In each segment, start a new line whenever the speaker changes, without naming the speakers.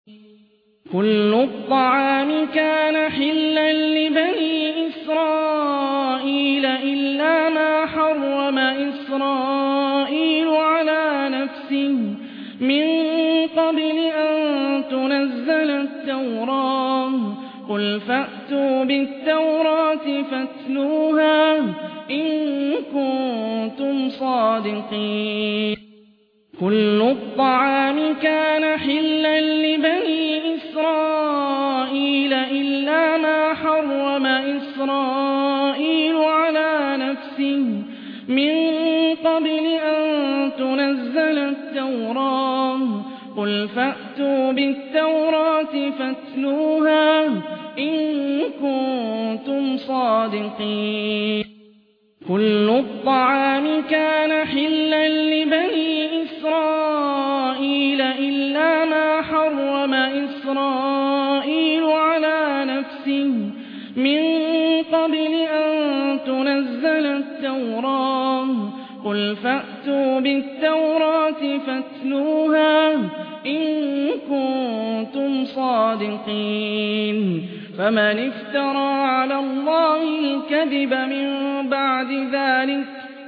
كل الطعام كان حلا لبني إسرائيل إلا ما حرم إسرائيل على نفسه من قبل أن تنزل التوراة قل فأتوا بالتوراة فاتلوها إن كنتم صادقين كل الطعام كان حلا لبني إسرائيل إلا ما حرم إسرائيل على نفسه من قبل أن تنزل التوراة قل فأتوا بالتوراة فاتلوها إن كنتم صادقين كل الطعام كان حلا لبني إسرائيل إلا ما حرم إسرائيل على نفسه من قبل أن تنزل التوراة قل فأتوا بالتوراة فاتلوها إن كنتم صادقين فمن افترى على الله الكذب من بعد ذلك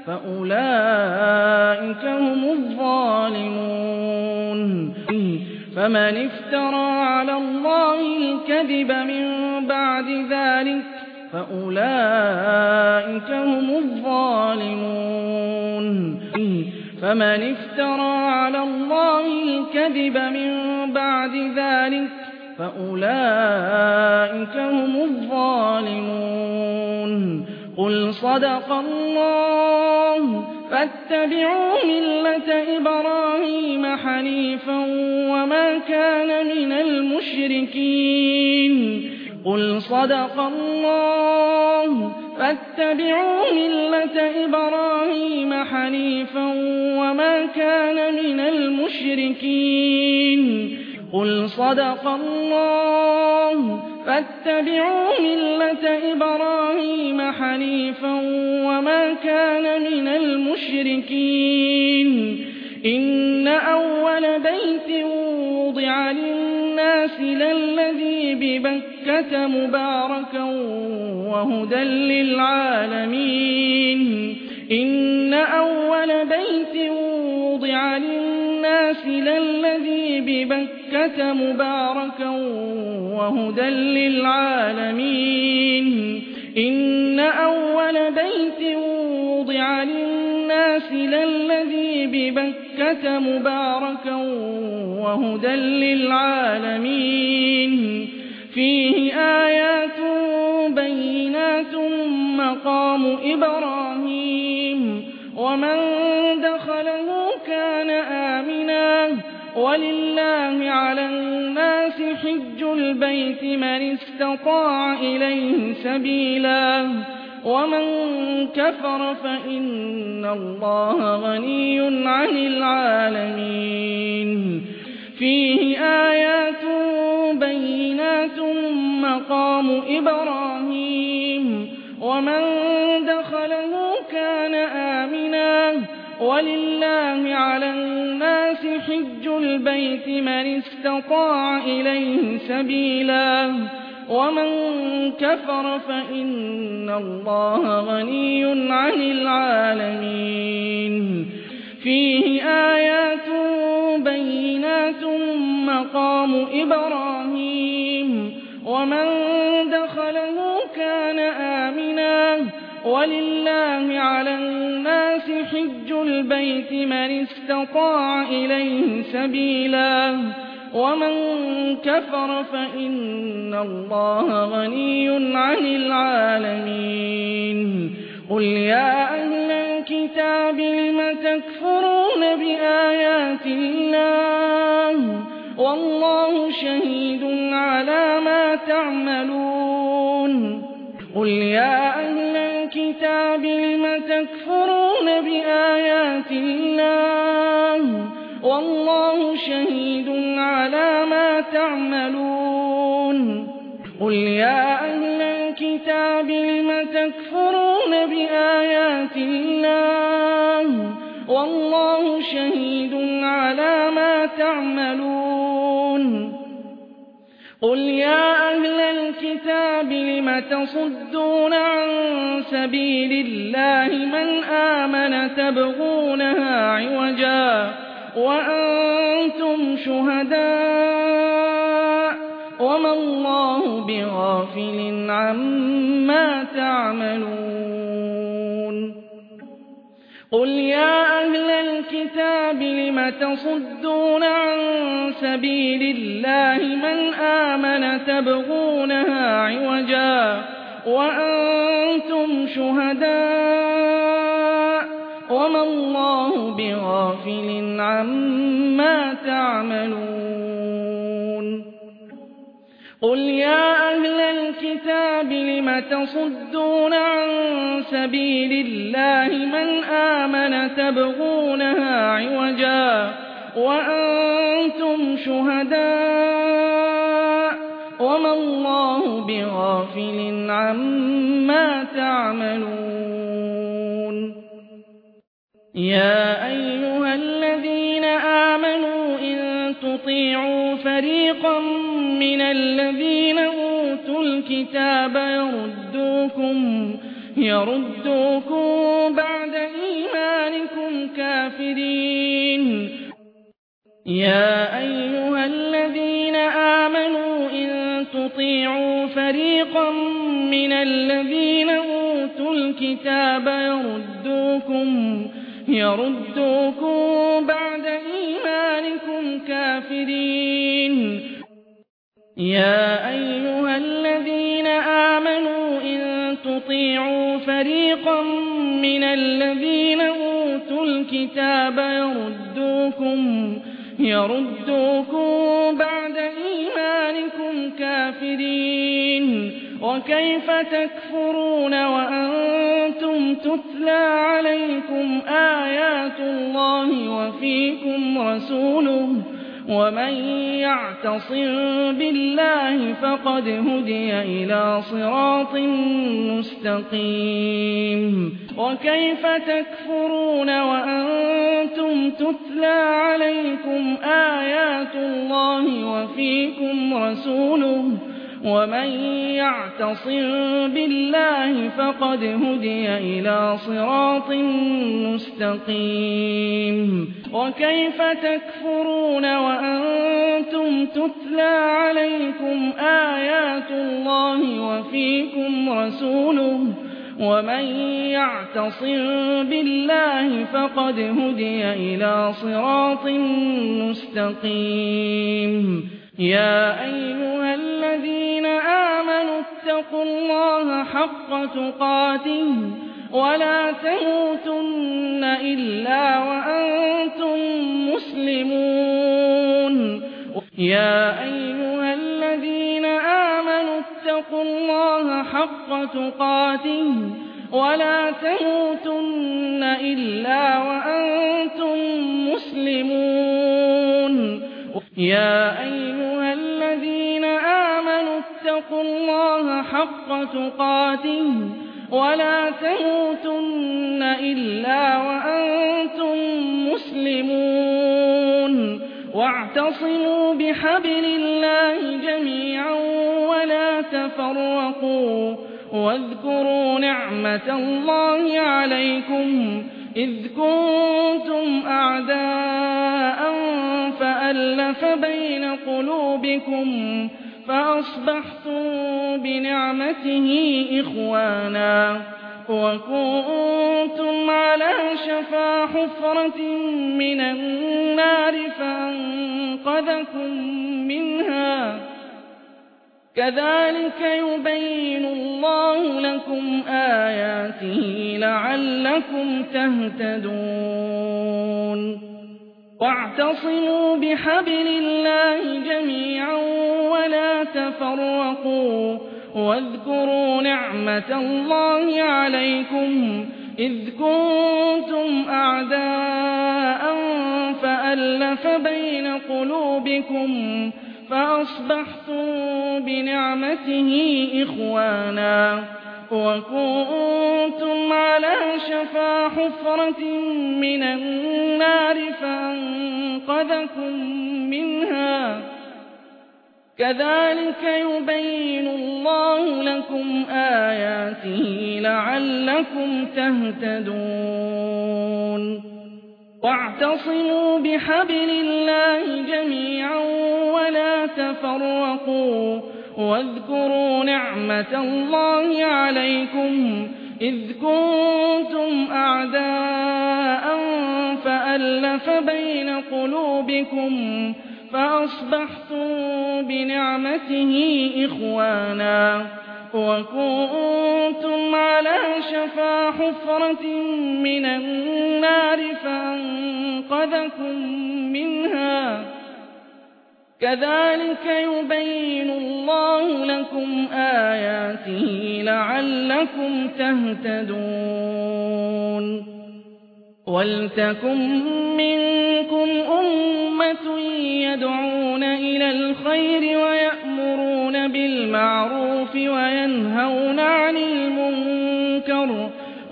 فأولئك هم الظالمون فمن افترى على الله الكذب من بعد ذلك فأولئك هم الظالمون فمن افترى على الله الكذب من بعد ذلك فأولئك هم الظالمون قل صدق الله فاتبعوا ملة إبراهيم حنيفا وما كان من المشركين قل صدق الله فاتبعوا ملة إبراهيم حنيفا وما كان من المشركين قل صدق الله فاتبعوا ملة إبراهيم حنيفا وما كان من المشركين إن أول بيت وضع للناس للذي ببكة مباركا وهدى للعالمين إن أول بيت وضع للناس للذي ببكة مباركا وهدى للعالمين إن أول بيت وضع للناس للذي ببكة مباركا وهدى للعالمين فيه آيات بينات مقام إبراهيم ومن دخله كان آمنا ولله على الناس حج البيت من استطاع إليه سبيلا ومن كفر فإن الله غني عن العالمين فيه آيات بينات مقام إبراهيم ومن دخله كان آمنا ولله على الناس حج البيت من استطاع إليه سبيلا ومن كفر فإن الله غني عن العالمين فيه آيات بينات مقام إبراهيم ومن دخله كان آمنا ولله على الناس حج البيت من استطاع إليه سبيلا ومن كفر فإن الله غني عن العالمين قل يا أهل الكتاب لم تكفرون بآيات الله والله شهيد على ما تعملون قل يا أهل الكتاب لم تكفرون بآيات الله والله شهيد على ما تعملون قل يا أهل الكتاب لم تكفرون بآيات الله والله شهيد على ما تعملون قُلْ يَا أَهْلَ الْكِتَابِ لِمَ تَصُدُّونَ عَن سَبِيلِ اللَّهِ مَنْ آمَنَ تَبْغُونَهَا عِوَجًا وَأَنتُمْ شُهَدَاءُ وَمَا اللَّهُ بِغَافِلٍ عَمَّا تَعْمَلُونَ قُلْ يَا أَهْلَ الْكِتَابِ لِمَ تَصُدُّونَ عَن سَبِيلِ اللَّهِ مَنْ آمَنَ تَبْغُونَهَا عِوَجًا وَأَنتُمْ شُهَدَاءُ وَمَا اللَّهُ بِغَافِلٍ عَمَّا تَعْمَلُونَ قُلْ يَا أَهْلَ الْكِتَابِ لِمَ تَصُدُّونَ عَن سَبِيلِ اللَّهِ مَنْ آمَنَ تَبْغُونَهَا عِوَجًا وَأَنتُمْ شُهَدَاءُ وَمَا اللَّهُ بِغَافِلٍ عَمَّا تَعْمَلُونَ يَا أَيُّهَا الَّذِينَ آمَنُوا إِن تُطِيعُوا فَرِيقًا مِّنَ الَّذِينَ أُوتُوا الْكِتَابَ يَرُدُّوكُم بَعْدَ إِيمَانِكُمْ كَافِرِينَ يَا أَيُّهَا الَّذِينَ آمَنُوا إِن تُطِيعُوا فَرِيقًا مِّنَ الَّذِينَ أُوتُوا الْكِتَابَ يَرُدُّوكُم بَعْدَ إِيمَانِكُمْ كَافِرِينَ يَا أَيُّهَا الَّذِينَ آمَنُوا إِن تُطِيعُوا فَرِيقًا مِّنَ الَّذِينَ أُوتُوا الْكِتَابَ يَرُدُّوكُم بَعْدَ إِيمَانِكُمْ كَافِرِينَ وَكَيْفَ تَكْفُرُونَ وَأَنتُمْ تُتْلَىٰ عَلَيْكُمْ آيَاتُ اللَّهِ وَفِيكُمْ رَسُولُهُ وَمَن يَعْتَصِم بِاللَّهِ فَقَدْ هُدِيَ إِلَىٰ صِرَاطٍ مُّسْتَقِيمٍ وَكَيْفَ تَكْفُرُونَ وَأَنتُمْ تُتْلَىٰ عَلَيْكُمْ آيَاتُ اللَّهِ وَفِيكُمْ رَسُولُهُ وَمَن يَعْتَصِم بِاللَّهِ فَقَدْ هُدِيَ إِلَىٰ صِرَاطٍ مُّسْتَقِيمٍ وَكَيْفَ تَكْفُرُونَ وَأَنتُمْ تُتْلَىٰ عَلَيْكُمْ آيَاتُ اللَّهِ وَفِيكُمْ رَسُولُهُ وَمَن يَعْتَصِم بِاللَّهِ فَقَدْ هُدِيَ إِلَىٰ صِرَاطٍ مُّسْتَقِيمٍ يَا أَيُّهَا الَّذِينَ آمَنُوا اتَّقُوا اللَّهَ حَقَّ تُقَاتِهِ وَلَا تَمُوتُنَّ إِلَّا وَأَنتُم مُّسْلِمُونَ يَا أَيُّهَا الَّذِينَ آمَنُوا اتَّقُوا اللَّهَ حَقَّ تُقَاتِهِ وَلَا تَمُوتُنَّ إِلَّا وَأَنتُم مُّسْلِمُونَ يَا أَيُّهَا الَّذِينَ آمَنُوا اتَّقُوا اللَّهَ حَقَّ تُقَاتِهِ وَلَا تَمُوتُنَّ إِلَّا وَأَنتُم مُّسْلِمُونَ وَاعْتَصِمُوا بِحَبْلِ اللَّهِ جَمِيعًا وَلَا تَفَرَّقُوا وَاذْكُرُوا نِعْمَةَ اللَّهِ عَلَيْكُمْ إِذْ كُنتُمْ أَعْدَاءً فَأَلَّفَ بَيْنَ قُلُوبِكُمْ فَأَصْبَحْتُم بِنِعْمَتِهِ إِخْوَانًا وَكُنتُمْ عَلَىٰ شَفَا حُفْرَةٍ مِّنَ النَّارِ فَأَنقَذَكُم مِّنْهَا ۗ كَذَٰلِكَ يُبَيِّنُ اللَّهُ لَكُمْ آيَاتِهِ لَعَلَّكُمْ تَهْتَدُونَ وَاعْتَصِمُوا بِحَبْلِ اللَّهِ جَمِيعًا وَلَا تَفَرَّقُوا وَاذْكُرُوا نِعْمَةَ اللَّهِ عَلَيْكُمْ إِذْ كُنتُمْ أَعْدَاءً فَأَلَّفَ بَيْنَ قُلُوبِكُمْ فَأَصْبَحْتُم بِنِعْمَتِهِ إِخْوَانًا وَكُنتُمْ عَلَىٰ شَفَا حُفْرَةٍ مِّنَ النَّارِ فَأَنقَذَكُم مِّنْهَا ۗ كذلك يبين الله لكم آياته لعلكم تهتدون واعتصموا بحبل الله جميعا ولا تفرقوا واذكروا نعمة الله عليكم إذ كنتم أعداء فألف بين قلوبكم فأصبحتم بنعمته إخوانا وكنتم على شفا حفرة من النار فأنقذكم منها كذلك يبين الله لكم آياته لعلكم تهتدون ولتكن منكم أمة يدعون إلى الخير ويأمرون بالمعروف وينهون عن المنكر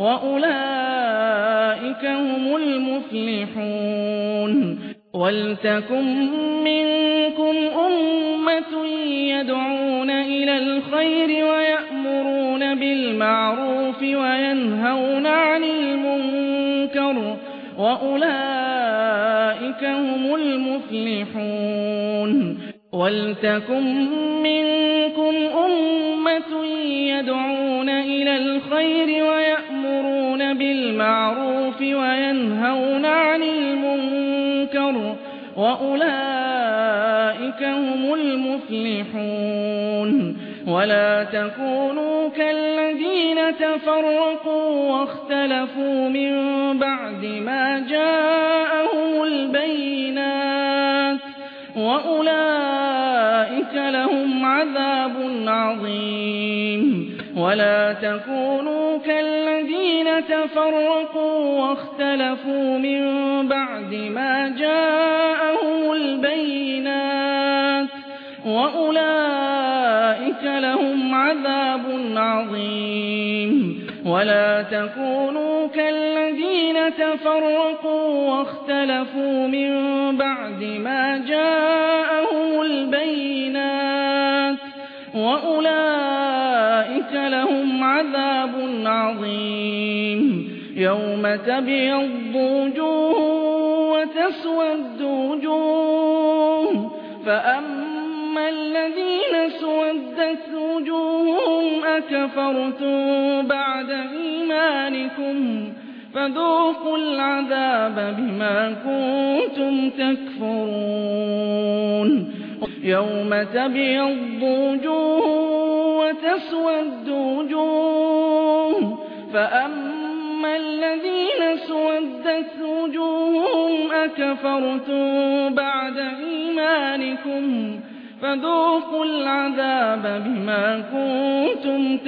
وأولئك هم المفلحون ولتكن منكم أمة يدعون إلى الخير ويأمرون بالمعروف وينهون عن المنكر وأولئك هم المفلحون ولتكن منكم أمة يدعون إلى الخير ويأمرون بالمعروف وينهون عن المنكر وأولئك هم المفلحون ولا تكونوا كالذين تفرقوا واختلفوا من بعد ما جاءهم البينات وأولئك لهم عذاب عظيم ولا تكونوا كالذين تفرقوا واختلفوا من بعد ما جاءهم البينات وأولئك لهم عذاب عظيم ولا تكونوا كالذين تفرقوا واختلفوا من بعد ما جاءهم البينات وأولئك لهم عذاب عظيم يوم تبيض وجوه وتسود وجوه فأما الذين سودت وجوههم أكفرتم بعد إيمانكم فذوقوا العذاب بما كنتم تكفرون يوم تبيض وجوه وتسود وجوه فأما الذين سودت وجوههم أكفرتم بعد إيمانكم فذوقوا العذاب بما كنتم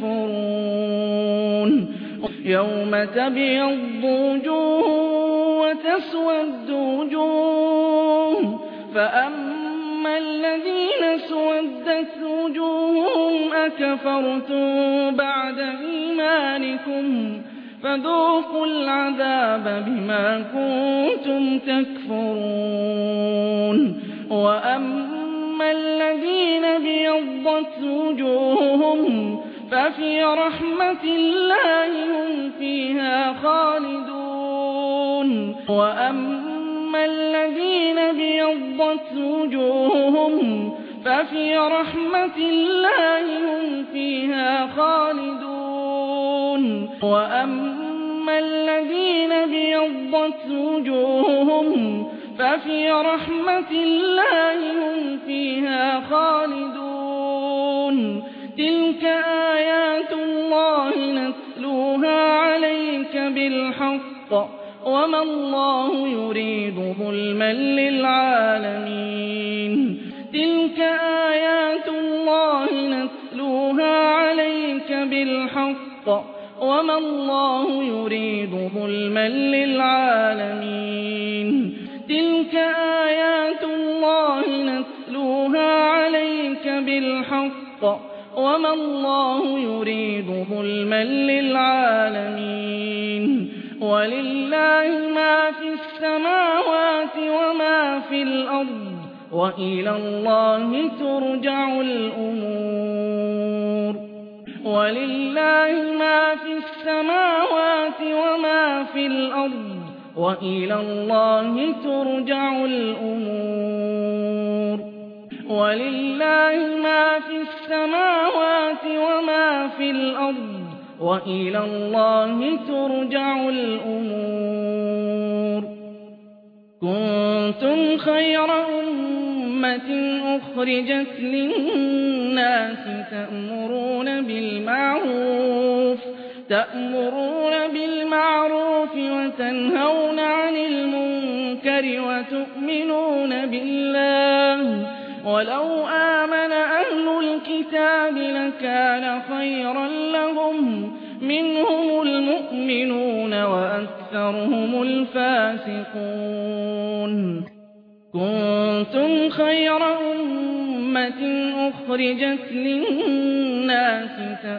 تكفرون يوم تبيض وجوه وتسود وجوه فأما الذين سودت وجوههم أكفرتم بعد إيمانكم فذوقوا العذاب بما كنتم تكفرون وأما الذين بيضت وجوههم ففي رحمة الله هم فيها خالدون وأما الذين بيضت وجوههم ففي رحمة الله هم فيها خالدون وأما الذين بيضت وجوههم ففي رحمة الله هم فيها خالدون تلك آيات الله نتلوها عليك بالحق وما الله يريد ظلما للعالمين تلك آيات الله نتلوها عليك بالحق وما الله يريد ظلما للعالمين تلك آيات الله نتلوها عليك بالحق وما الله يريد ظلما للعالمين ولله ما في السماوات وما في الأرض وإلى الله ترجع الأمور ولله ما في السماوات وما في الأرض وإلى الله ترجع الأمور ولله ما في السماوات وما في الأرض وإلى الله ترجع الأمور كنتم خير أمة أخرجت للناس تأمرون بالمعروف وتنهون عن المنكر وتؤمنون بالله ولو آمن أهل الكتاب لكان خيرا لهم منهم المؤمنون وأكثرهم الفاسقون كنتم خير أمة أخرجت للناس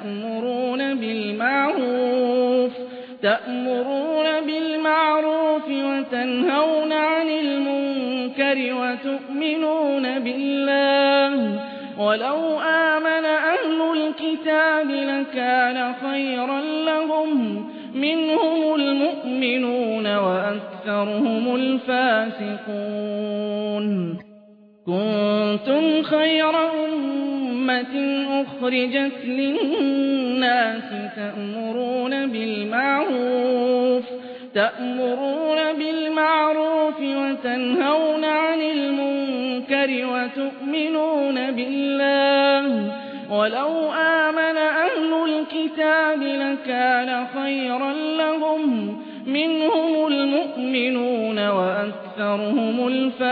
تأمرون بالمعروف وتنهون عن المنكر وتؤمنون بالله ولو آمن أهل الكتاب لكان خيرا لهم منهم المؤمنون وأكثرهم الفاسقون كنتم خير أمة أخرجت للناس تأمرون بالمعروف وتنهون عن المنكر وتؤمنون بالله ولو آمن أهل الكتاب لكان خيرا لهم منهم المؤمنون وأكثرهم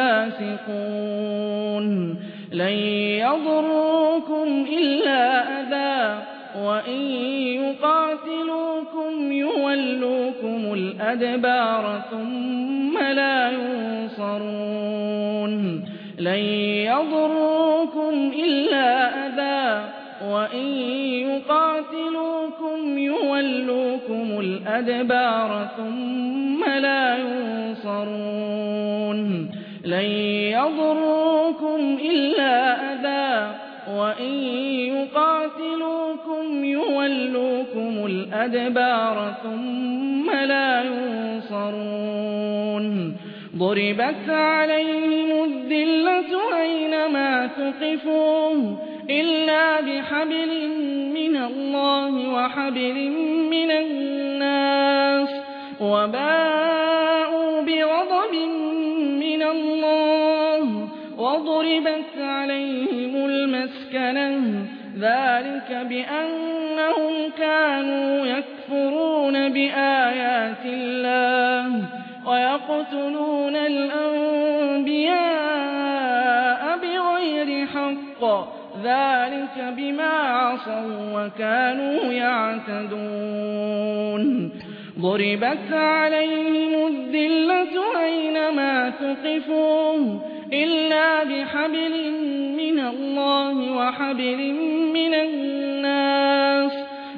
الفاسقون لن يضروكم إلا أذى وإن يقاتلوكم يولوكم الأدبار ثم لا ينصرون لن يضروكم إلا أذى وإن يقاتلوكم يولوكم الأدبار ثم لا ينصرون لن يضروكم إلا أذى وإن يقاتلوكم يولوكم الأدبار ثم لا ينصرون ضربت عليهم الذلة أينما ثقفوا إلا بحبل من الله وحبل من الناس وباءوا بغضب من الله وضربت عليهم المسكنة ذلك بأنهم كانوا يكفرون بآيات الله ويقتلون الأنبياء بغير حق ذلك بما عصوا وكانوا يعتدون ضربت عليهم الذلة أينما ثقفوا إلا بحبل من الله وحبل من الناس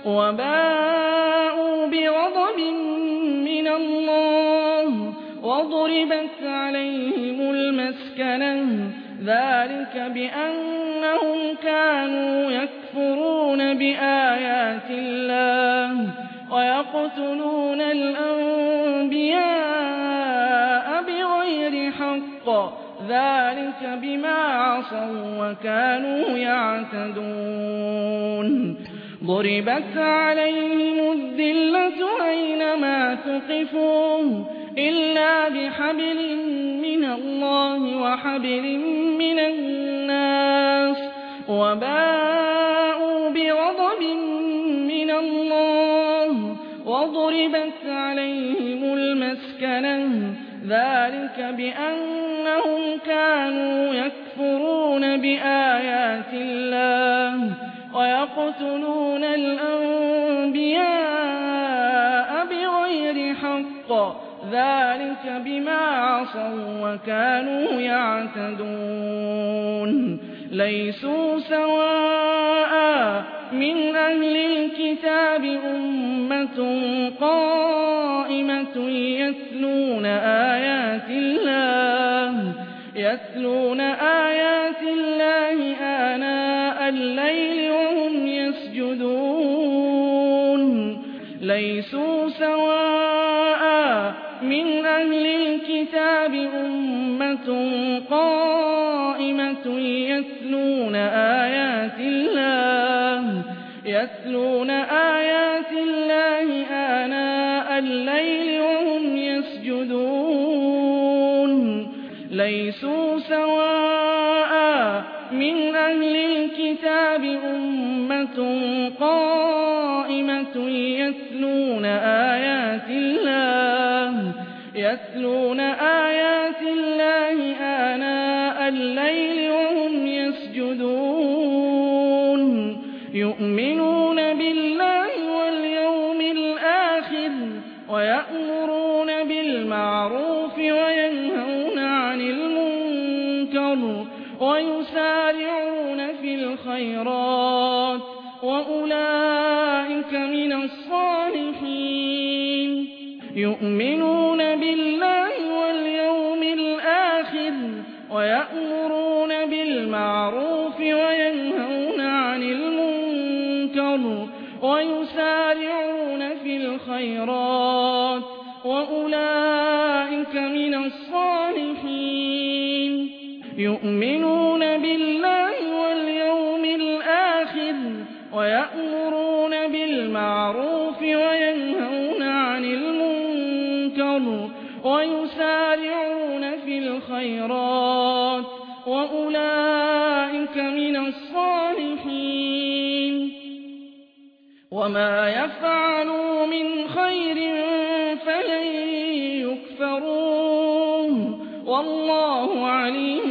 وباءوا بغضب من الله وضربت عليهم المسكنة ذلك بأنهم كانوا يكفرون بآيات الله ويقتلون الأنبياء بغير حق ذلك بما عصوا وكانوا يعتدون ضربت عليهم الذلة أينما ثقفوا إلا بحبل من الله وحبل من الناس وباءوا بغضب من الله وضربت عليهم المسكنة ذلك بأنهم كانوا يكفرون بآيات الله ويقتلون الأنبياء بغير حق ذلك بما عصوا وكانوا يعتدون ليسوا سواء من أهل الكتاب أمة قائمة يتلون آيات الله يتلون آيات الله آناء الليل وهم يسجدون ليسوا سواء من أهل الكتاب أمة قائمة يتلون آيات الله آناء الليل وهم يسجدون ليسوا سواء من أهل الكتاب أمة قائمة يتلون آيات الله آناء الليل وهم يسجدون يؤمنون بالله واليوم الآخر ويأمرون بالمعروف وينهون عن المنكر ويسارعون في الخيرات وأولئك من الصالحين يؤمنون بالله واليوم الآخر ويأمرون بالمعروف وينهون عن المنكر ويسارعون في الخيرات وأولئك من الصالحين يؤمنون بالله واليوم الآخر ويأمرون بالمعروف وينهون عن المنكر ويسارعون في الخيرات وأولئك من الصالحين وما يفعلوا من خير فلن يكفروه والله عليم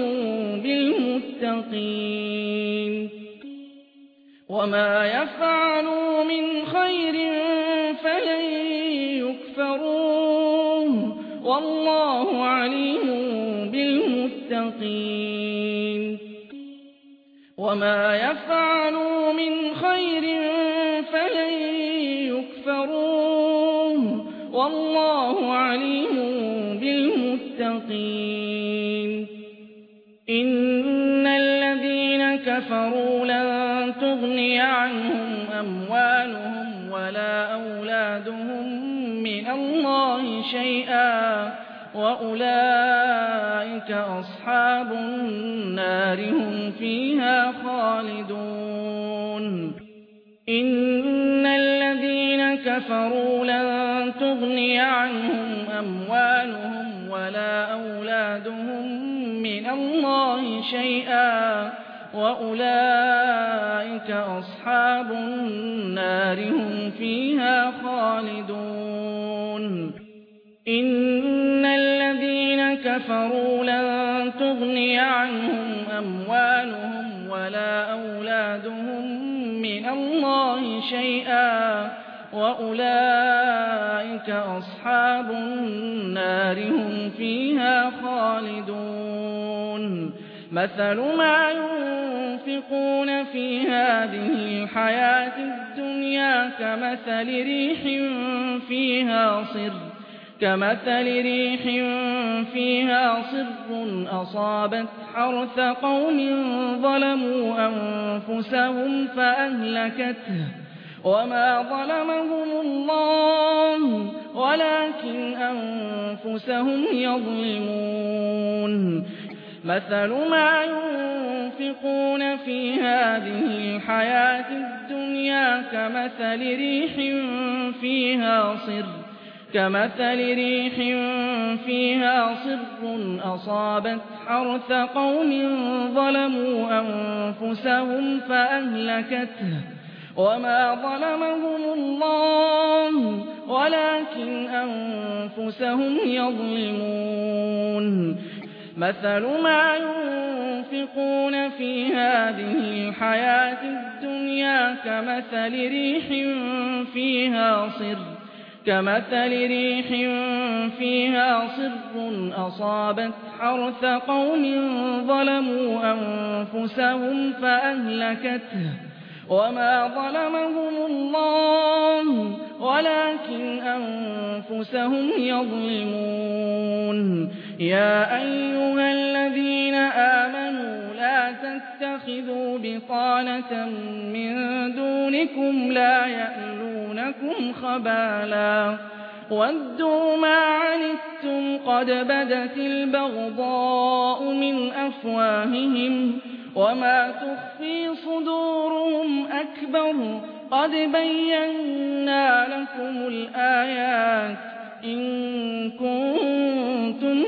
بالمتقين وما يفعلوا من خير فلن يكفروه والله عليم بالمتقين وما يفعلوا من خير فلن يكفروه والله عليم بالمتقين إن الذين كفروا لن تغني عنهم أموالهم ولا أولادهم من الله شيئا وأولئك أصحاب النار هم فيها خالدون إن الذين كفروا لن تغني عنهم أموالهم ولا أولادهم من الله شيئا وأولئك أصحاب النار هم فيها خالدون إن الذين كفروا لن تغني عنهم أموالهم ولا أولادهم من الله شيئا وأولئك أصحاب النار هم فيها خالدون مثل ما ينفقون في هذه الحياة الدنيا كمثل ريح فيها صر أصابت حرث قوم ظلموا أنفسهم فأهلكته وما ظلمهم الله ولكن أنفسهم يظلمون مثل ما ينفقون في هذه الحياة الدنيا كمثل ريح فيها صر أصابت حرث قوم ظلموا أنفسهم فأهلكته وما ظلمهم الله ولكن أنفسهم يظلمون مثل ما ينفقون في هذه الحياة الدنيا كمثل ريح فيها صر أصابت حرث قوم ظلموا أنفسهم فأهلكته وما ظلمهم الله ولكن أنفسهم يظلمون يا أيها الذين آمنوا لا تتخذوا بطانة من دونكم لا يألونكم خبالا ودوا ما عنتم قد بدت البغضاء من أفواههم وما تخفي صدورهم أكبر قد بينا لكم الآيات إن كنتم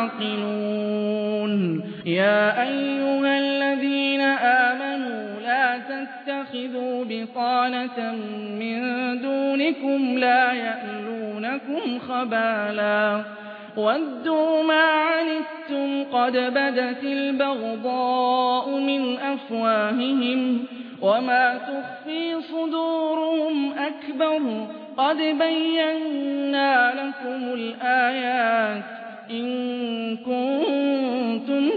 تعقلون يا أيها الذين آمنوا لا تتخذوا بطانة من دونكم لا يألونكم خبالا ودوا ما عنتم قد بدت البغضاء من أفواههم وما تخفي صدورهم أكبر قد بينا لكم الآيات إن كنتم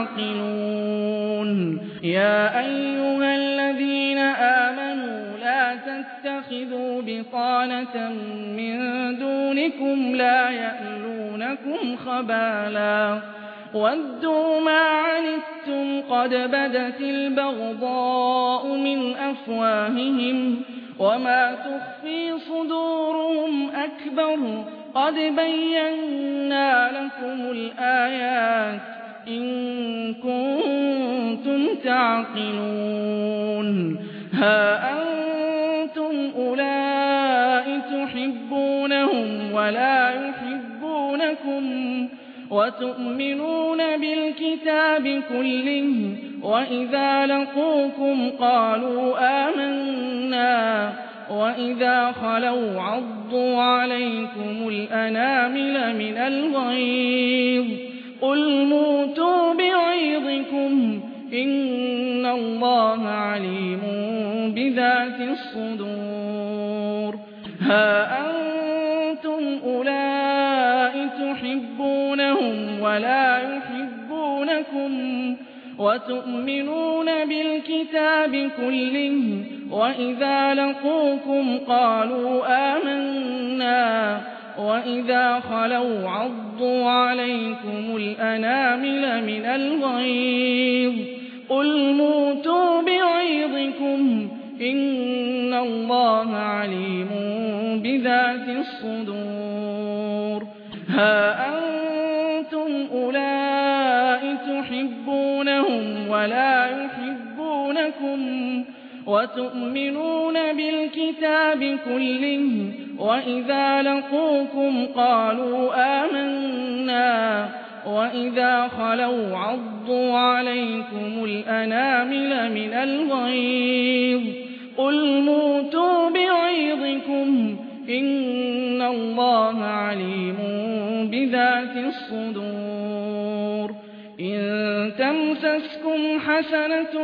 تعقلون يا أيها الذين آمنوا لا تتخذوا بطانة من دونكم لا يألونكم خبالا ودوا ما عنتم قد بدت البغضاء من أفواههم وما تخفي صدورهم أكبر قد بينا لكم الآيات إن كنتم تعقلون ها أنتم أولئك تحبونهم ولا يحبونكم وتؤمنون بالكتاب كله وإذا لقوكم قالوا آمنا وإذا خلوا عضوا عليكم الأنامل من الغيظ قل موتوا بغيظكم إن الله عليم بذات الصدور ها أنتم أولئك تحبونهم ولا يحبونكم وتؤمنون بالكتاب كله وإذا لقوكم قالوا آمنا وإذا خلوا عضوا عليكم الأنامل من الغيظ قل موتوا بغيظكم إن الله عليم بذات الصدور ها أنتم أولئك تحبونهم ولا يحبونكم وتؤمنون بالكتاب كله وإذا لقوكم قالوا آمنا وإذا خلوا عضوا عليكم الأنامل من الغيظ قل موتوا بغيظكم إن الله عليم بذات الصدور إن تمسسكم حسنة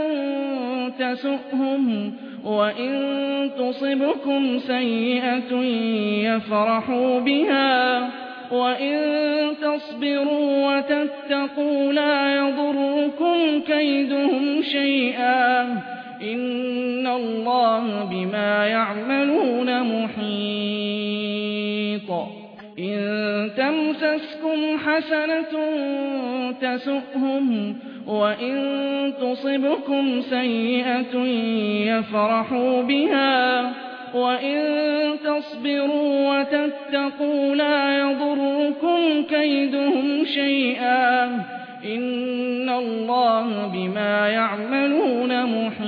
تسؤهم وإن تصبكم سيئة يفرحوا بها وإن تصبروا وتتقوا لا يضركم كيدهم شيئا إن الله بما يعملون محيط إن تمسسكم حسنة تسؤهم وإن تصبكم سيئة يفرحوا بها وإن تصبروا وتتقوا لا يضركم كيدهم شيئا إن الله بما يعملون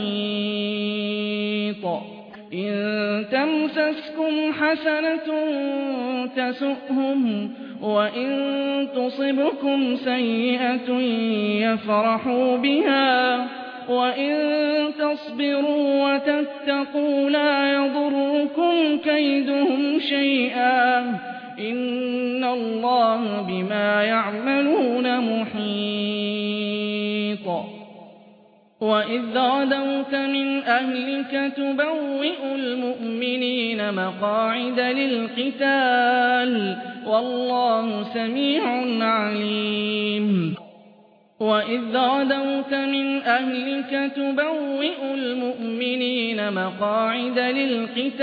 محيط إن تمسسكم حسنة تسؤهم وإن تصبكم سيئة يفرحوا بها وإن تصبروا وتتقوا لا يضركم كيدهم شيئا إن الله بما يعملون محيط وإذ غدوت من أهلك تبوئ المؤمنين مقاعد للقتال والله سميع عليم وإذ غدوت من أهلك تبوئ المؤمنين مقاعد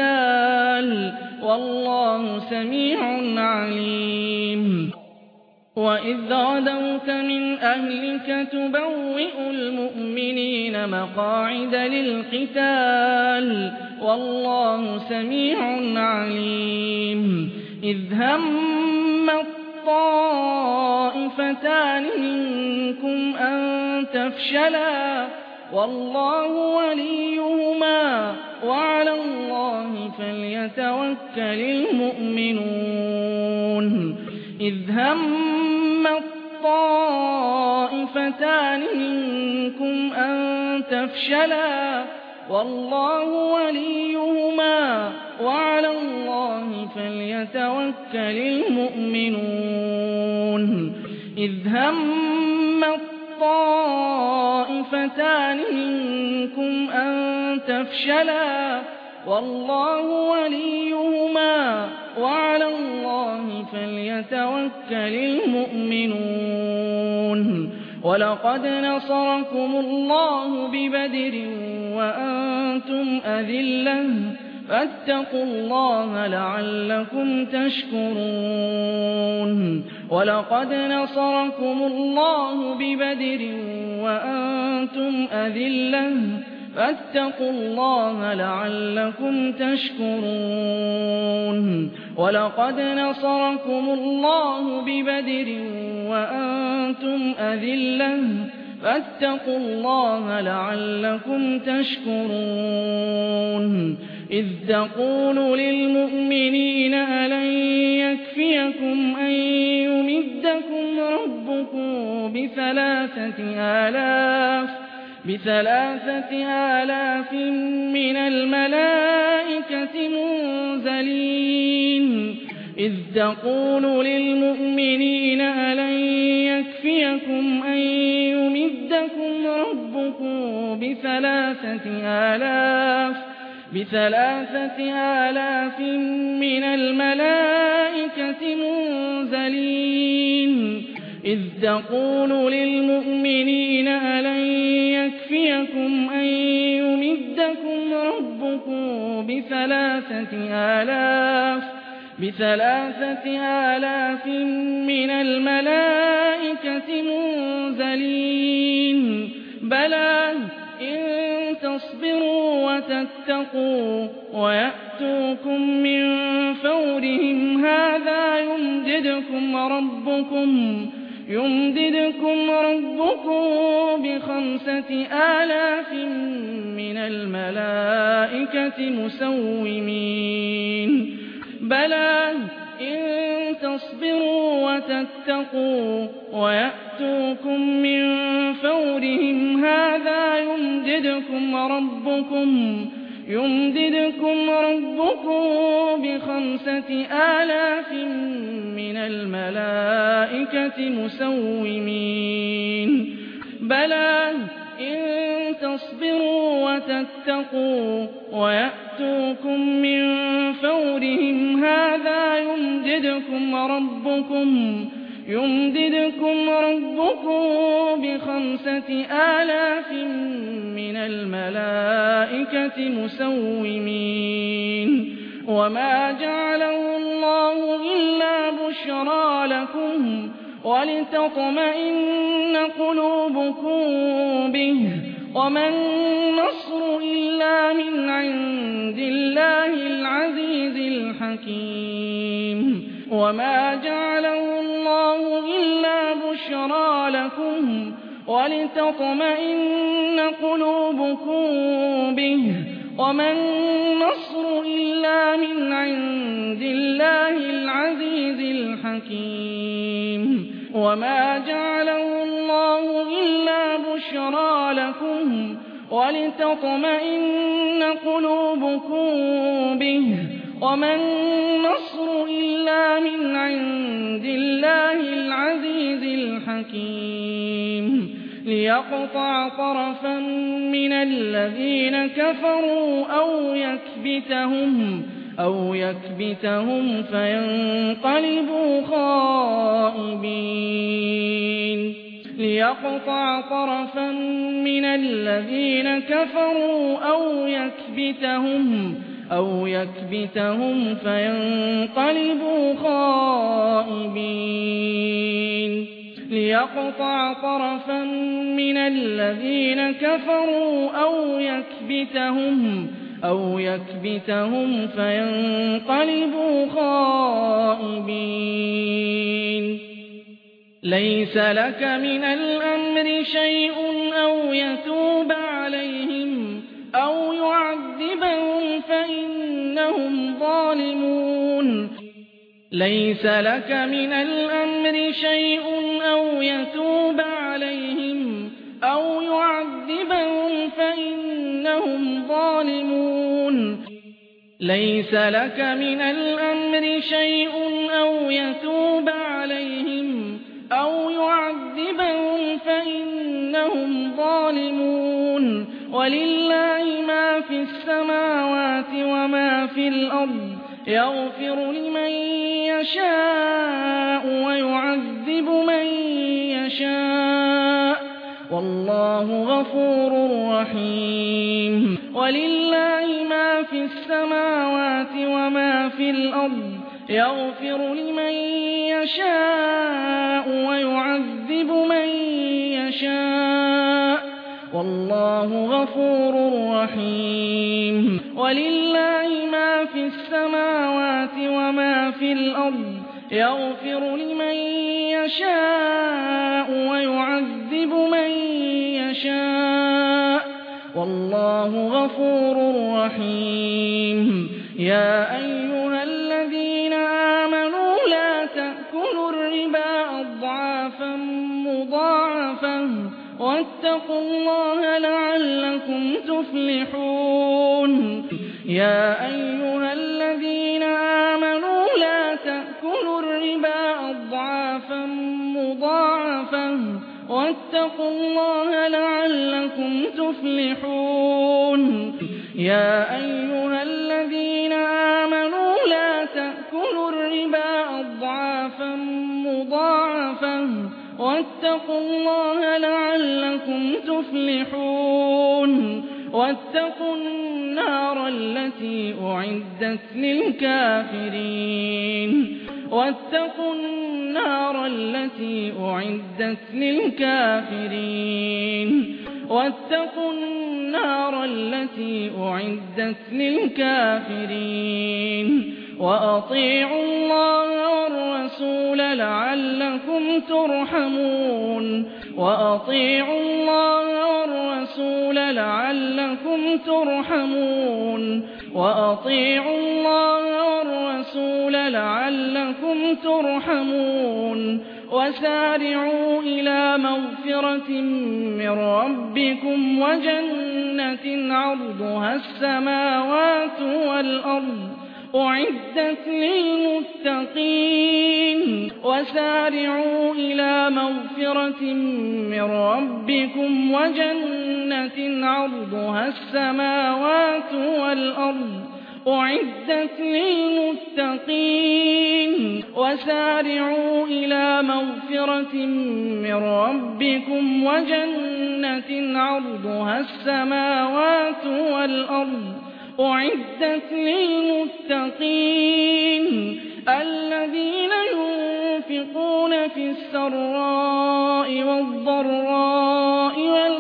للقتال والله سميع عليم وَإِذْ غَدَوْتَ مِنْ أَهْلِكَ تُبَوِّئُ الْمُؤْمِنِينَ مَقَاعِدَ لِلْقِتَالِ ۗ وَاللَّهُ سَمِيعٌ عَلِيمٌ إِذْ هَمَّ الطَّائِفَتَانِ مِنكُمْ أَن تَفْشَلَا وَاللَّهُ وَلِيُّهُمَا وَعَلَى اللَّهِ فَلْيَتَوَكَّلِ الْمُؤْمِنُونَ إِذْ هَمَّ الطَّائِفَتَانِ مِنكُمْ أَن تَفْشَلَا وَاللَّهُ وَلِيُّهُمَا وَعَلَى اللَّهِ فَلْيَتَوَكَّلِ الْمُؤْمِنُونَ إِذْ هَمَّ الطَّائِفَتَانِ مِنكُمْ أَن تَفْشَلَا وَاللَّهُ وَلِيُّهُمَا وَعَلَى اللَّهِ فَلْيَتَوَكَّلِ الْمُؤْمِنُونَ وَلَقَدْ نَصَرَكُمُ اللَّهُ بِبَدْرٍ وَأَنتُمْ أَذِلَّةٌ فَاتَّقُوا اللَّهَ لَعَلَّكُمْ تَشْكُرُونَ وَلَقَدْ نَصَرَكُمُ اللَّهُ بِبَدْرٍ وَأَنتُمْ أَذِلَّةٌ فَاتَّقُوا اللَّهَ لَعَلَّكُمْ تَشْكُرُونَ وَلَقَدْ نَصَرَكُمُ اللَّهُ بِبَدْرٍ وَأَنتُمْ أَذِلَّةٌ فَاتَّقُوا اللَّهَ لَعَلَّكُمْ تَشْكُرُونَ إِذْ تَقُولُ لِلْمُؤْمِنِينَ أَلَن يَكْفِيَكُمْ أَن يُمِدَّكُمْ رَبُّكُم ب3,000 مِّنَ الْمَلَائِكَةِ مُنزَلِينَ إِذْ تَقُولُ لِلْمُؤْمِنِينَ أَلَن يَكْفِيَكُمْ أَن يُمِدَّكُمْ رَبُّكُم ب3,000 مِّنَ الْمَلَائِكَةِ مُنزَلِينَ إِذْ تَقُولُ لِلْمُؤْمِنِينَ أَلَن يَكْفِيَكُمْ أَن يُمِدَّكُمْ رَبُّكُم ب3,000 مِّنَ الْمَلَائِكَةِ مُنزَلِينَ بَلَىٰ إِن تَصْبِرُوا وَتَتَّقُوا وَيَأْتُوكُم مِّن فَوْرِهِمْ هَٰذَا يُمْدِدْكُمْ رَبُّكُم ب5,000 مِّنَ الْمَلَائِكَةِ مُسَوِّمِينَ بَلَىٰ إِن تَصْبِرُوا وَتَتَّقُوا وَيَأْتُوكُم مِّن فَوْرِهِمْ هَٰذَا يُمْدِدْكُمْ رَبُّكُم ب5,000 مِّنَ الْمَلَائِكَةِ مُسَوِّمِينَ بَلَىٰ إِن تَصْبِرُوا وَتَتَّقُوا وَيَأْتُوكُم مِّن فَوْرِهِمْ هَٰذَا يُمْدِدْكُمْ رَبُّكُم ب5,000 مِّنَ الْمَلَائِكَةِ مُسَوِّمِينَ وَمَا جَعَلَهُ اللَّهُ إِلَّا بُشْرَىٰ لَكُمْ وَلِتَطْمَئِنَّ قُلُوبُكُم بِهِ وَمَا النَّصْرُ إِلَّا مِنْ عِندِ اللَّهِ الْعَزِيزِ الْحَكِيمِ وَمَا جَعَلَهُ اللَّهُ إِلَّا بُشْرَىٰ لَكُمْ وَلِتَطْمَئِنَّ قُلُوبُكُم بِهِ وَمَا النَّصْرُ إِلَّا مِنْ عِندِ اللَّهِ الْعَزِيزِ الْحَكِيمِ وَمَا جَعَلَهُ اللَّهُ إِلَّا بُشْرَىٰ لَكُمْ وَلِتَطْمَئِنَّ قُلُوبُكُم بِهِ وَمَا النَّصْرُ إِلَّا مِنْ عِندِ اللَّهِ الْعَزِيزِ الْحَكِيمِ لِيَقْطَعَ طَرَفًا مِّنَ الَّذِينَ كَفَرُوا أَوْ يَكْبِتَهُمْ فَيَنقَلِبُوا خَائِبِينَ لِيَقْطَعَ طَرَفًا مِّنَ الَّذِينَ كَفَرُوا أو يكبتهم فينقلبوا خائبين ليقطع طرفا من الذين كفروا أو يكبتهم فينقلبوا خائبين ليس لك من الأمر شيء أو يتوب عليهم أو يعذبهم فإنهم ظالمون ليس لك من الأمر شيء أو يتوب عليهم أو يعذبهم فإنهم ظالمون ليس لك من الأمر شيء أو يتوب عليهم أو يعذبهم فإنهم ظالمون ولله ما في السماوات وما في الأرض يغفر لمن يشاء ويعذب من يشاء والله غفور رحيم ولله ما في السماوات وما في الأرض يغفر لمن يشاء ويعذب من يشاء والله غفور رحيم ولله ما في السماوات وما في الأرض يغفر لمن يشاء ويعذب من يشاء والله غفور رحيم يا أيها الذين آمنوا لا تأكلوا الربا أضعافا مضاعفة واتقوا الله لعلكم تفلحون يا أيها الذين آمنوا لا تأكلوا الربا أضعافا مضاعفة واتقوا الله لعلكم تفلحون يا أيها الذين آمنوا لا تأكلوا الربا أضعافا مضاعفة واتقوا الله لعلكم تفلحون واتقوا النار التي أعدت للكافرين واتقوا النار التي أعدت للكافرين واتقوا النار التي أعدت للكافرين وأطيعوا الله والرسول لعلكم ترحمون وأطيعوا الله والرسول لعلكم ترحمون وأطيعوا الله والرسول لعلكم ترحمون وسارعوا إلى مغفرة من ربكم وجنة عرضها السماوات والأرض أعدت للمتقين وسارعوا إلى مغفرة من ربكم وجنة عرضها السماوات والأرض أعدت للمتقين وسارعوا إلى مغفرة من ربكم وجنة عرضها السماوات والأرض أعدت للمتقين الذين ينفقون في السراء والضراء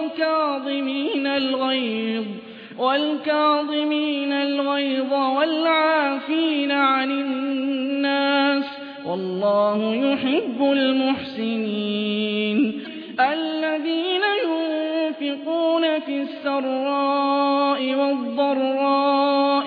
والكاظمين الغيظ والعافين عن الناس والله يحب المحسنين الذين ينفقون في السراء والضراء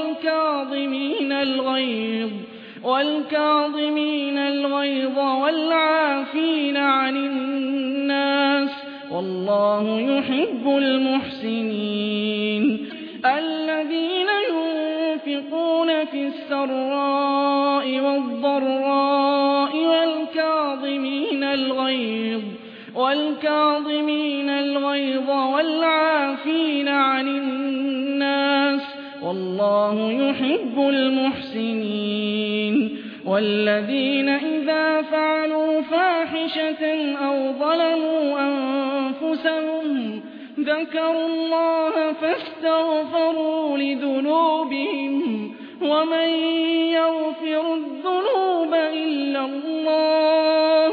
والكاظمين الغيظ والعافين عن الناس والله يحب المحسنين الذين ينفقون في السراء والضراء والكاظمين الغيظ والعافين عن الناس والله يحب المحسنين والذين إذا فعلوا فاحشة أو ظلموا أنفسهم ذكروا الله فاستغفروا فاستغفروا لذنوبهم ومن يغفر الذنوب إلا الله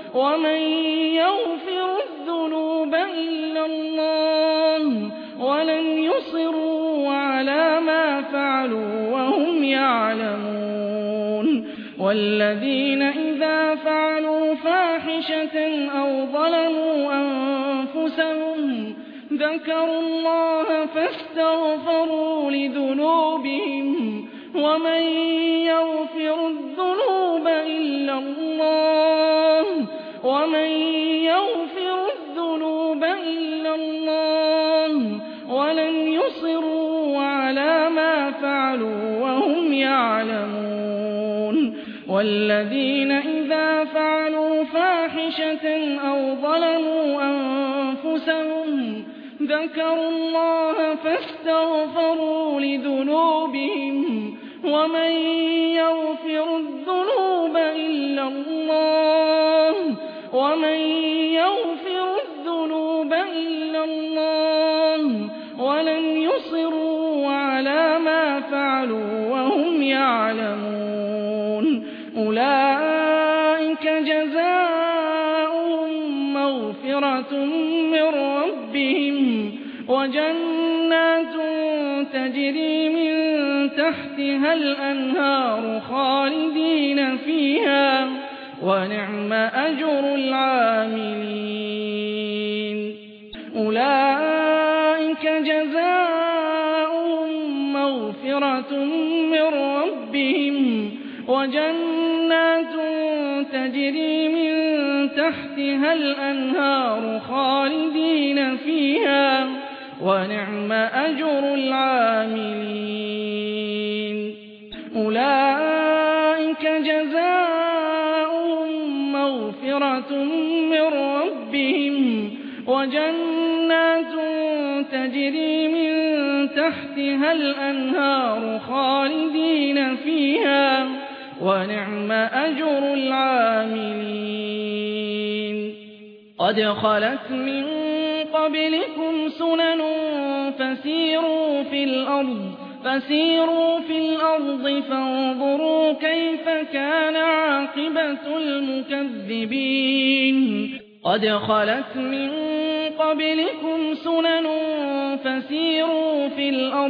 ولم يصروا على ما فعلوا وهم يعلمون والذين إذا فعلوا فاحشة أو ظلموا أنفسهم ذكروا الله فاستغفروا لذنوبهم ومن يغفر الذنوب إلا الله ولم يصروا على ما فعلوا وهم يعلمون والذين إذا فعلوا فاحشة أو ظلموا أنفسهم ذكروا الله فاستغفروا لذنوبهم ومن يغفر الذنوب إلا الله ولم يصروا على ما فعلوا وهم يعلمون أولئك جزاؤهم مغفرة من ربهم وجنات تجري من تحتها الأنهار خالدين فيها ونعم أجر العاملين أولئك جزاؤهم مغفرة من ربهم وجنات تجري من تحتها الأنهار خالدين فيها ونعم أجر العاملين أولئك جزاؤهم مغفرة من ربهم وجنات تجري من تحتها الأنهار خالدين فيها ونعم أجر العاملين قد خلت من قبلكم سنن فسيروا في الأرض فانظروا كيف كان عاقبة المكذبين قد خلت من قبلكم سنن فسيروا في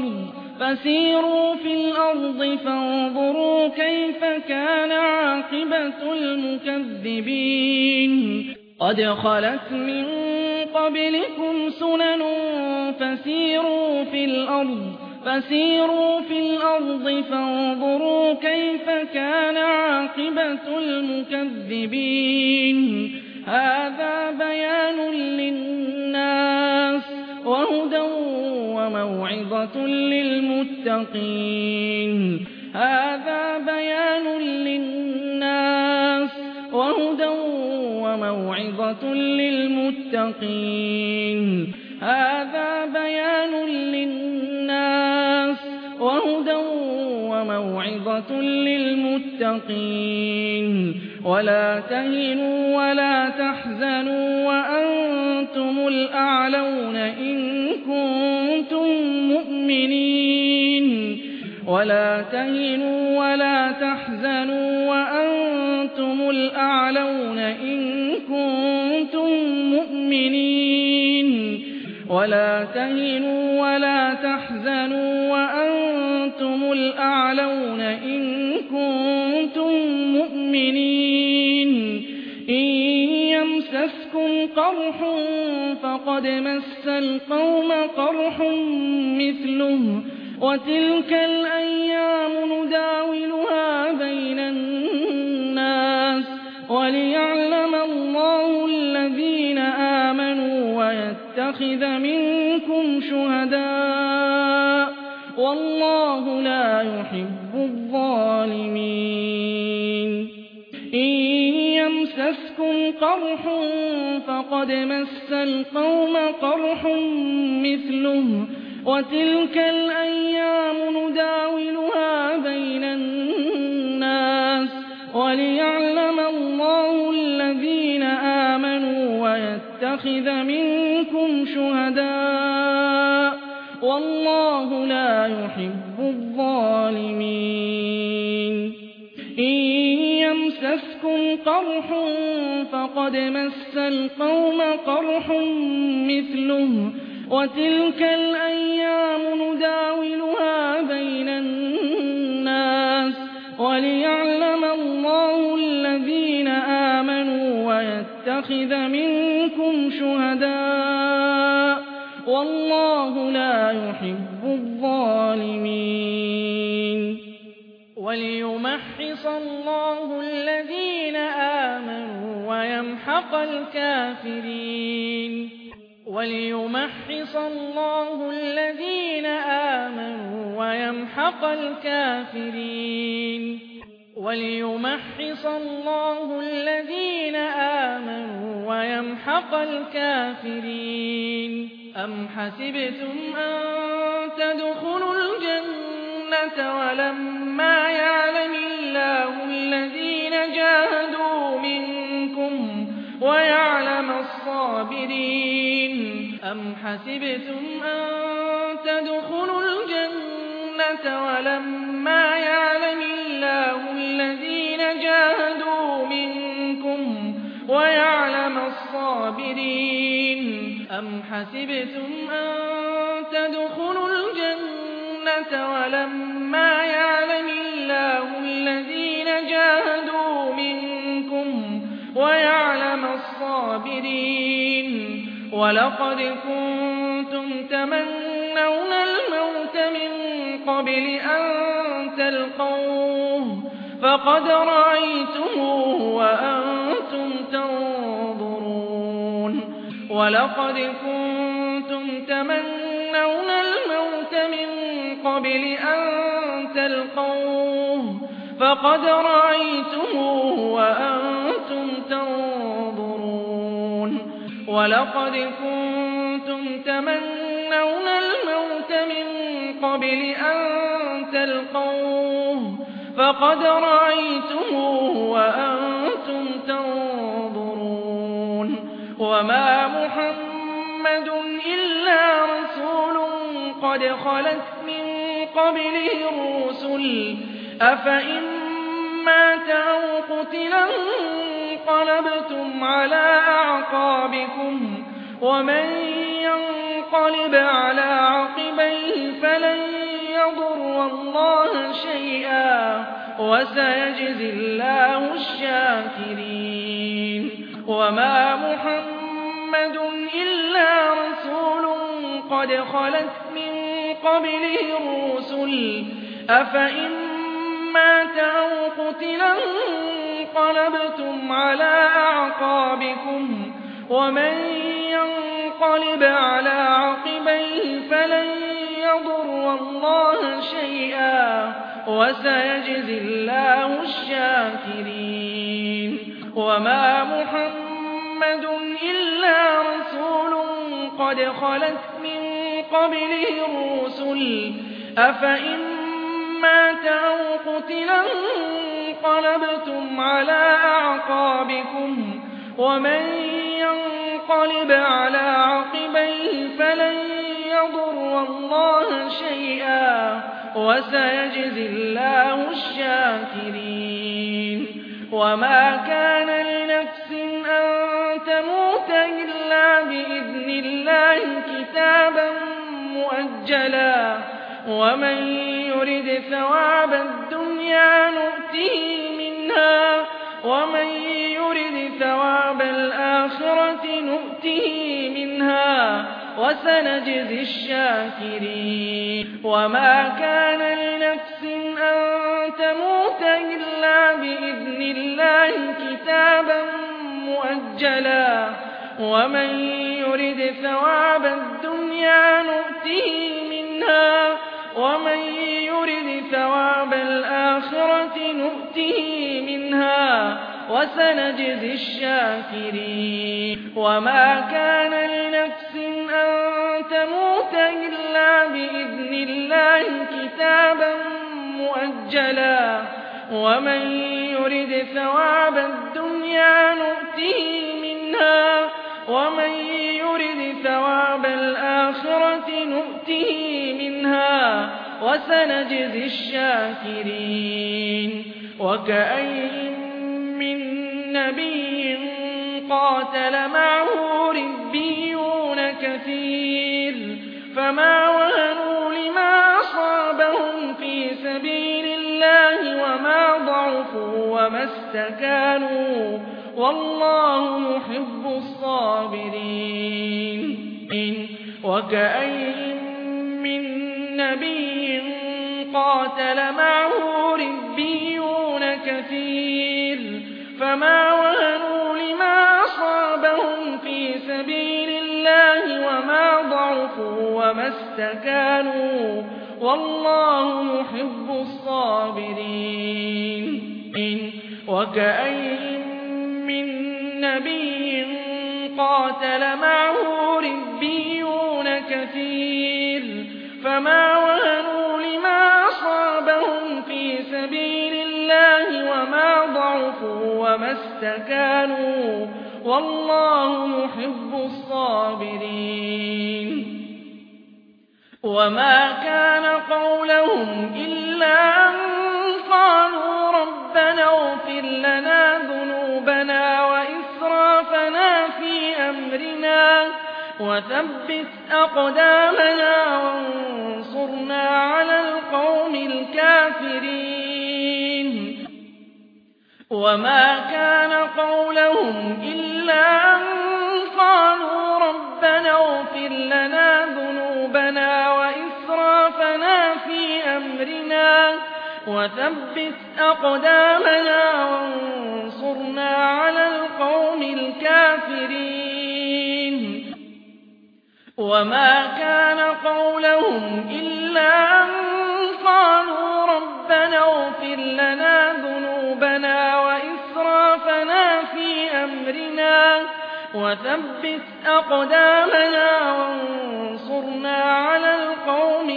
الأرض فانظروا كيف كان عاقبة المكذبين قد خلت من قبلكم سنن فسيروا في الأرض فانظروا كيف كان عاقبة المكذبين هذا بيان للناس وهدى وموعظة للمتقين هذا بيان للناس وهدى وموعظة للمتقين هذا بيان للناس وهدى وموعظة للمتقين ولا تهنوا ولا تحزنوا وأنتم الأعلون إن كنتم مؤمنين ولا تهنوا ولا تحزنوا وأنتم الأعلون إن كنتم مؤمنين ولا تهنوا ولا تحزنوا وأنتم الأعلون إن كنتم مؤمنين إن يمسسكم قرح فقد مس القوم قرح مثله وتلك الأيام نداولها بين الناس وليعلم الله الذين آمنوا ويتخذ منكم شهداء والله لا يحب الظالمين إن يمسسكم قرح فقد مس القوم قرح مثله وتلك الأيام نداولها بين الناس وليعلم الله الذين آمنوا ويتخذ منكم شهداء والله لا يحب الظالمين إن يمسسكم قرح فقد مس القوم قرح مثله وتلك الأيام نداولها بين الناس وليعلم الله الذين آمنوا ويتخذ منكم شهداء والله لا يحب الظالمين وليمحص الله الذين آمنوا ويمحق الكافرين وليمحص الله الذين آمنوا ويمحق الكافرين وليمحص الله الذين آمنوا ويمحق الكافرين أم حسبتم أن تدخلوا الجنة ولما يعلم الله الذين جاهدوا منكم ويعلم الصابرين أم حسبتم أن تدخلوا الجنة ولما يعلم الله الذين جاهدوا منكم ويعلم الصابرين أم حسبتم أن تدخلوا الجنة ولما يعلم الله الذين جاهدوا منكم ويعلم الصابرين ولقد كنتم تمنون الموت من قبل أن تلقوه فقد رأيتموه وأنتم تنظرون ولقد كنتم تمنون الموت من قبل أن تلقوه فقد رأيتموه وأنتم تنظرون ولقد كنتم تمنون الموت من قبل أن تلقوه فقد رأيتموه وأنتم تنظرون وما محمد إلا رسول قد خلت من قبله الرسل أفإن مات أو قتلا انقلبتم على أعقابكم ومن ينقلب على عقبيه فلن يضر الله شيئا وسيجزي الله الشاكرين وما محمد إلا رسول قد خلت من قبله الرسل أفإن مات أو قتلا انقلبتم على أعقابكم ومن ينقلب على عقبيه فلن يضر الله شيئا وسيجزي الله الشاكرين وما محمد إلا رسول قد خلت من قبله الرسل أفإن مات أو قتلا انقلبتم على أعقابكم ومن ينقلب على عقبيه فلن يضر الله شيئا وسيجزي الله الشاكرين وما كان لنفس أن تموت إلا بإذن الله كتابا مؤجلا ومن يرد ثواب الدنيا نؤته منها ومن يرد ثواب الآخرة نؤته منها وسنجزي الشاكرين وما كان لنفس أن تموت إلا بإذن الله كتابا مؤجلا ومن يرد ثواب الدنيا نؤته منها ومن يرد ثواب الآخرة نؤته منها وسنجزي الشاكرين وما كان لنفس أن تموت إلا بإذن الله كتابا مؤجلا ومن يرد ثواب الدنيا نؤته منها ومن يرد ثواب الآخرة نؤته نُؤْتِهِ مِنْهَا وَسَنَجْزِي الشَّاكِرِينَ وَكَأَيِّن مِّن نَّبِيٍّ قَاتَلَ معه ربيون كثير فما وهنوا لما أصابهم في سبيل الله وما ضعفوا وما استكانوا والله يحب الصابرين وكأين من نبي قاتل معه ربيون كثير فما وهنوا لما أصابهم في سبيل الله وما ضعفوا وما استكانوا والله يحب الصابرين وكأين من نبي قاتل معه ربيون كثير فما وهنوا لما أصابهم في سبيل الله وما ضعفوا وما استكانوا والله يحب الصابرين وما كان قولهم إلا أن قالوا ربنا اغفر لنا ذنوبنا وإسرافنا في أمرنا وثبت أقدامنا وانصرنا على القوم الكافرين وما كان قولهم إلا أن قالوا ربنا اغفر لنا ذنوبنا وإسرافنا في أمرنا وثبت أقدامنا وانصرنا على القوم الكافرين وما كان قولهم إلا أن قالوا ربنا اغفر لنا ذنوبنا وإسرافنا في أمرنا وثبت أقدامنا وانصرنا على القوم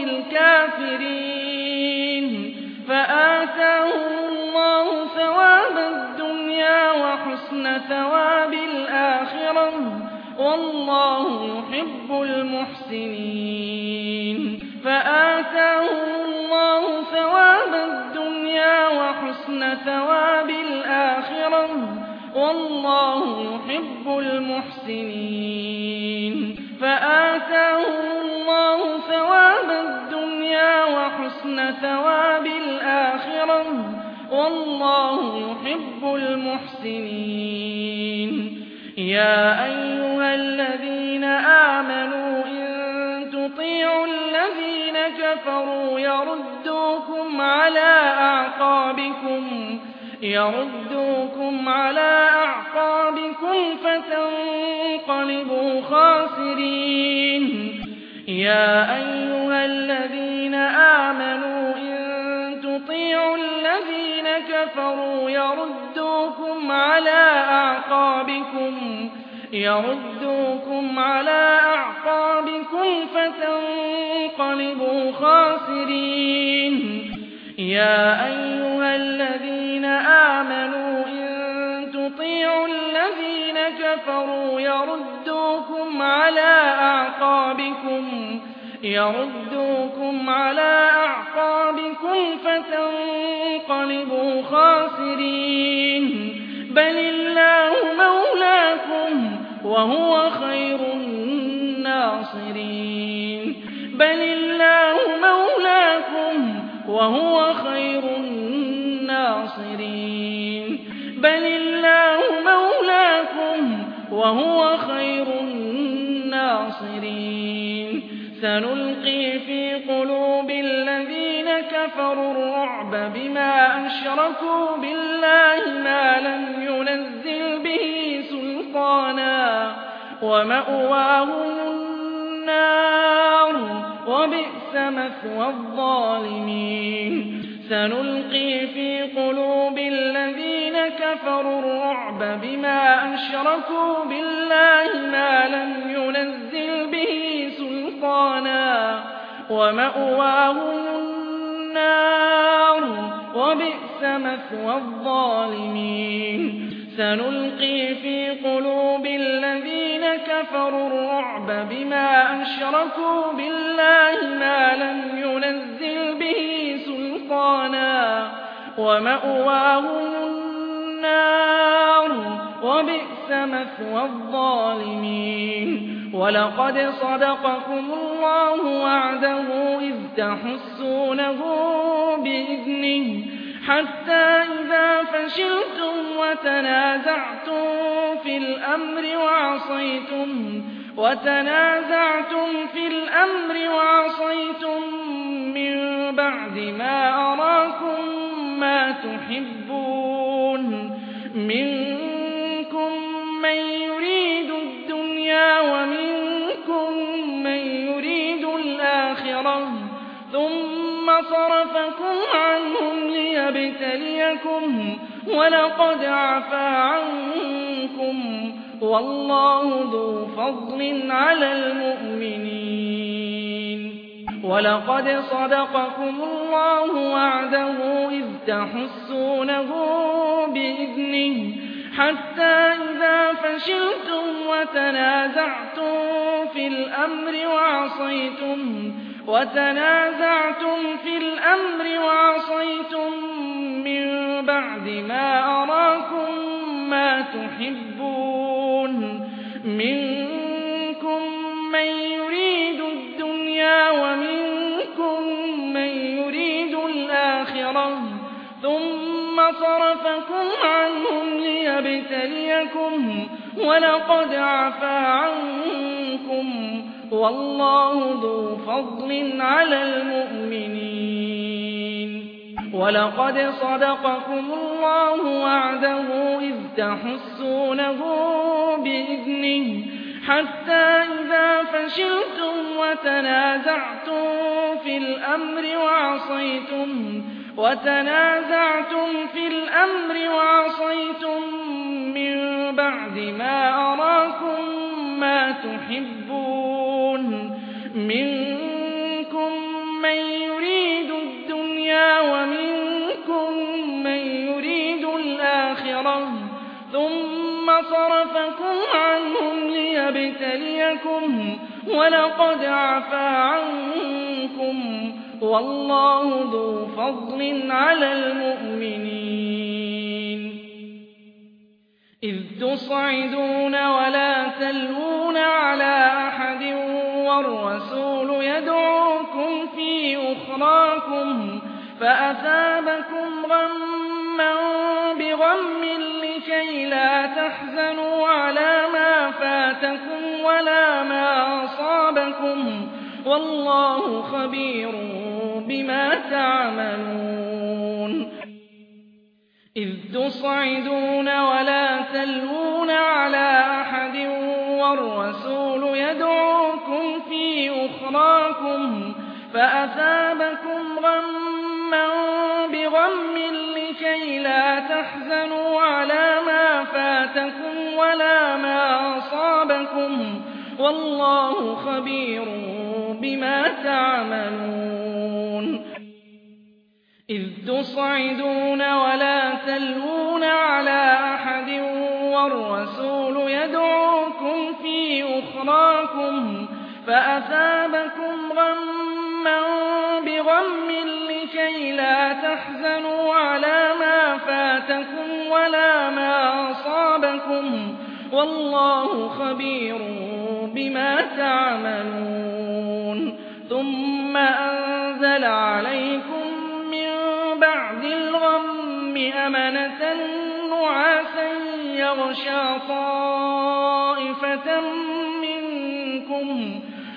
الكافرين فآتاهم الله ثواب الدنيا وحسن ثواب الآخرة والله يحب المحسنين فآتاهم الله ثواب الدنيا وحسن ثواب الآخرة والله يحب المحسنين فآتاهم الله ثواب الدنيا وحسن ثواب الآخرة والله يحب المحسنين يا أيها الذين آمنوا إن تطيعوا الذين كفروا يردوكم على أعقابكم فتنقلبوا خاسرين يا أيها الذين آمنوا إن تطيعوا الذين كفروا يردوكم على أعقابكم فتنقلبوا خاسرين يا أيها الذين آمنوا إن تطيعوا الذين كفروا يردوكم على أعقابكم فتنقلبوا خاسرين بل الله مولاكم وهو خير الناصرين سنلقي في قلوب الذين كفروا الرعب بما أشركوا بالله ما لم ينزل به سلطانا ومأواهم النار وبئس مثوى الظالمين سنلقي في قلوب الذين كفروا الرعب بما أشركوا بالله ما لم ينزل به سلطانا ومأواهم النار وبئس مثوى الظالمين سنلقي في قلوب الذين كفروا الرعب بما أشركوا بالله ما لم ينزل به سلطانا ومأواهم النار وبئس مثوى الظالمين ولقد صدقكم الله وعده إذ تحسونه بإذنه حتى إذا فشلتم وتنازعتم في الأمر وعصيتم من بعد ما أراكم ما تحبون منكم من يريد الدنيا ومنكم من يريد الآخرة ثم صرفكم عنهم ليبتليكم ولقد عفا عنكم والله ذو فضل على المؤمنين ولقد صدقكم الله وعده إذ تحسونه بإذنه حتى إذا فشلتم وتنازعتم في الأمر وعصيتم من بعد ما أراكم ما تحبون منكم من يريد الدنيا ومنكم من يريد الآخرة ثم صرفكم عنهم ليبتليكم ولقد عفا عنكم والله ذو فضل على المؤمنين ولقد صدقكم الله وعده إذ تحسونه بإذنه حتى إذا فشلتم وتنازعتم في الأمر وعصيتم من بعد ما أراكم ما تحبون منكم من يريد الدنيا ومنكم من يريد الآخرة ثم صرفكم عنهم ليبتليكم ولقد عفا عنكم والله ذو فضل على المؤمنين إذ تصعدون ولا تلوون على أحد والرسول يدعوكم في أخراكم فأثابكم غما بغم لكي لا تحزنوا على ما فاتكم ولا ما أصابكم والله خبير بما تعملون إذ تصعدون ولا تلوون على أحد والرسول يدعوكم في أخراكم فأثابكم غما بغم لكي لا تحزنوا على ما فاتكم ولا ما أصابكم والله خبير بما تعملون إذ تصعدون ولا تلوون على أحد والرسول يدعوكم في أخراكم فأثابكم غما بغم لكي لا تحزنوا على ما فاتكم ولا ما أصابكم والله خبير بما تعملون ثم أنزل عليكم من بعد الغم أمنة نعاسا يغشى طائفة منكم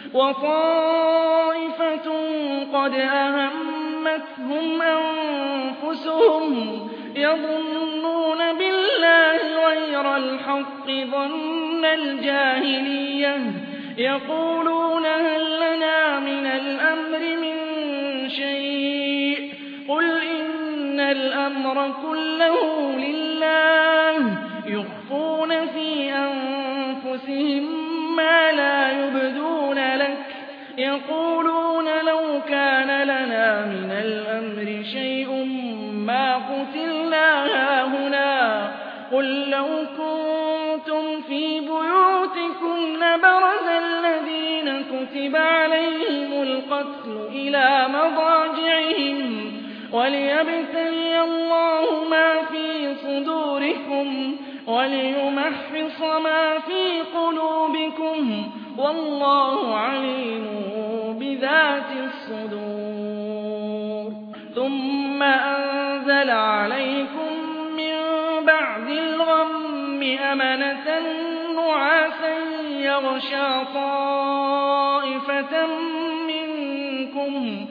وطائفة قد أهمتهم أنفسهم يظنون بالله غير الحق ظن الجاهلية يقولون هل لنا من الأمر من شيء قل إن الأمر كله لله يخفون في أنفسهم ما لا يبدون لك يقولون لو كان لنا من الأمر شيء ما قتلنا هاهنا قل لو كنتم في بيوتكم لبرز الذين كتب عليهم القتل إلى مضاجعهم وليبتلي الله ما في صدوركم وليمحص ما في قلوبكم والله عليم بذات الصدور ثم أنزل عليكم من بعد الغم أمنة نعاسا يغشى طائفة منكم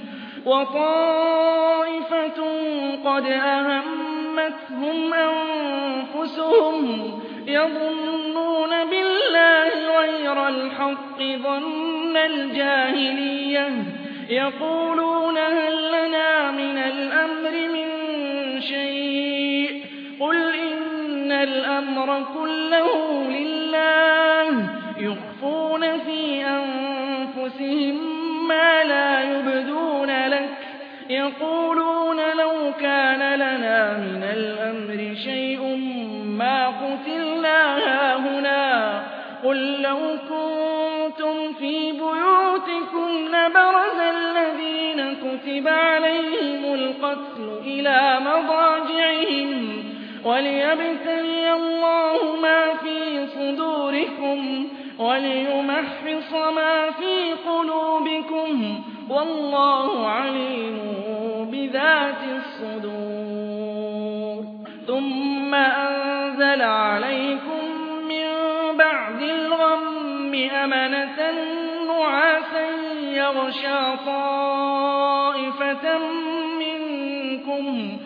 وطائفة قد أهمتهم أنفسهم يظنون بالله غير الحق ظن الجاهلية يقولون هل لنا من الأمر من شيء قل إن الأمر كله لله يخفون في أنفسهم ما لا يبدون لك يقولون لو كان لنا من الأمر شيء ما قتلنا هاهنا قل لو كنتم في بيوتكم لبرز الذين كتب عليهم القتل إلى مضاجعهم وليبتلي الله ما في صدوركم وليمحص ما في قلوبكم والله عليم بذات الصدور ثم أنزل عليكم من بعد الغم أمنة نعاسا يغشى طائفة منكم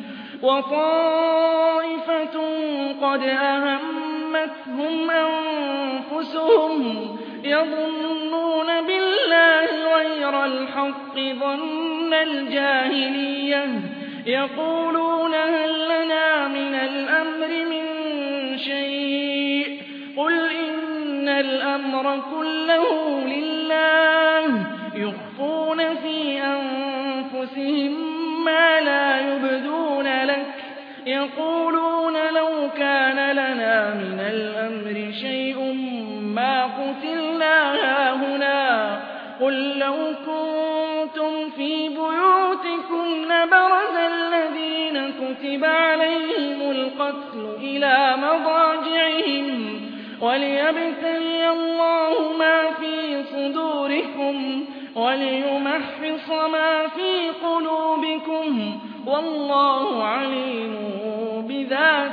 وطائفة قد أهمتهم أنفسهم يظنون بالله غير الحق ظن الجاهلية يقولون هل لنا من الأمر من شيء قل إن الأمر كله لله يخفون في أنفسهم ما لا يبدون لك يقولون لو كان لنا من الأمر شيء ما قتلنا هاهنا قل لو كنتم في بيوتكم لبرز الذين كتب عليهم القتل إلى مضاجعهم وليبتلي الله ما في صدوركم وليمحص ما في قلوبكم والله عليم بذات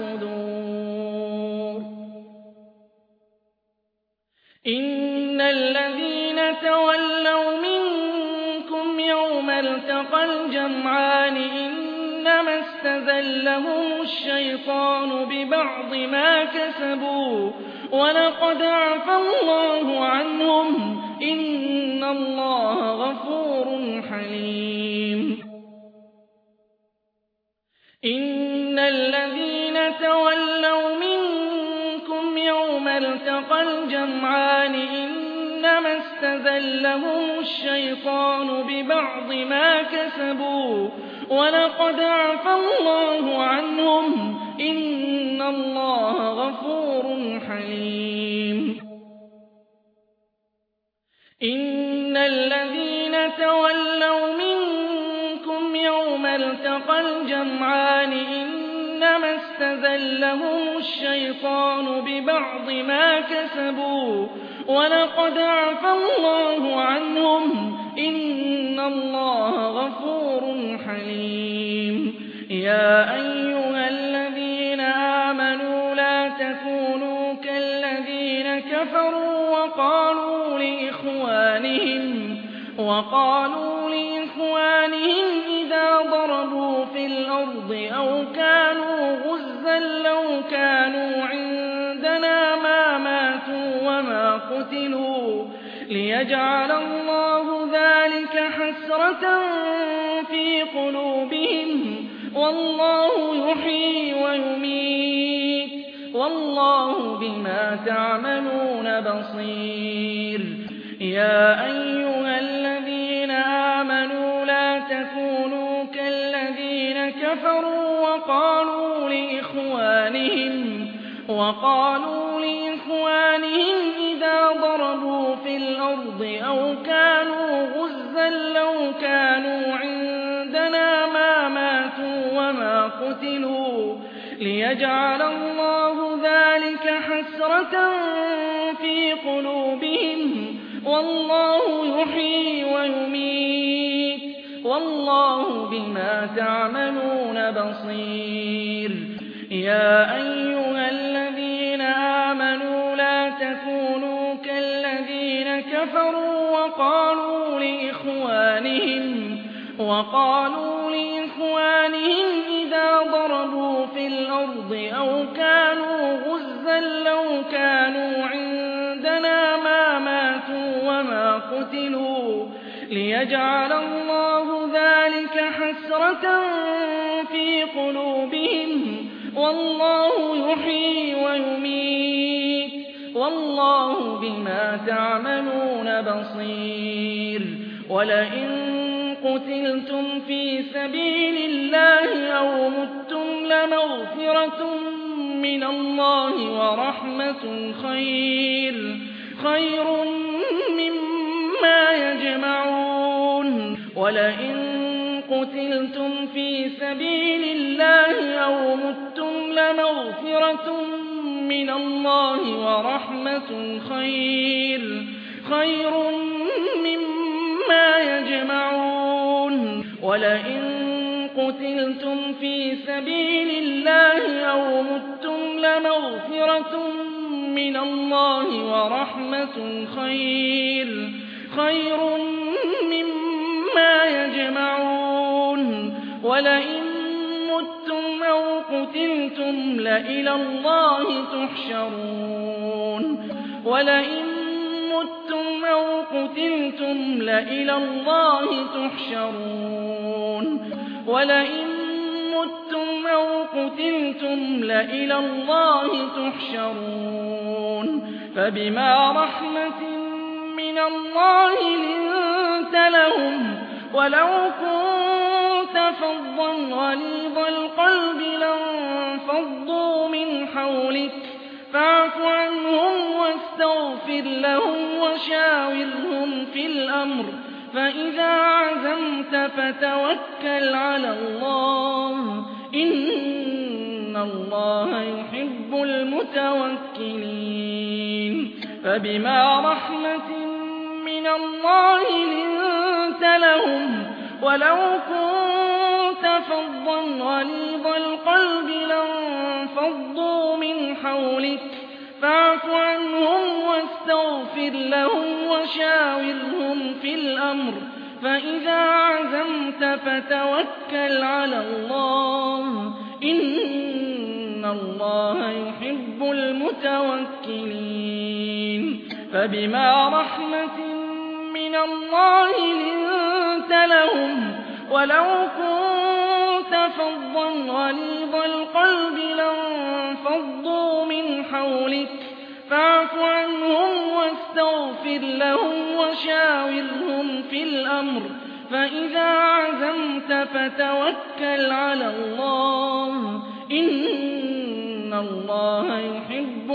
الصدور إن الذين تولوا منكم يوم التقى الجمعان إنما استزلهم الشيطان ببعض ما كسبوا ولقد عفى الله عنهم إن الله غفور حليم إن الذين تولوا منكم يوم التقى الجمعان إنما استزلهم الشيطان ببعض ما كسبوا ولقد عفى الله عنهم إن الله غفور حليم إن الذين تولوا منكم يوم التقى الجمعان إنما استزلهم الشيطان ببعض ما كسبوا ولقد عفى الله عنهم إن الله غفور حليم يا أيها الذين آمنوا لا تكونوا كالذين كفروا وقالوا لإخوانهم إذا ضربوا في الأرض أو كانوا غزا لو كانوا عندنا ما ماتوا وما قتلوا ليجعل الله ذلك حسرة في قلوبهم والله يحيي ويميت والله بما تعملون بصير يا أيها الذين آمنوا لا تكونوا كالذين كفروا وقالوا لإخوانهم إذا ضربوا في الأرض أو كانوا غزا لو كانوا عندنا ما ماتوا وما قتلوا ليجعل الله ذلك حسرة في قلوبهم والله يحيي ويميت والله بما تعملون بصير. يا أيها الذين آمنوا لا تكونوا كالذين كفروا وقالوا لإخوانهم إذا ضربوا في الأرض أو كانوا غزا لو كانوا عندنا ما ماتوا وما قتلوا ليجعل الله ذلك حسرة في قلوبهم والله يحيي ويميت والله بما تعملون بصير. ولئن قتلتم في سبيل الله أو متم لمغفرة من الله ورحمة خير مما يجمعون. ولئن قتلتم في سبيل الله أو متم لمغفرة من الله ورحمة خير مما يجمعون. ولئن قتلتم في سبيل الله أو متم لمغفرة من الله ورحمة خير مما يجمعون. ولئن متم أو قتلتم لإلى الله تحشرون. ولئن متم أو قتلتم لإلى الله تحشرون. ولئن متم أو قتلتم لإلى الله تحشرون. فبما رحمة من الله لنت لهم ولو كنت فظا غليظ القلب لانفضوا من حولك فاعف عنهم واستغفر لهم وشاورهم في الأمر فإذا عزمت فتوكل على الله إن الله يحب المتوكلين. فبما رحمة من الله لنت لهم ولو كنت فظا غليظ القلب لانفضوا من حولك فاعف عنهم واستغفر لهم وشاورهم في الأمر فإذا عزمت فتوكل على الله إن الله يحب المتوكلين. فبما رحمة من الله لنت لهم ولو كنت فظا غليظ القلب لانفضوا من حولك فاعف عنهم واستغفر لهم وشاورهم في الأمر فإذا عزمت فتوكل على الله إن الله يحب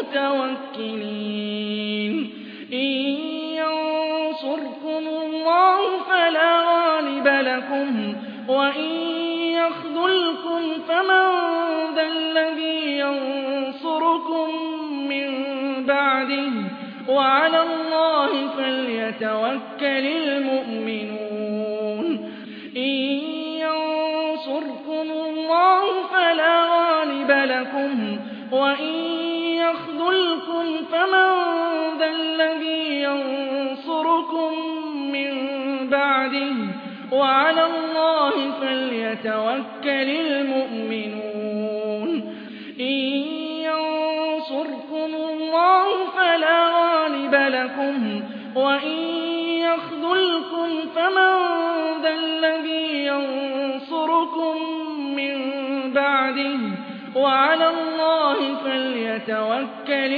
المتوكلين. إن ينصركم الله فلا غالب لكم وإن يخذلكم فمن ذا الذي ينصركم من بعده وعلى الله فليتوكل المؤمنون. إن ينصركم الله فلا غالب لكم وإن يخذلكم فمن ذا الذي ينصركم من بعده وعلى الله فليتوكل المؤمنون. إن ينصركم الله فلا غالب لكم وإن يخذلكم فمن ذا الذي ينصركم من بعده وعلى الله فليتوكل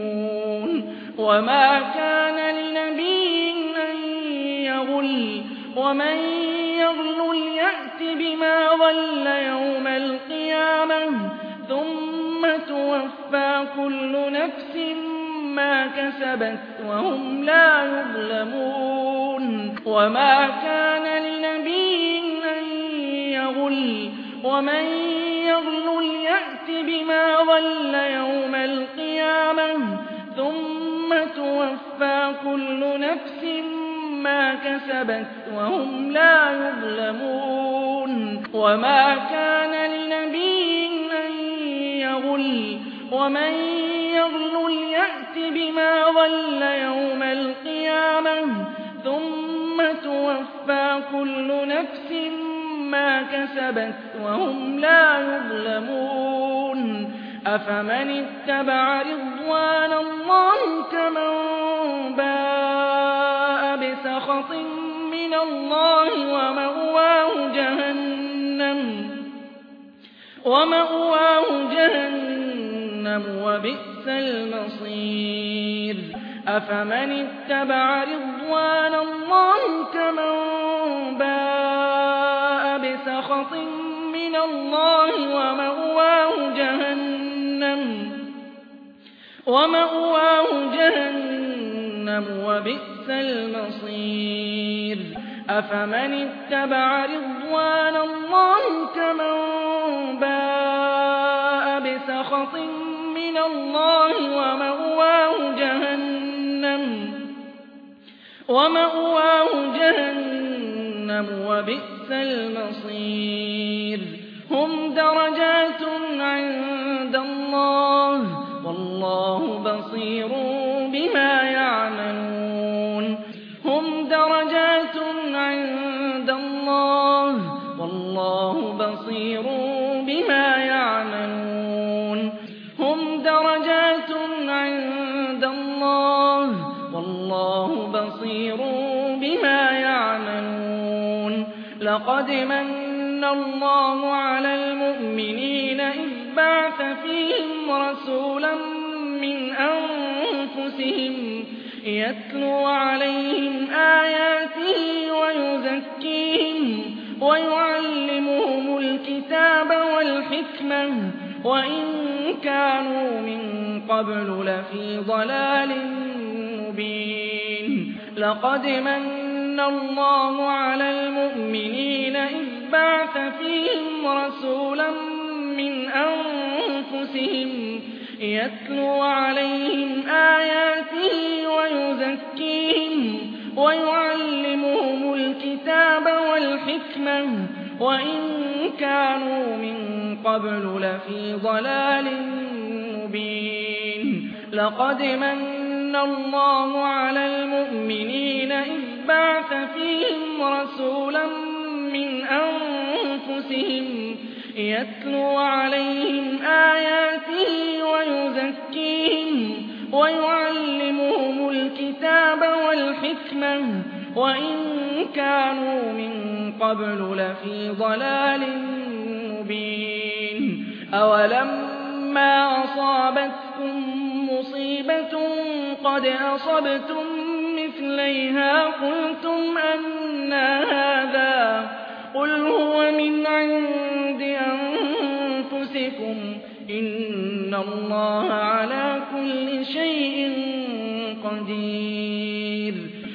المؤمنون. وما كان لنبي أن يغل ومن يغلل يأت بما غل يوم القيامة ثم توفى كل نفس ما كسبت وهم لا يظلمون وما كان لنبي أن يغل ومن يغلل يأت بما غل يوم القيامة ثم توفى كل نفس ما كسبت وهم لا يظلمون وما كان لنبي أن يغل ومن يغلل يأت بما غل يوم القيامة ثم توفى كل نفس ما كسبت وهم لا يظلمون أفمن اتبع رضوان الله كمن باء بسخط من الله ومأواه جهنم وبئس المصير أفمن اتبع رضوان الله كمن باء بسخط من الله ومأواه جهنم وبئس المصير أفمن اتبع رضوان الله كمن باء بسخط من الله ومأواه جهنم وبئس المصير هم درجات عند الله والله بصير بما يعملون هم درجات عند الله والله بصير بما يعملون هم درجات عند الله والله بصير بما يعملون لقد من الله على المؤمنين إذ بعث فيهم رسولا من أنفسهم يتلو عليهم آياته ويزكيهم ويعلمهم الكتاب والحكمة وإن كانوا من قبل لفي ضلال مبين لقد من الله على المؤمنين إذ بعث فيهم رسولا من أنفسهم يتلو عليهم آياته ويزكيهم ويعلمهم الكتاب والحكمة وإن كانوا من قبل لفي ضلال مبين لقد من الله على المؤمنين إذ بعث فيهم رسولا من أنفسهم يتلو عليهم آياته ويزكيهم ويعلمهم الكتاب والحكمة وإن كانوا من قبل لفي ضلال مبين أولما أصابتكم مصيبة قد أصبتم مثليها قلتم أنى هذا قل هو من عند أنفسكم إن الله على كل شيء قدير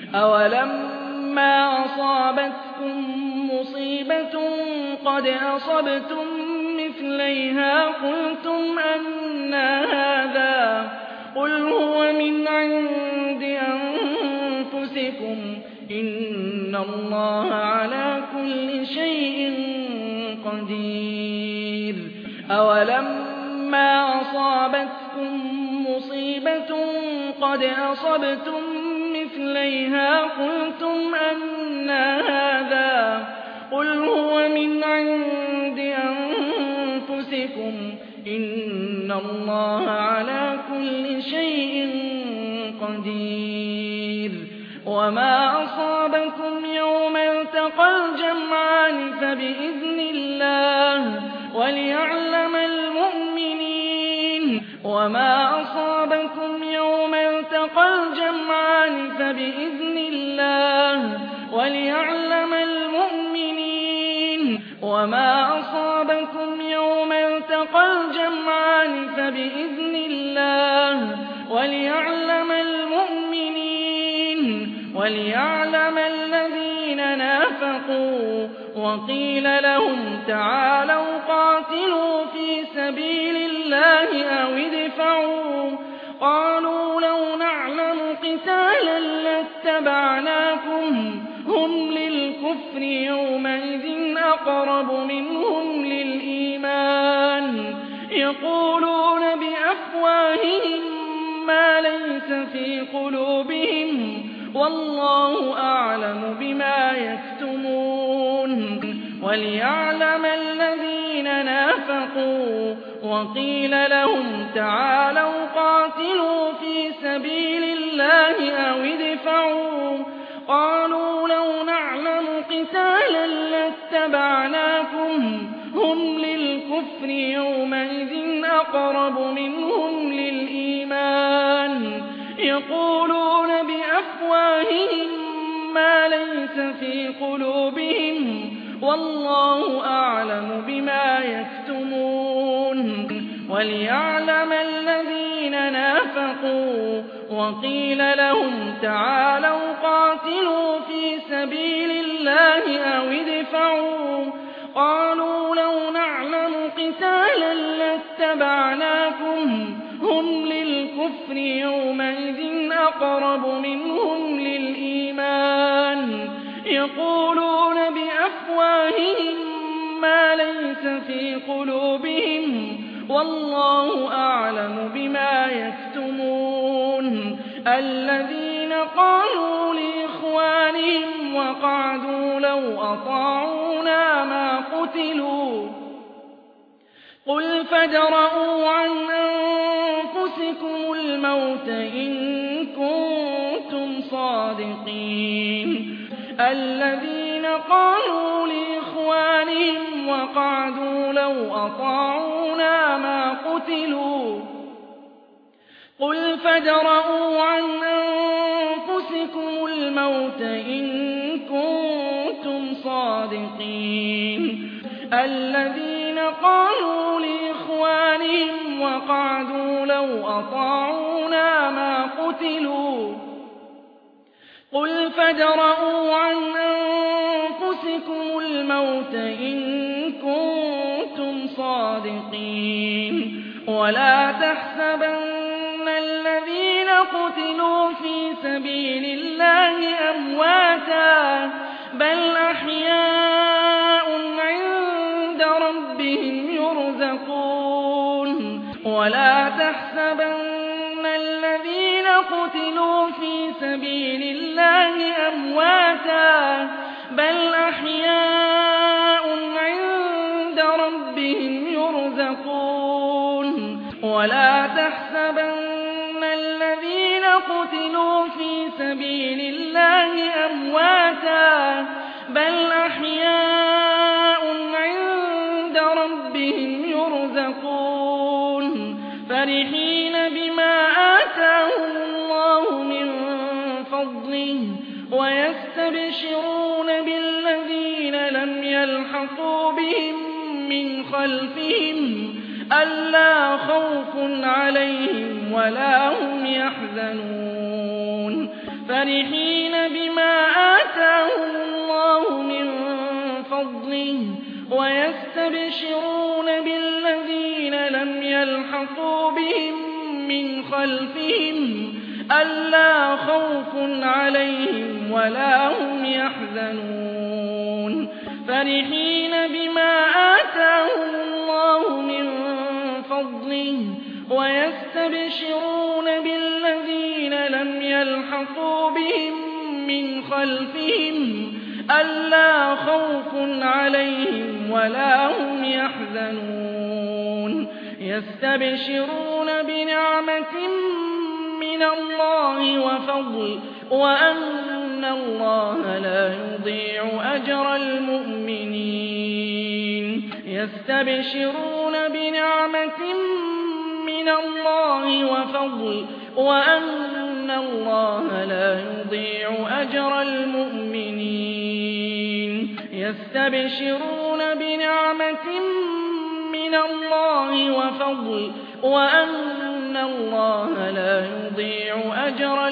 أولما أصابتكم مصيبة قد أصبتم مثليها قلتم أنى هذا قل هو من عند أنفسكم إن الله على كل شيء قدير أولما أصابتكم مصيبة قد أصبتم مثليها قلتم أنى هذا قل هو من عند أنفسكم إن الله على كل شيء قدير وما أصابكم يوم التقى الجمعان فبإذن الله وليعلم المؤمنين وما أصابكم يوم التقى الجمعان فبإذن الله وليعلم وما أصابكم يوم التقى الجمعان فبإذن الله وليعلم المؤمنين وليعلم الذين نافقوا. وقيل لهم تعالوا قاتلوا في سبيل الله أو ادفعوا. قالوا لو نعلم قتالا لاتبعناكم هم للكفر يومئذ أقرب منهم للإيمان يقولون بأفواههم ما ليس في قلوبهم والله أعلم بما يكتمون. وليعلم الذين نافقوا. وقيل لهم تعالوا قاتلوا في سبيل الله أو ادفعوا. قالوا لو نعلم قتالا لاتبعناكم هم للكفر يومئذ أقرب منهم للإيمان يقولون بأفواههم ما ليس في قلوبهم والله أعلم بما يكتمون. وليعلم الذين نافقوا. وقيل لهم تعالوا قاتلوا في سبيل الله أو ادفعوا. قالوا لو نعلم قتالا لاتبعناكم هم للكفر يومئذ أقرب منهم للإيمان يقولون بأفواههم ما ليس في قلوبهم والله أعلم بما يكتمون. الذين قالوا لإخوانهم وقعدوا لو أطاعونا ما قتلوا قل فادرءوا عن أنفسكم الموت إن كنتم صادقين. الذين قالوا لإخوانهم وقعدوا لو أطاعونا ما قتلوا قل فادرءوا عن أنفسكم الموت إن كنتم صادقين. الذين قالوا لإخوانهم وقعدوا لو أطاعونا ما قتلوا قل فادرءوا عن أنفسكم الموت إن كنتم صادقين. ولا تحسبن الذين قتلوا في سبيل الله أمواتا بل أحياء عند ربهم يرزقون. ولا تحسبن الذين قتلوا في سبيل الله أمواتا بل أحياء عند ربهم يرزقون. ولا تحسبن الذين قتلوا في سبيل الله أمواتا بل أحياء عند ربهم يرزقون. فرحين بما آتاهم الله من فضله ويستبشرون بالذين لم يلحقوا بهم من خلفهم ألا خوف عليهم ولا هم يحزنون. فرحين بما آتاهم الله من فضله ويستبشرون بالذين لم يلحقوا بهم من خلفهم ألا خوف عليهم ولا هم يحزنون. فرحين بما آتاهم الله من فضله ويستبشرون بالذين لم يلحقوا بهم من خلفهم ألا خوف عليهم ولا هم يحزنون. يستبشرون بنعمة من الله وفضل وأن الله لا يضيع أجر المؤمنين. يستبشرون بنعمة من الله وفضل وأن الله لا يضيع أجر المؤمنين. يستبشرون بنعمة بنعمة من الله وفضل وأن الله لا يضيع أجر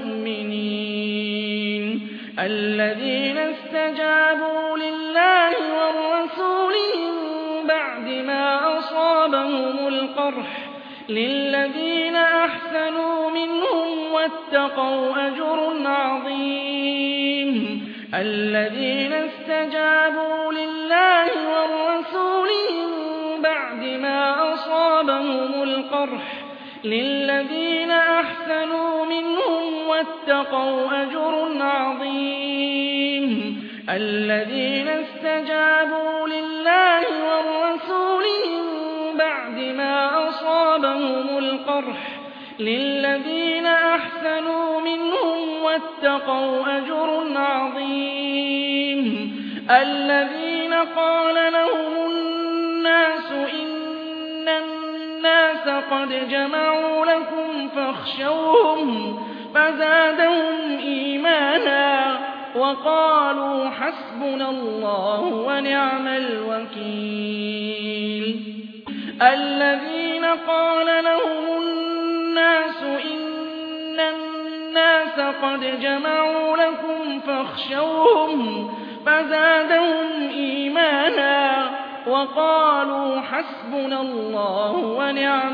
المؤمنين الذين استجابوا لله والرسول من بعد ما أصابهم القرح للذين أحسنوا منهم واتقوا أجر عظيم الذين استجابوا لله والرسول من بعد ما أصابهم القرح للذين أحسنوا منهم واتقوا أجر عظيم الذين استجابوا لله والرسول من بعد ما أصابهم القرح للذين أحسنوا منهم واتقوا أجر عظيم الذين قال لهم الناس إن الناس قد جمعوا لكم فاخشوهم فزادهم إيمانا وقالوا حسبنا الله ونعم الوكيل الذين قال لهم الناس إن الناس قد جمعوا لكم فاخشوهم فزادهم إيمانا وقالوا حسبنا الله ونعم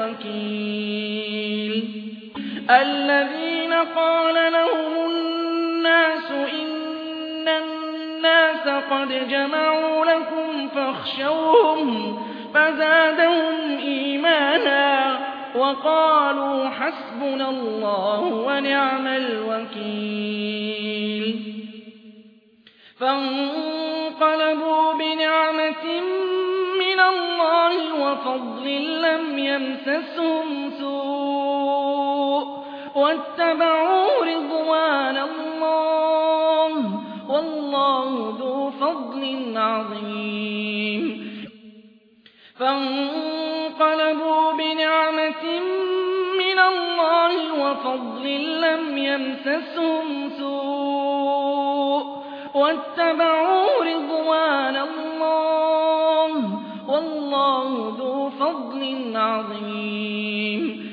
الوكيل الذين قال لهم الناس إن الناس قد جمعوا لكم فاخشوهم فزادهم إيمانا وقالوا حسبنا الله ونعم الوكيل فانقلبوا بنعمة من الله وفضل لم يمسسهم سوء واتبعوا رضوان الله والله ذو فضل عظيم فانقلبوا بنعمة من الله وفضل لم يمسسهم سوء واتبعوا رضوان الله والله ذو فضل عظيم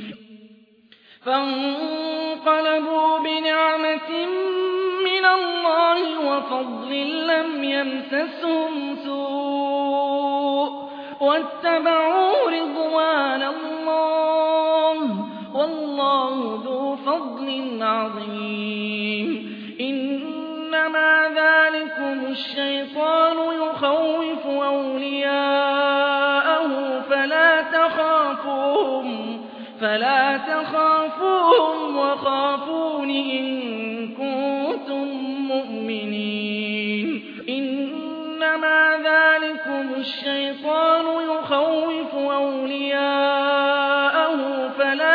فانقلبوا بنعمة من الله وفضل لم يمسسهم سوء واتبعوا رضوان الله والله ذو فضل عظيم إنما ذلكم الشيطان يخوف أولياءه فلا تخافوهم وخافون إن كنتم مؤمنين إنما ذلكم الشيطان يخوف أولياءه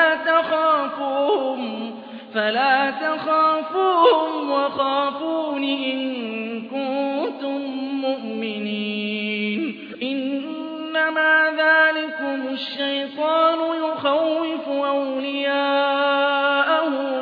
فلا تخافوهم وخافون إن كنتم مؤمنين إنما ذلكم الشيطان يخوف أولياءه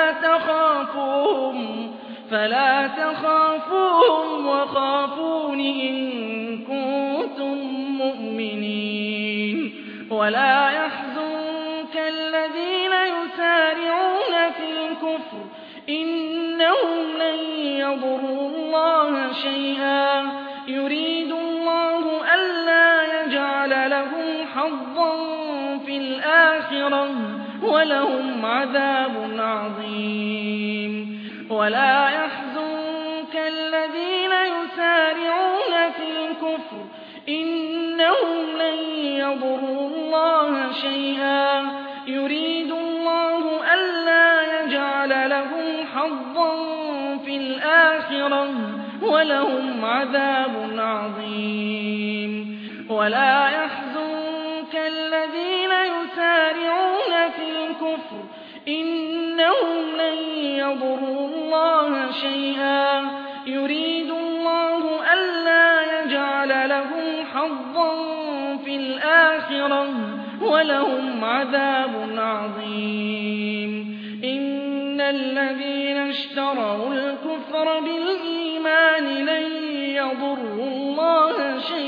فلا تخافوهم وخافون إن كنتم مؤمنين ولا يحزنك الذين يسارعون في الكفر إنهم لن يضروا الله شيئا يريد الله ألا يجعل لهم حظا في الآخرة ولهم عذاب عظيم ولا يحزنك الذين يسارعون في الكفر إنهم لن يضروا الله شيئا يريد الله ألا يجعل لهم حظا في الآخرة ولهم عذاب عظيم ولا يحزنك الذين يسارعون في الكفر إنهم لن يضروا الله شيئا يريد الله ألا يجعل لهم حظا في الآخرة ولهم عذاب عظيم إن الذين اشتروا الكفر بالإيمان لن يضروا الله شيئا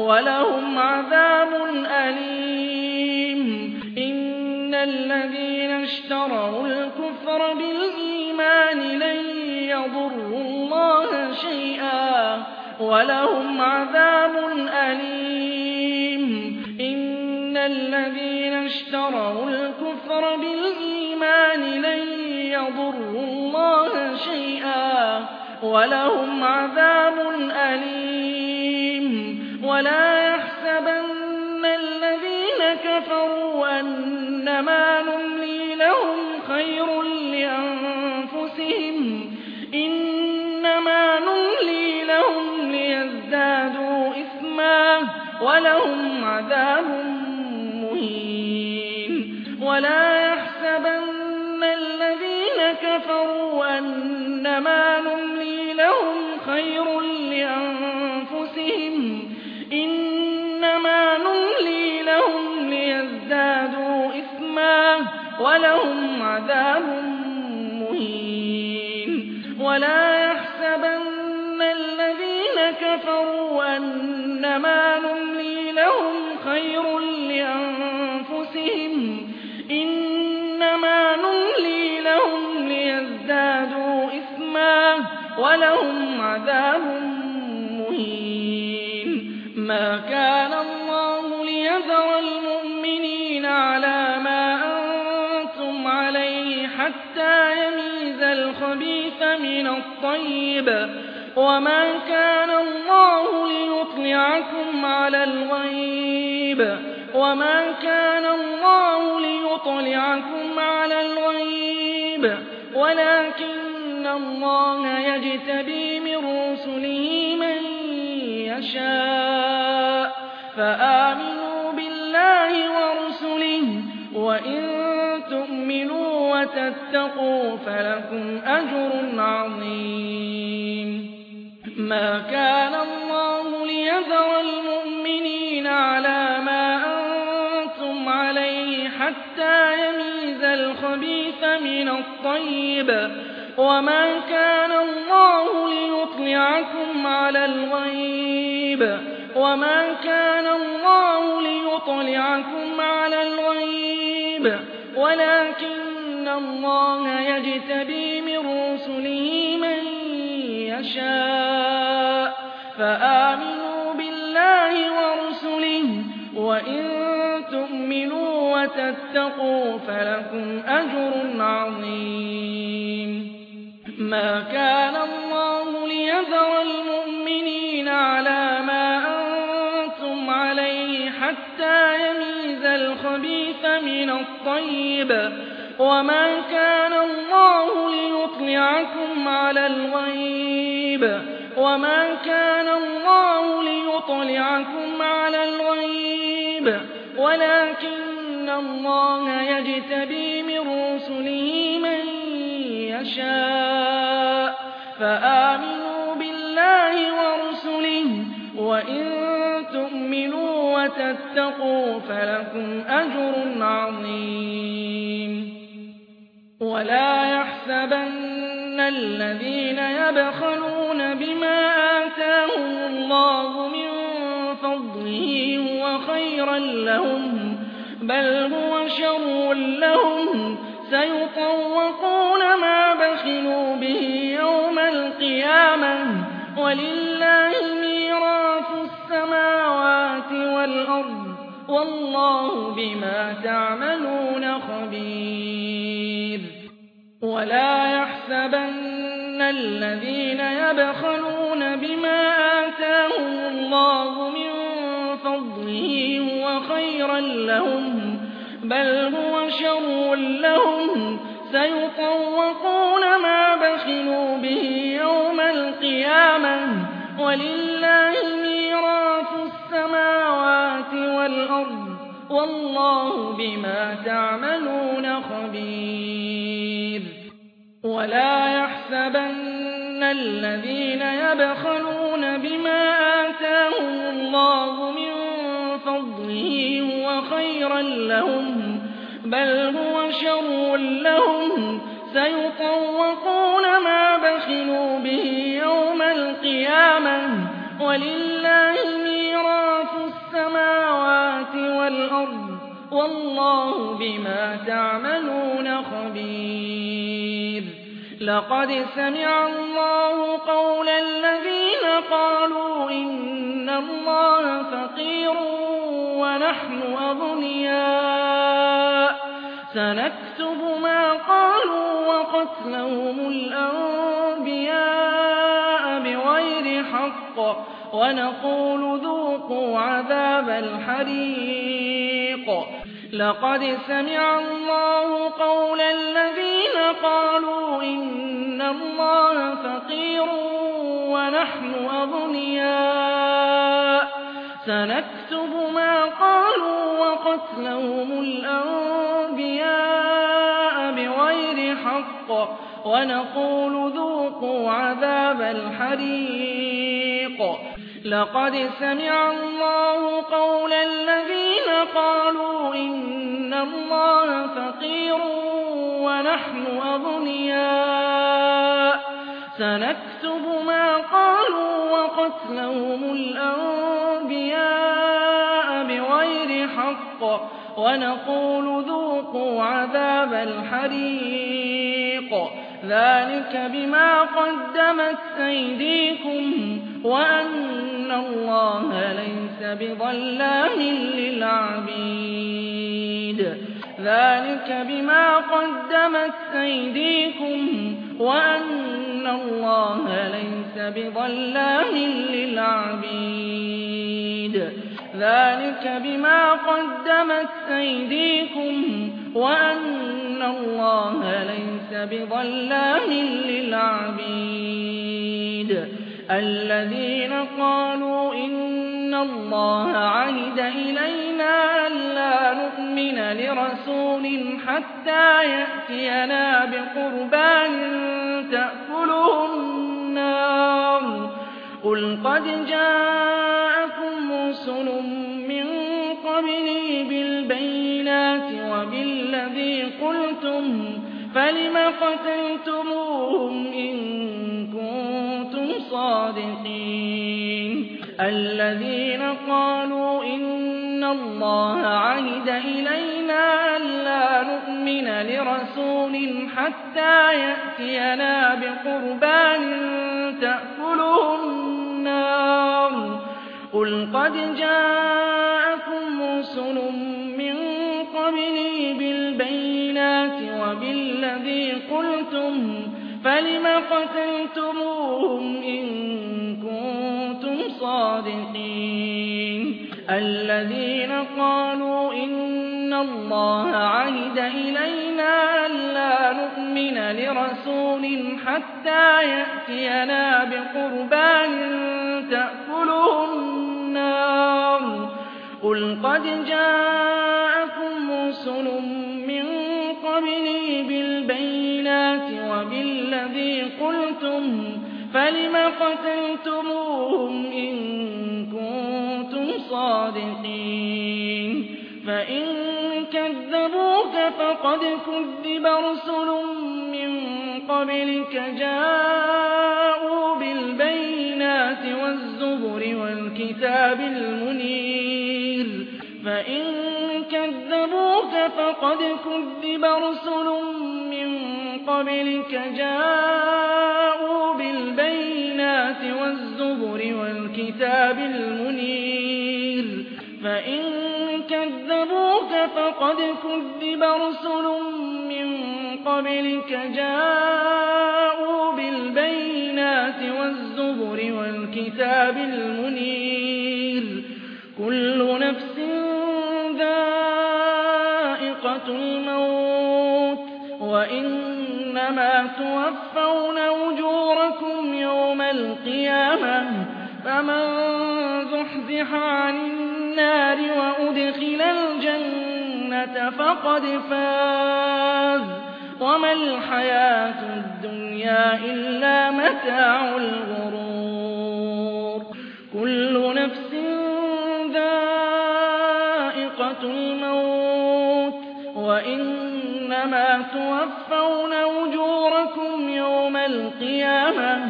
وَلَهُمْ عَذَابٌ أَلِيمٌ إِنَّ الَّذِينَ اشْتَرَوُا الْكُفْرَ بِالْإِيمَانِ لَن يَضُرُّوا اللَّهَ شَيْئًا وَلَهُمْ عَذَابٌ أَلِيمٌ إِنَّ الَّذِينَ اشْتَرَوُا الْكُفْرَ بِالْإِيمَانِ لَن يَضُرُّوا اللَّهَ شَيْئًا وَلَهُمْ عَذَابٌ أَلِيمٌ وَلَا يَحْسَبَنَّ الَّذِينَ كَفَرُوا أَنَّمَا نُمْلِي لَهُمْ خَيْرٌ لِّأَنفُسِهِمْ إِنَّمَا نُمْلِي لَهُمْ لِيَزْدَادُوا إِثْمًا وَلَهُمْ عَذَابٌ مُّهِينٌ وَلَا يَحْسَبَنَّ الَّذِينَ كَفَرُوا أَنَّمَا نُمْلِي لَهُمْ خَيْرٌ لِّأَنفُسِهِمْ إِنَّمَا نُمْلِي لَهُمْ لِيَزْدَادُوا إِثْمًا وَلَهُمْ عَذَابٌ مُّهِينٌ وَلَا يَحْسَبَنَّ الَّذِينَ كَفَرُوا أَنَّمَا نُمْلِي لَهُمْ خَيْرٌ لِّأَنفُسِهِمْ إِنَّمَا نُمْلِي لَهُمْ لِيَزْدَادُوا إِثْمًا وَلَهُمْ عَذَابٌ مُّهِينٌ مَا كَانَ اللَّهُ لِيَذَرَ الْمُؤْمِنِينَ عَلَىٰ مَا أَنتُمْ عَلَيْهِ حَتَّىٰ يَمِيزَ الْخَبِيثَ مِنَ الطَّيِّبِ وَمَا كَانَ اللَّهُ لِيُطْلِعَكُمْ عَلَى الْغَيْبِ وَلَٰكِنَّ اللَّهَ يَجْتَبِي مِن رُّسُلِهِ مَن يَشَاءُ فَآمِنُوا بِاللَّهِ وَرُسُلِهِ وَإِن تُؤْمِنُوا وَتَتَّقُوا فَلَكُمْ أَجْرٌ عَظِيمٌ مَا كَانَ اللَّهُ لِيَذَرَ الْمُؤْمِنِينَ عَلَىٰ مَا أَنتُمْ عَلَيْهِ حَتَّىٰ يَمِيزَ الْخَبِيثَ مِنَ الطَّيِّبِ وَمَا كَانَ اللَّهُ لِيُطْلِعَكُمْ عَلَى الْغَيْبِ وَلَٰكِنَّ اللَّهَ يَجْتَبِي مِن رُّسُلِهِ مَن يَشَاءُ فَآمِنُوا بِاللَّهِ وَرُسُلِهِ وَإِن تُؤْمِنُوا وَتَتَّقُوا فَلَكُمْ أَجْرٌ عَظِيمٌ مَا كَانَ اللَّهُ لِيَذَرَ الْمُؤْمِنِينَ عَلَىٰ مَا أَنتُمْ عَلَيْهِ حَتَّىٰ يَمِيزَ الْخَبِيثَ مِنَ الطَّيِّبِ وَمَا كَانَ اللَّهُ لِيُطْلِعَكُمْ عَلَى الْغَيْبِ وَلَٰكِنَّ اللَّهَ يَجْتَبِي مِن رُّسُلِهِ مَن يَشَاءُ فَآمِنُوا بِاللَّهِ وَرُسُلِهِ وَإِن تُؤْمِنُوا وَتَتَّقُوا فَلَكُمْ أَجْرٌ عَظِيمٌ وَلَا يَحْسَبَنَّ الَّذِينَ يَبْخَلُونَ بِمَا آتَاهُمُ اللَّهُ مِن فَضْلِهِ هُوَ خَيْرًا لَّهُم بَلْ هُوَ شَرٌّ لَّهُمْ سَيُطَوَّقُونَ مَا بَخِلُوا بِهِ يَوْمَ الْقِيَامَةِ وَلِلَّهِ مِيرَاثُ السَّمَاوَاتِ وَالْأَرْضِ وَاللَّهُ بِمَا تَعْمَلُونَ خَبِيرٌ وَلَا يَحْسَبَنَّ الَّذِينَ يَبْخَلُونَ بِمَا آتَاهُمُ اللَّهُ مِن فَضْلِهِ هُوَ خَيْرًا لَّهُم بَلْ هُوَ شَرٌّ لَّهُمْ سَيُطَوَّقُونَ مَا بَخِلُوا بِهِ يَوْمَ الْقِيَامَةِ وَلِلَّهِ مِيرَاثُ السَّمَاوَاتِ وَالْأَرْضِ وَاللَّهُ بِمَا تَعْمَلُونَ خَبِيرٌ وَلَا يَحْسَبَنَّ الَّذِينَ يَبْخَلُونَ بِمَا آتَاهُمُ اللَّهُ مِن فَضْلِهِ هُوَ خَيْرًا لَّهُم بَلْ هُوَ شَرٌّ لَّهُمْ سَيُطَوَّقُونَ مَا بَخِلُوا بِهِ يَوْمَ الْقِيَامَةِ وَلِلَّهِ مِيرَاثُ والأرض والله بما تعملون خبير. لقد سمع الله قول الذين قالوا إن الله فقير ونحن أغنياء سنكتب ما قالوا وقتلهم الأنبياء بغير حق ونقول ذوقوا عذاب الحريق. لقد سمع الله قول الذين قالوا إن الله فقير ونحن أغنياء سنكتب ما قالوا وقتلهم الأنبياء بغير حق ونقول ذوقوا عذاب الحريق. لقد سمع الله قول الذين قالوا إن الله فقير ونحن أغنياء سنكتب ما قالوا وقتلهم الأنبياء بغير حق ونقول ذوقوا عذاب الحريق. ذلك بما قدمت أيديكم وأن الله ليس بظلام للعبيد. ذلك بما قدمت أيديكم وأن الله ليس بظلام للعبيد. ذلك بما قدمت أيديكم وأن الله ليس بظلام للعبيد. الذين قالوا إن الله عهد إلينا ألا نؤمن لرسول حتى يأتينا بقربان تأكله النار قل قد جاءكم رسل من قبلي بالبينات وبالذي قلتم فلم قتلتموهم إن كنتم صادقين. الذين قالوا إن الله عهد إلينا ألا نؤمن لرسول حتى يأتينا بقربان تأكله النار قل قد جاءكم رسل من قبلي بالبينات وبالذي قلتم فلم قتلتموهم إن كنتم صادقين. الذين قالوا إن الله عهد إلينا ألا نؤمن لرسول حتى يأتينا بقربان تأكله النار قل قد جاءكم رسل من قبلي بالبينات وبالذي قلتم فلم قتلتموهم إن كنتم صادقين. فإن كذبوك فقد كذب رسل من قبلك جاءوا بالبينات والزبر والكتاب المنير. فإن كذبوك فقد كذب رسل من قبلك جاءوا بالبينات والزبر والكتاب المنير. فإن كذبوك فقد كذب رسل من قبلك جاءوا بالبينات والزبر والكتاب المنير. كل نفس ذائقة الموت وإنما توفون أجوركم يوم القيامة فمن زحزح عن النار وأدخل الجنة فقد فاز وما الحياة الدنيا إلا متاع الغرور. كل نفس ذائقة الموت وإنما توفون أجوركم يوم القيامة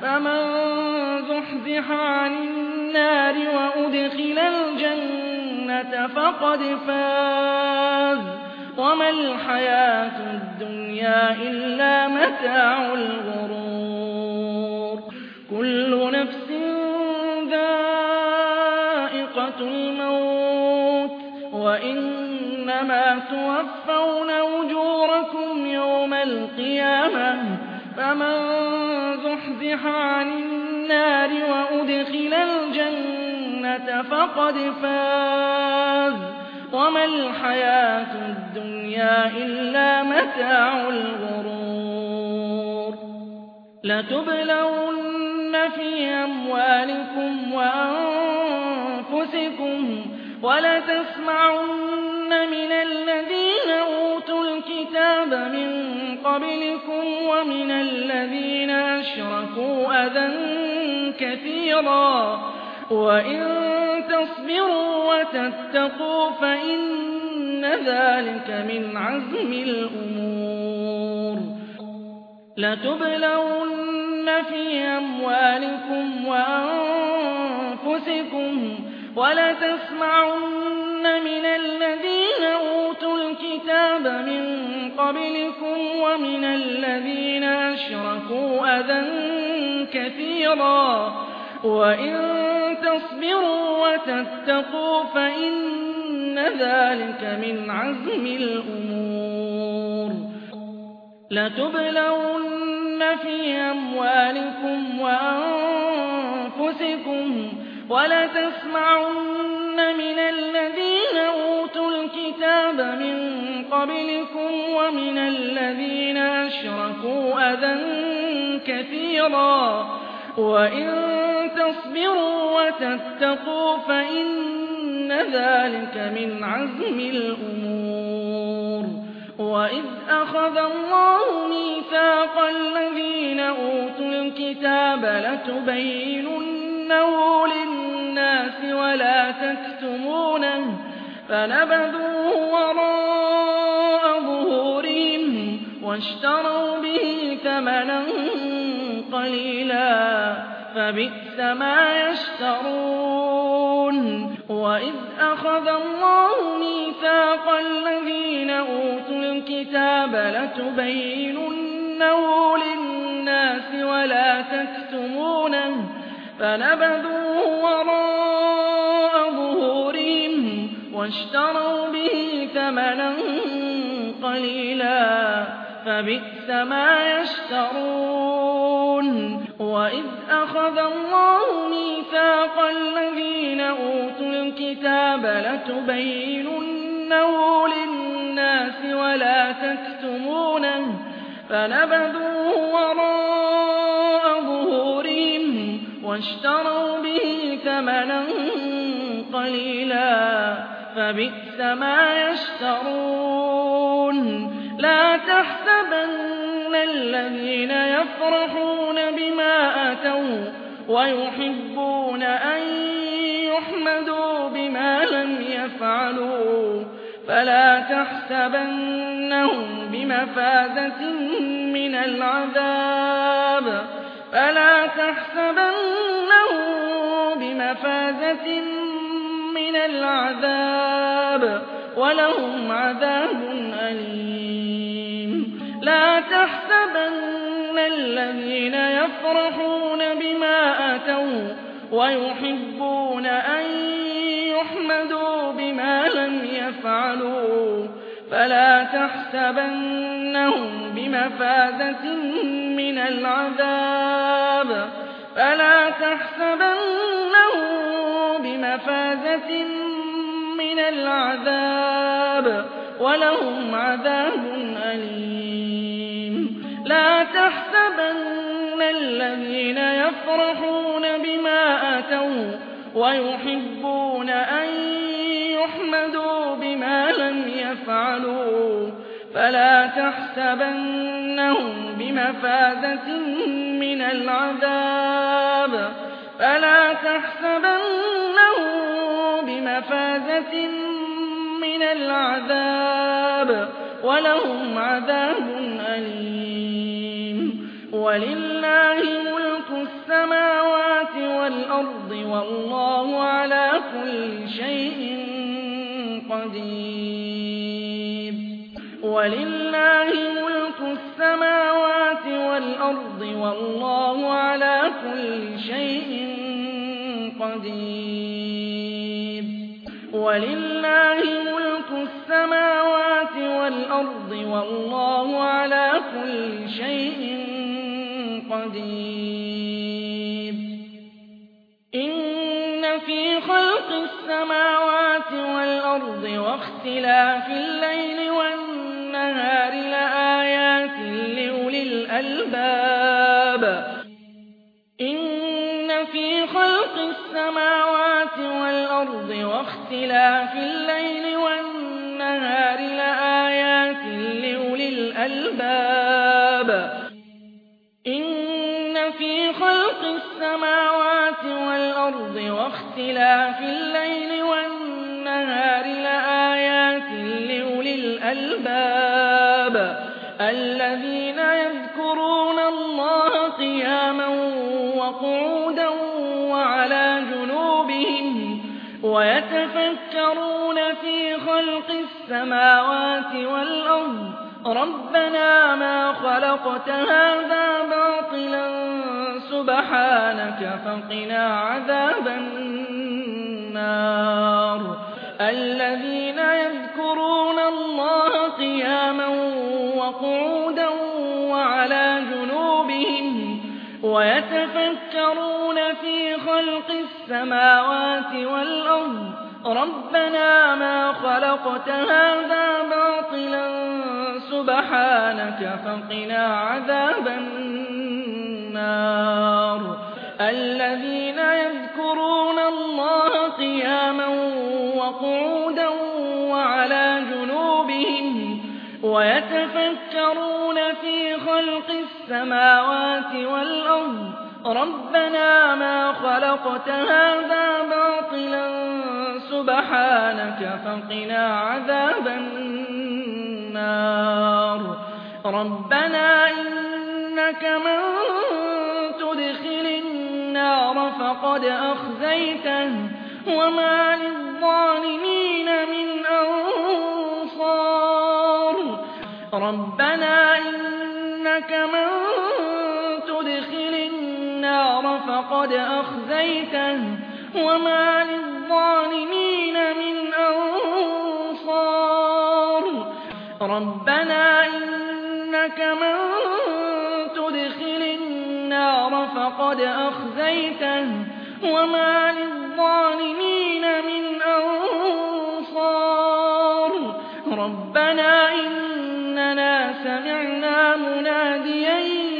فمن زحزح عن النار وأدخل الجنة الجنة فقد فاز وما الحياة الدنيا إلا متاع الغرور كل نفس ذائقة الموت وإنما توفون أجوركم يوم القيامة فمن زحزح عن النار وأدخل الجنة فقد فاز وما الحياة الدنيا إلا متاع الغرور لتبلون في أموالكم وأنفسكم ولتسمعن من الذين أوتوا الكتاب من قبلكم ومن الذين أشركوا أذى كثيرا وإن تصبروا وتتقوا فإن ذلك من عزم الأمور لتبلون في أموالكم وأنفسكم ولتسمعن من الذين أوتوا الكتاب من قبلكم ومن الذين أشركوا أذى كثيرا وإن تصبروا وتتقوا فإن ذلك من عزم الأمور لتبلون في أموالكم وأنفسكم ولتسمعن من الذين أوتوا الكتاب من قبلكم ومن الذين أشركوا أذى كثيرا وإن تصبروا وتتقوا فإن ذلك من عزم الأمور وإذ أخذ الله ميثاق الذين أوتوا الكتاب لتبيننه للناس ولا تكتمونه فنبذوه وراء ظهورهم واشتروا به ثمنا قليلا فبئس ما يشترون وإذ أخذ الله ميثاق الذين أوتوا الكتاب لتبيننه للناس ولا تكتمونه فنبذوه وراء ظهورهم واشتروا به ثمنا قليلا فبئس ما يشترون وإذ أخذ الله ميثاق الذين أوتوا الكتاب لتبيننه للناس ولا تكتمونه فنبذوه وراء ظهورهم واشتروا به ثمنا قليلا فبئس ما يشترون لا تحسبن الذين يفرحون بما أتوا ويحبون أن يحمدوا بما لم يفعلوا فلا تحسبنهم بمفازة من العذاب فلا تحسبنهم بمفازة من العذاب ولهم عذاب أليم لا تحسبن الذين يفرحون بما أتوا ويحبون أن يحمدوا بما لم يفعلوا فلا تحسبنهم بمفازة من العذاب فلا تحسبنهم بمفازة من العذاب ولهم عذاب أليم لا تحسبن الذين يفرحون بما أتوا ويحبون أن يحمدوا بما لم يفعلوا فلا تحسبنهم بمفازة من العذاب فلا تحسبنهم بمفازة من العذاب ولهم عذاب أليم ولله ملك السماوات والأرض والله على كل شيء قدير ولله ملك السماوات والأرض والله على كل شيء قدير ولله ملك السماوات والأرض والله على كل شيء قدير إن في خلق السماوات والأرض واختلاف الليل والنهار لآيات لأولي الألباب إن في خلق السماوات والأرض واختلاف الليل والنهار لآيات لأولي الألباب إن في خلق السماوات والأرض واختلاف الليل والنهار لآيات لأولي الألباب الذين يذكرون الله قياما وقعودا وعلى جنوبهم ويتفكرون في خلق السماوات والأرض ربنا ما خلقت هذا باطلا سبحانك فقنا عذاب النار الذين يذكرون الله قياما وقعودا وعلى جنوبهم ويتفكرون في خلق السماوات والأرض ربنا ما خلقت هذا باطلا سبحانك فقنا عذاب النار الذين يذكرون الله قياما وقعودا وعلى جنوبهم ويتفكرون في خلق السماوات والأرض ربنا ما خلقت هذا باطلا سبحانك فقنا عذاب النار ربنا إنك من تدخل النار فقد أخزيته وما للظالمين من أنصار ربنا إنك من تدخل النار فقد أخزيته وما للظالمين من أنصار ربنا إنك من تدخل النار فقد أخزيته وما للظالمين من أنصار ربنا إننا سمعنا مناديا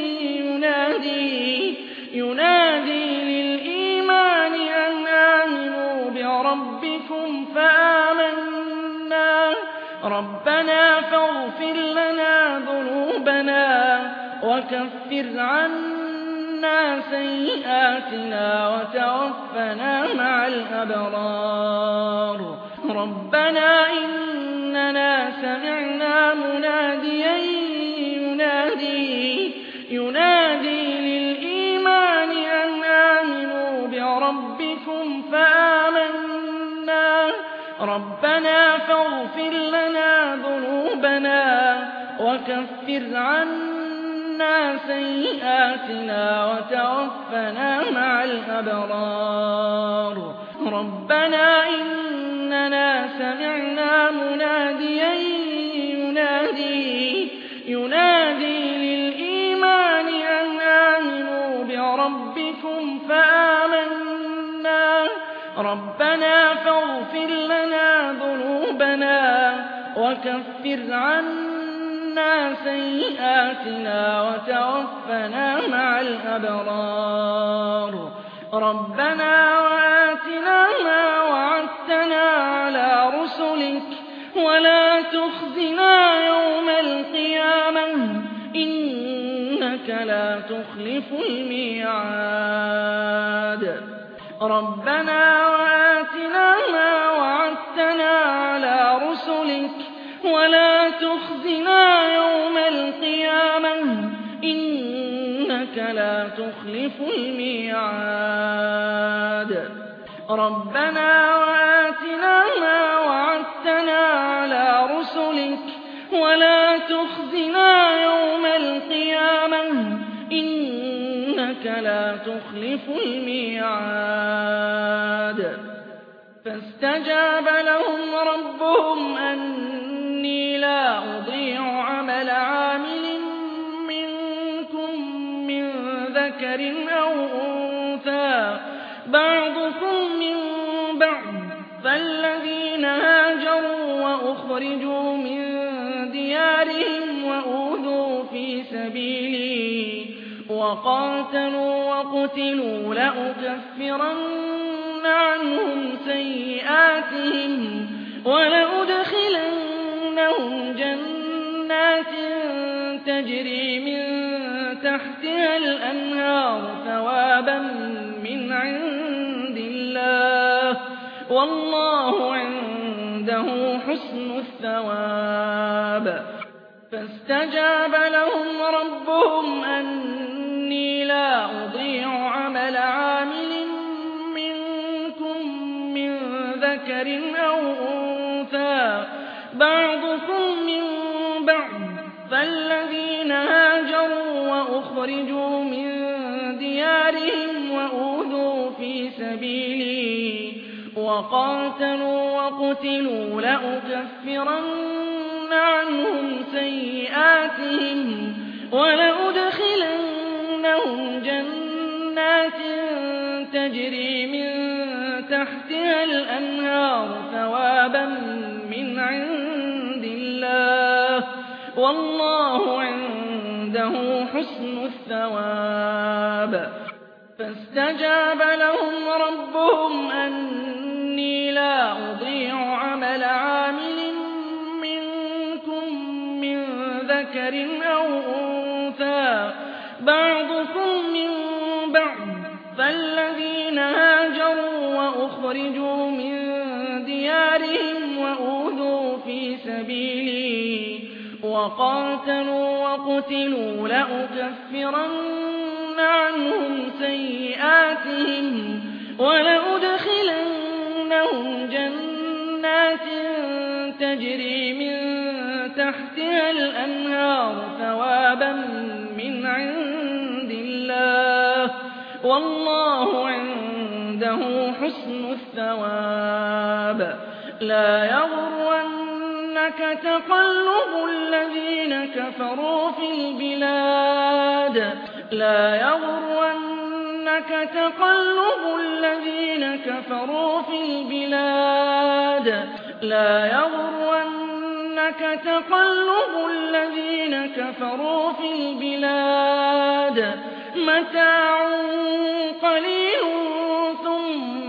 ينادي للإيمان أن آمنوا بربكم فآمنا ربنا فاغفر لنا ذنوبنا وكفر عنا سيئاتنا وتوفنا مع الأبرار ربنا إننا سمعنا مناديا ينادي للإيمان أن آمنوا بربكم فآمنا ربنا فاغفر لنا ذنوبنا وكفر عنا سيئاتنا وتوفنا مع الأبرار ربنا إننا سمعنا مناديا ينادي للإيمان أن آمنوا بربكم فآمنا ربنا فاغفر لنا ذنوبنا وكفر عنا سيئاتنا وتوفنا مع الأبرار ربنا وآتنا ما وعدتنا على رسلك ولا تخزنا يوم القيامة إنك لا تخلف الميعاد ربنا وآتنا ما وعدتنا على رسلك ولا تخزنا يوم القيامة إنك لا تخلف الميعاد ربنا وآتنا ما وعدتنا رُسُلِكَ وَلَا تُخْزِنَا يَوْمَ الْقِيَامَةِ إِنَّكَ لَا تُخْلِفُ الْمِيعَادَ فَاسْتَجَابَ لَهُمْ رَبُّهُمْ أَنِّي لَا أُضِيعُ عَمَلَ عَامِلٍ مِّنكُم مِّن ذَكَرٍ أَوْ أُنثَىٰ بَعْضُكُم مِّن بَعْضٍ فَالَّذِينَ هَاجَرُوا وَأُخْرِجُوا مِن دِيَارِهِمْ وَأُوذُوا فِي سَبِيلِي وَقَاتَلُوا وَقُتِلُوا لَأُكَفِّرَنَّ عَنْهُمْ سَيِّئَاتِهِمْ وَلَأُدْخِلَنَّهُمْ جَنَّاتٍ تَجْرِي مِن تَحْتِهَا الْأَنْهَارُ ثَوَابًا مِّنْ عِندِ اللَّهِ ۗ وَاللَّهُ عِندَهُ حُسْنُ الثَّوَابِ فَاسْتَجَابَ لَهُمْ رَبُّهُمْ أَنِّي لَا أُضِيعُ عَمَلَ عَامِلٍ مِّنكُم مِّن ذَكَرٍ أَوْ أُنثَىٰ بَعْضُكُم مِّن بَعْضٍ فَالَّذِينَ هَاجَرُوا وَأُخْرِجُوا مِن دِيَارِهِمْ وَأُوذُوا فِي سَبِيلِي وَقَاتَلُوا وَقُتِلُوا لَأُكَفِّرَنَّ عَنْهُمْ سَيِّئَاتِهِمْ وَلَأُدْخِلَنَّهُمْ جَنَّاتٍ تَجْرِي مِن تَحْتِهَا الْأَنْهَارُ ثَوَابًا مِّنْ عِندِ اللَّهِ ۗ وَاللَّهُ عِندَهُ حُسْنُ الثَّوَابِ فَاسْتَجَابَ لَهُمْ رَبُّهُمْ أَنِّي لَا أُضِيعُ عَمَلَ عَامِلٍ مِّنكُم مِّن ذَكَرٍ أَوْ أُنثَىٰ بَعْضُكُم مِّن بَعْضٍ فَالَّذِينَ هَاجَرُوا وَأُخْرِجُوا مِن دِيَارِهِمْ وَأُوذُوا فِي سَبِيلِي وَقَاتَلُوا وَقُتِلُوا لَأُكَفِّرَنَّ عَنْهُمْ سَيِّئَاتِهِمْ وَلَأُدْخِلَنَّهُمْ جَنَّاتٍ تَجْرِي مِن تَحْتِهَا الْأَنْهَارُ ثَوَابًا مِّنْ عِندِ اللَّهِ ۗ وَاللَّهُ عِندَهُ حُسْنُ الثَّوَابِ لَا يَغُرَّنَّكَ تَقَلُّبُ الَّذِينَ كَفَرُوا في الْبِلَادِ لا يغرنك تقلب الذين كفروا في البلاد لا يغرنك تقلب الذين كفروا في البلاد متاع قليل ثم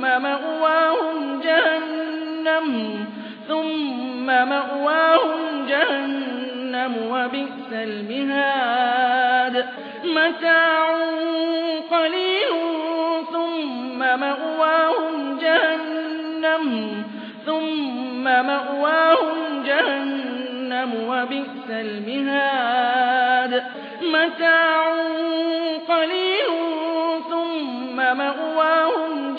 مأواهم جهنم وبئس المهاد متاع قليل ثم مأواهم جهنم وبئس المهاد متاع قليل ثم مأواهم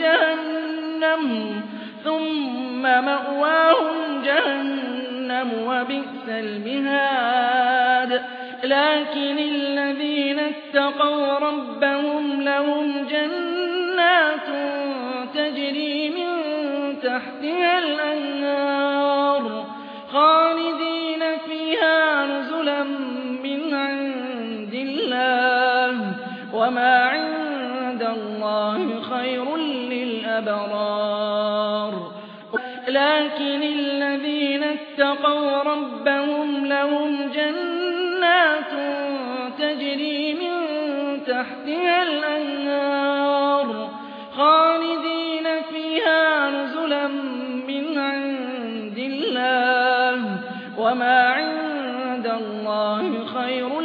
جهنم وبئس المهاد لكن الذين اتقوا ربهم لهم جنات تجري من تحتها الأنهار خالدين فيها نزلا من عند الله وما عند الله خير للأبرار لكن الذين اتقوا ربهم لهم جنات تجري من تحتها الأنهار خالدين فيها نزلا من عند الله وما عند الله خير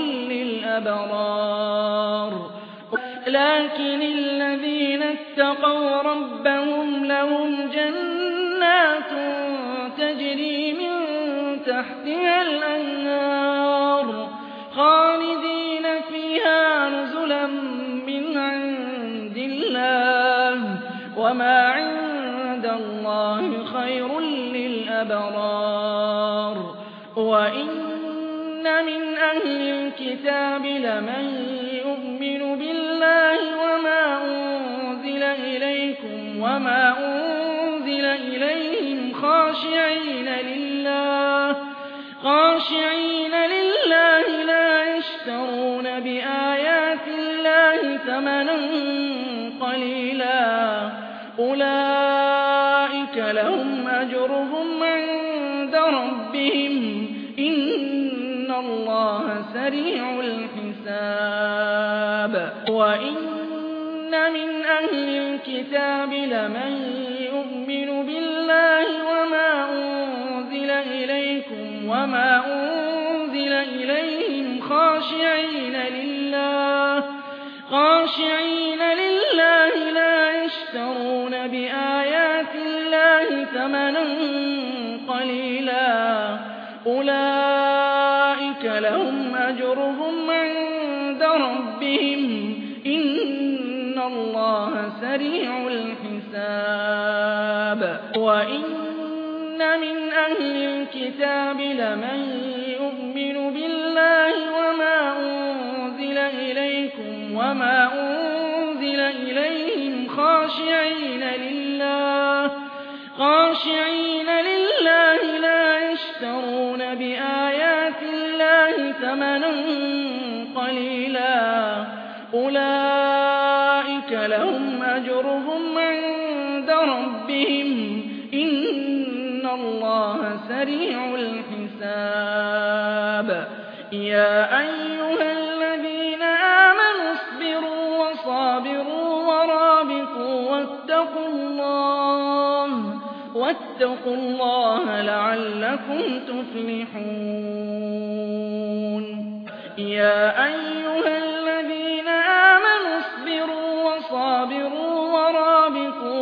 للأبرار لكن الذين اتقوا ربهم لهم جنات تجري من تحتها الأنهار خالدين فيها نزلا من عند الله وما عند الله خير للأبرار وَإِنَّ مِنْ أَهْلِ الْكِتَابِ لَمَن يُؤْمِنُ بِاللَّهِ وَمَا أُنزِلَ إِلَيْكُمْ وَمَا أُنزِلَ إِلَيْهِمْ خَاشِعِينَ لِلَّهِ لَا يَشْتَرُونَ بِآيَاتِ اللَّهِ ثَمَنًا قَلِيلًا ۗ أُولَٰئِكَ لَهُمْ أَجْرُهُمْ عِندَ رَبِّهِمْ ۗ إِنَّ اللَّهَ سَرِيعُ الْحِسَابِ وَإِنَّ مِنْ أَهْلِ الْكِتَابِ لَمَن يُؤْمِنُ بِاللَّهِ وَمَا أُنزِلَ إِلَيْكُمْ وَمَا أُنزِلَ إِلَيْهِمْ خَاشِعِينَ لِلَّهِ لَا يَشْتَرُونَ بِآيَاتِ اللَّهِ ثَمَنًا قَلِيلًا ۗ أُولَٰئِكَ لَهُمْ أَجْرُهُمْ عِندَ رَبِّهِمْ ۗ إِنَّ اللَّهَ سَرِيعُ الْحِسَابِ وَإِنَّ مِنْ أَهْلِ الْكِتَابِ لَمَن يُؤْمِنُ بِاللَّهِ وَمَا أُنزِلَ إِلَيْكُمْ وَمَا أُنزِلَ إِلَيْهِمْ خَاشِعِينَ لِلَّهِ لَا يَشْتَرُونَ بِآيَاتِ اللَّهِ ثَمَنًا قَلِيلًا ۗ أُولَٰئِكَ لَهُمْ أَجْرُهُمْ عِندَ رَبِّهِمْ ۗ إِنَّ اللَّهَ سَرِيعُ الْحِسَابِ يَا أَيُّهَا الَّذِينَ آمَنُوا اصْبِرُوا وَصَابِرُوا وَرَابِطُوا وَاتَّقُوا اللَّهَ لَعَلَّكُمْ تُفْلِحُونَ يَا أَيُّهَا الَّذِينَ آمَنُوا اصْبِرُوا وَصَابِرُوا وَرَابِطُوا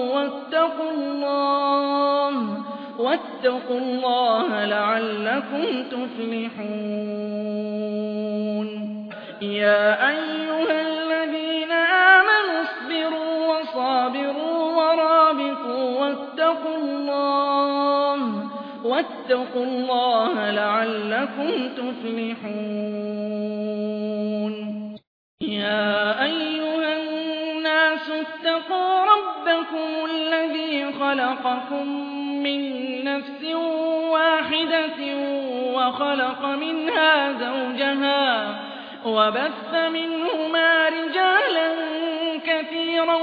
وَاتَّقُوا اللَّهَ لَعَلَّكُمْ تُفْلِحُونَ يَا أَيُّهَا الَّذِينَ آمَنُوا اصْبِرُوا وَصَابِرُوا وَرَابِطُوا وَاتَّقُوا اللَّهَ لَعَلَّكُمْ تُفْلِحُونَ يَا أَيُّهَا النَّاسُ اتَّقُوا رَبَّكُمُ الَّذِي خَلَقَكُم مِّن نَّفْسٍ وَاحِدَةٍ وَخَلَقَ مِنْهَا زَوْجَهَا وَبَثَّ مِنْهُمَا رِجَالًا كَثِيرًا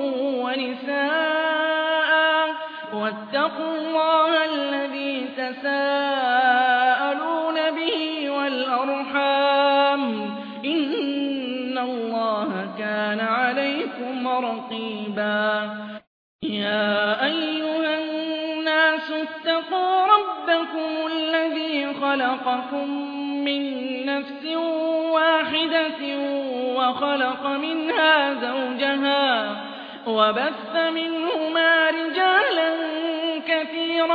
وَنِسَاءً ۚ وَاتَّقُوا اللَّهَ الَّذِي تَسَاءَلُونَ بِهِ وَالْأَرْحَامَ ۚ إِنَّ اللَّهَ كَانَ عَلَيْكُمْ رَقِيبًا يَا أَيُّهَا النَّاسُ اتَّقُوا رَبَّكُمُ الَّذِي خَلَقَكُم مِّن نَّفْسٍ وَاحِدَةٍ وَخَلَقَ مِنْهَا زَوْجَهَا وَبَثَّ مِنْهُمَا رِجَالًا كَثِيرًا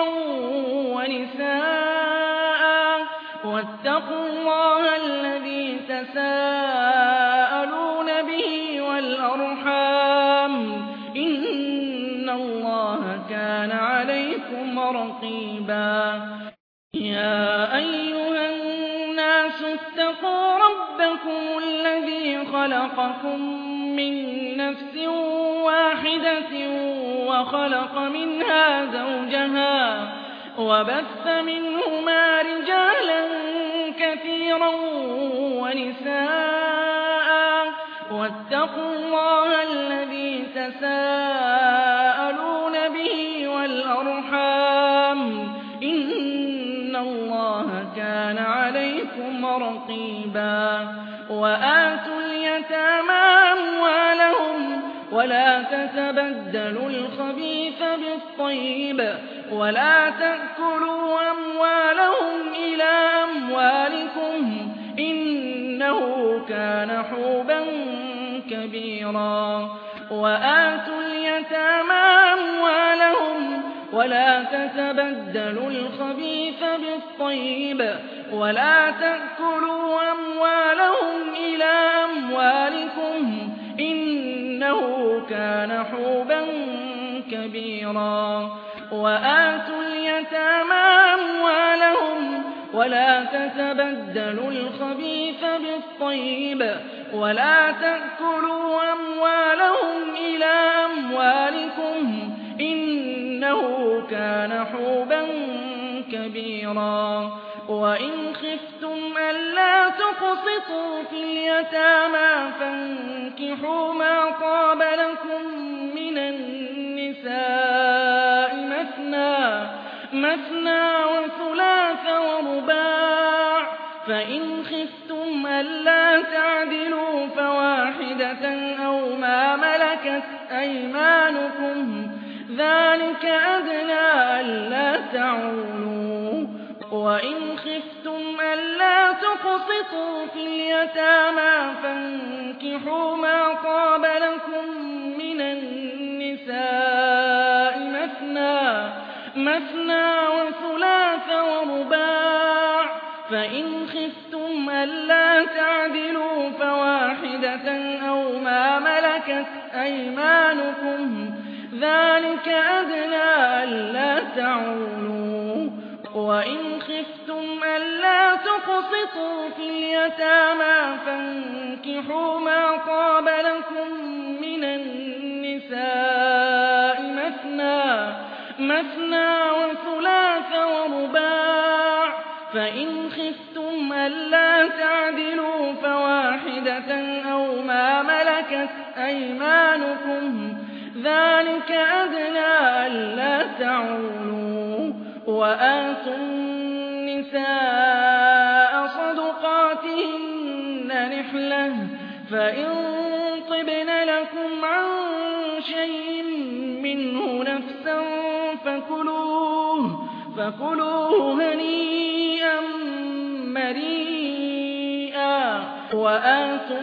وَنِسَاءً ۚ وَاتَّقُوا اللَّهَ الَّذِي تَسَاءَلُونَ بِهِ وَالْأَرْحَامَ ۚ إِنَّ اللَّهَ كَانَ عَلَيْكُمْ رَقِيبًا يَا أَيُّهَا النَّاسُ اتَّقُوا رَبَّكُمُ الَّذِي خَلَقَكُم مِّن نَّفْسٍ وَاحِدَةٍ وَخَلَقَ مِنْهَا زَوْجَهَا وَبَثَّ مِنْهُمَا رِجَالًا كَثِيرًا وَنِسَاءً ۚ وَاتَّقُوا اللَّهَ الَّذِي تَسَاءَلُونَ بِهِ وَالْأَرْحَامَ ۚ إِنَّ اللَّهَ كَانَ عَلَيْكُمْ رَقِيبًا وَآتُوا الْيَتَامَىٰ أَمْوَالَهُمْ وَلَا تَتَبَدَّلُوا الْخَبِيثَ بِالطَّيِّبِ وَلَا تَأْكُلُوا أَمْوَالَهُمْ إِلَىٰ أَمْوَالِكُمْ ۚ إِنَّهُ كَانَ حُوبًا كَبِيرًا وَآتُوا الْيَتَامَىٰ أَمْوَالَهُمْ وَلَا تَتَبَدَّلُوا الْخَبِيثَ بِالطَّيِّبِ وَلَا تَأْكُلُوا أَمْوَالَهُمْ إِلَىٰ أَمْوَالِكُمْ ۚ إِنَّهُ كَانَ حُوبًا كَبِيرًا وَآتُوا الْيَتَامَىٰ أَمْوَالَهُمْ ولا تتبدلوا الخبيث بالطيب ولا تأكلوا أموالهم إلى أموالكم إنه كان حوبا كبيرا وإن خفتم ألا تقسطوا في اليتامى فانكحوا ما طاب لكم من النساء مثنى وثلاث ورباع فإن خفتم ألا تعدلوا فواحدة أو ما ملكت أيمانكم ذلك أدنى ألا تعولوا وإن خفتم ألا تقسطوا في اليتامى فانكحوا ما طاب لكم من النساء مثنى وثلاث ورباع فإن خفتم ألا تعدلوا فواحدة أو ما ملكت أيمانكم ذلك أدنى ألا تعولوا وإن خفتم ألا تقسطوا في اليتامى فانكحوا ما طاب لكم من النساء مثنى وثلاث ورباع فإن خفتم ألا تعدلوا فواحدة أو ما ملكت أيمانكم ذلك أدنى ألا تعولوا وآتوا النساء صدقاتهن نحلة فإن طبن لكم عن شيء منه نفسا فكلوه هنيئا مريئا وآتوا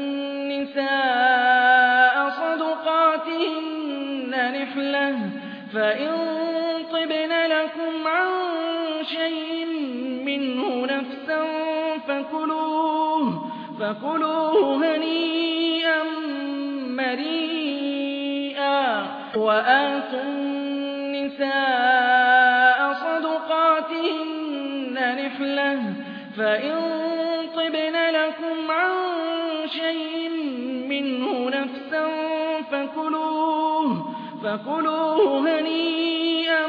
النساء صدقاتهن نحلة فإن طبن لكم عن شيء منه نفسا فكلوه هنيئا مريئا وآتوا النساء صدقاتهن نحلة فإن طبن لكم عن شيء منه نفسا فكلوه هنيئا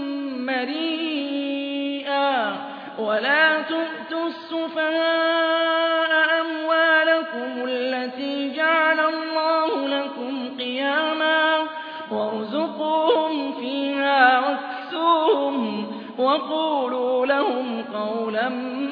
مريئا ولا تؤتوا السفهاء أموالكم التي جعل الله لكم قياما وارزقوهم فيها واكسوهم وقولوا لهم قولا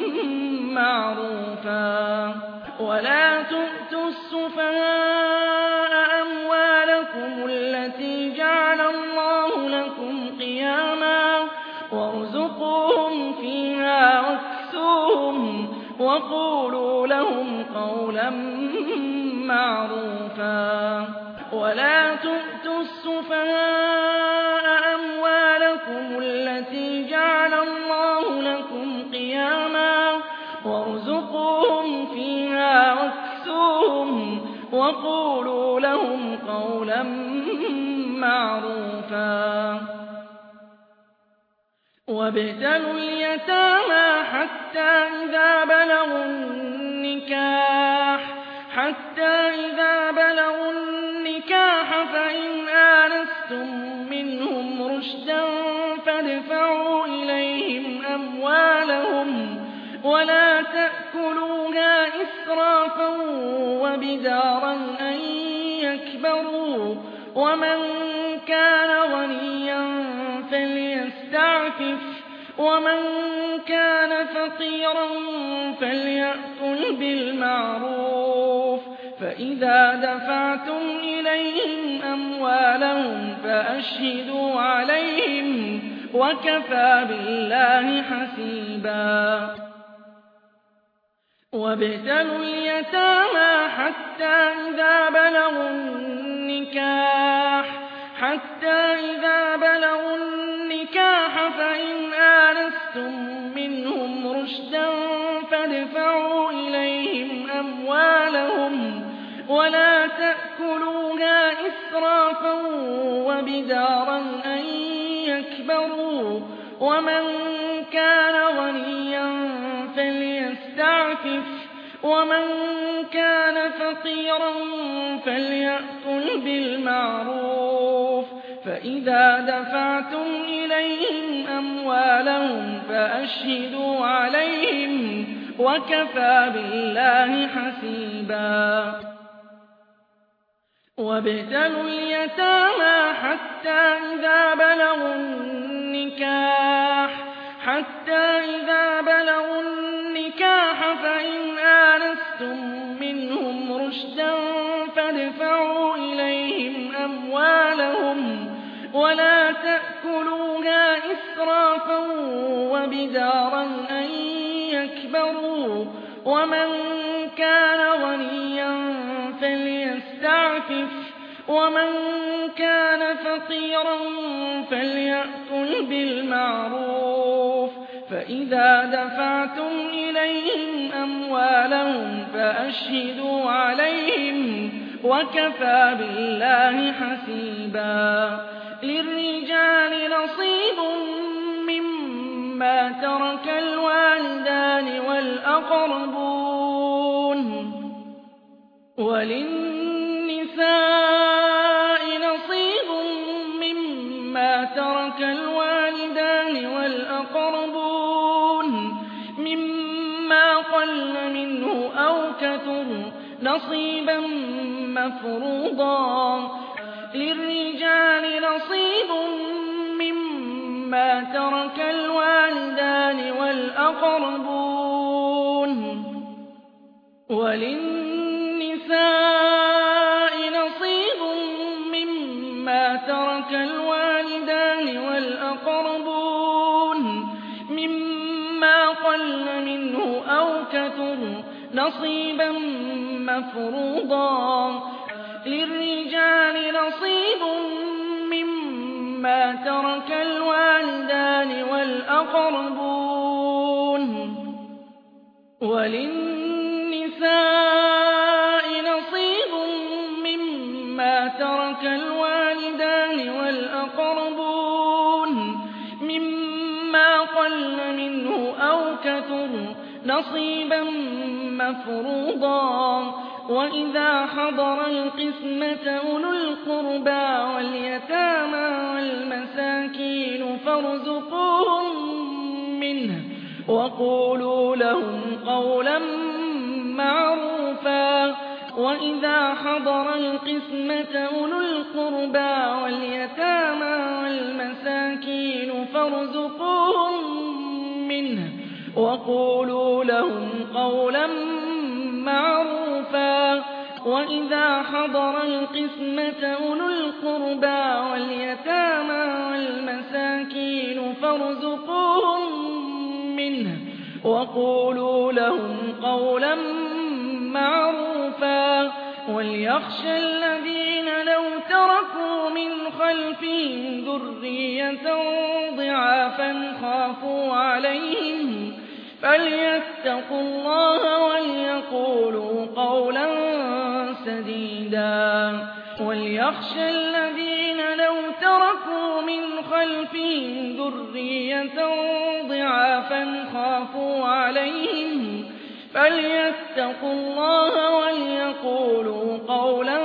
معروفا ولا تؤتوا السفهاء أموالكم التي جعل الله لكم قياما وارزقوهم فيها واكسوهم وقولوا لهم قولا معروفا ولا تؤتوا السفهاء أموالكم التي جعل الله لكم قياما وارزقوهم فيها واكسوهم وقولوا لهم قولا معروفا وابتلوا اليتامى حتى إذا بلغوا النكاح فإن آنستم منهم رشدا فادفعوا إليهم أموالهم ولا تأكلوها إسرافا وبدارا أن يكبروا ومن كان غنيا فليستعفف ومن كان فقيرا فليأكل بالمعروف فإذا دفعتم إليهم أموالهم فأشهدوا عليهم وكفى بالله حسيبا وابتلوا اليتامى حتى إذا بلغوا النكاح فإن آنستم منهم رشدا فادفعوا إليهم أموالهم ولا تأكلوها إسرافا وبدارا أن يكبروا ومن كان غنيا ليستعفف ومن كان فقيرا فليأكل بالمعروف فإذا دفعتم إليهم أموالهم فأشهدوا عليهم وكفى بالله حسيبا وابتلوا اليتامى حتى إذا بلغوا النكاح فإن آنستم منهم رشدا فادفعوا إليهم أموالهم ولا تأكلوها إسرافا وبدارا أن يكبروا ومن كان غنيا فليستعفف ومن كان فقيرا فليأكل بالمعروف فإذا دفعتم إليهم أموالهم فأشهدوا عليهم وكفى بالله حسيبا للرجال نصيب مما ترك الوالدان والأقربون وللنساء نصيب مما ترك الوالدان والأقربون مما قل منه أو كثر نصيبا مفروضا للرجال نصيب مما ترك الوالدان والأقربون وللنساء نصيب مما ترك الوالدان والأقربون مما قل منه أو كثر نصيبا مفروضا للرجال نصيب مما ترك الوالدان والأقربون وللنساء نصيب مما ترك الوالدان والأقربون مما قل منه أو كثر نصيبا مفروضا وإذا حضر القسمة أولو القربى واليتامى والمساكين فارزقوهم منه وقولوا لهم قولا معروفا وإذا حضر القسمة أولو القربى واليتامى والمساكين فارزقوهم منه وقولوا لهم قولا معروفا وإذا حضر القسمة أولو القربى واليتامى والمساكين فارزقوهم منه وقولوا لهم قولا معروفا وليخشى الذين لو تركوا من خلفهم ذرية ضعافا خافوا عليهم فليتقوا الله وليقولوا قولا سديدا وليخشى الذين لو تركوا من خلفهم ذرية ضعافا خافوا عليهم فليتقوا الله وليقولوا قولا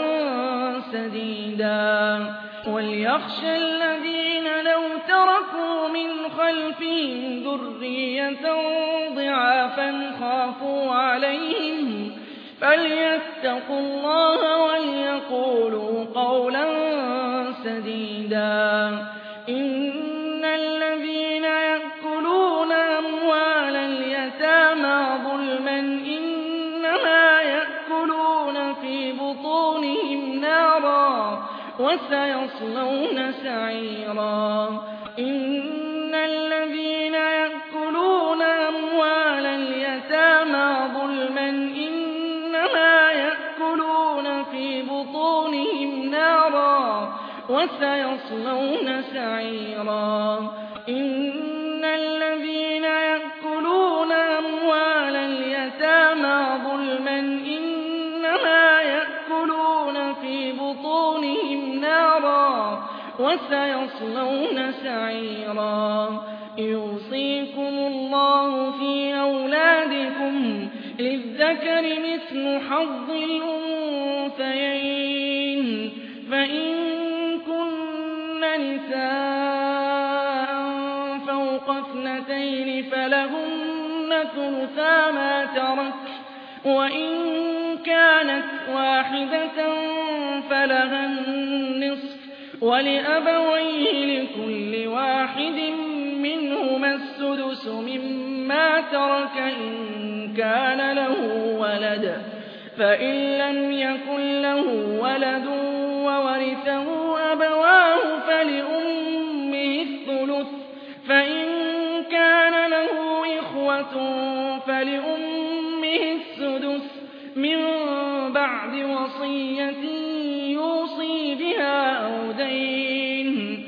سديدا وليخشى الذين لو تركوا من خلفهم ذرية ضعافا خافوا عليهم فليتقوا الله وليقولوا قولا سديدا إن الذين يأكلون أموال اليتامى ظلما إنما يأكلون في بطونهم نارا وسيصلون سعيرا إن الذين يأكلون أموال اليتامى ظلما إنما يأكلون في بطونهم نارا وسيصلون سعيرا إن الذين يأكلون أموال اليتامى ظلما إنما يأكلون في بطونهم نارا وسيصلون سعيرا يوصيكم الله في أولادكم للذكر مثل حظ الأنثيين فإن كن نساء فوق اثنتين فلهن ثلثا ما ترك وإن كانت واحدة فلها النصف ولأبويه لكل واحد منهما السدس مما ترك إن كان له ولد فإن لم يكن له ولد وورثه أبواه فلأمه الثلث فإن كان له إخوة فلأمه السدس من بعد وصية يوصي بها أو دين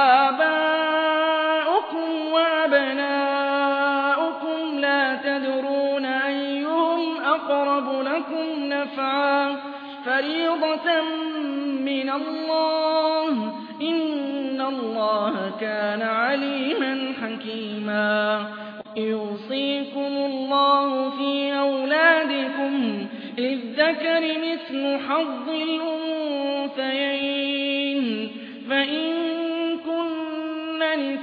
آباؤكم وأبناؤكم لا تدرون أيهم أقرب لكم نفعا فريضة من الله إن الله كان عليما حكيما يوصيكم الله في أولادكم للذكر مثل حظ الأنثيين فإن كن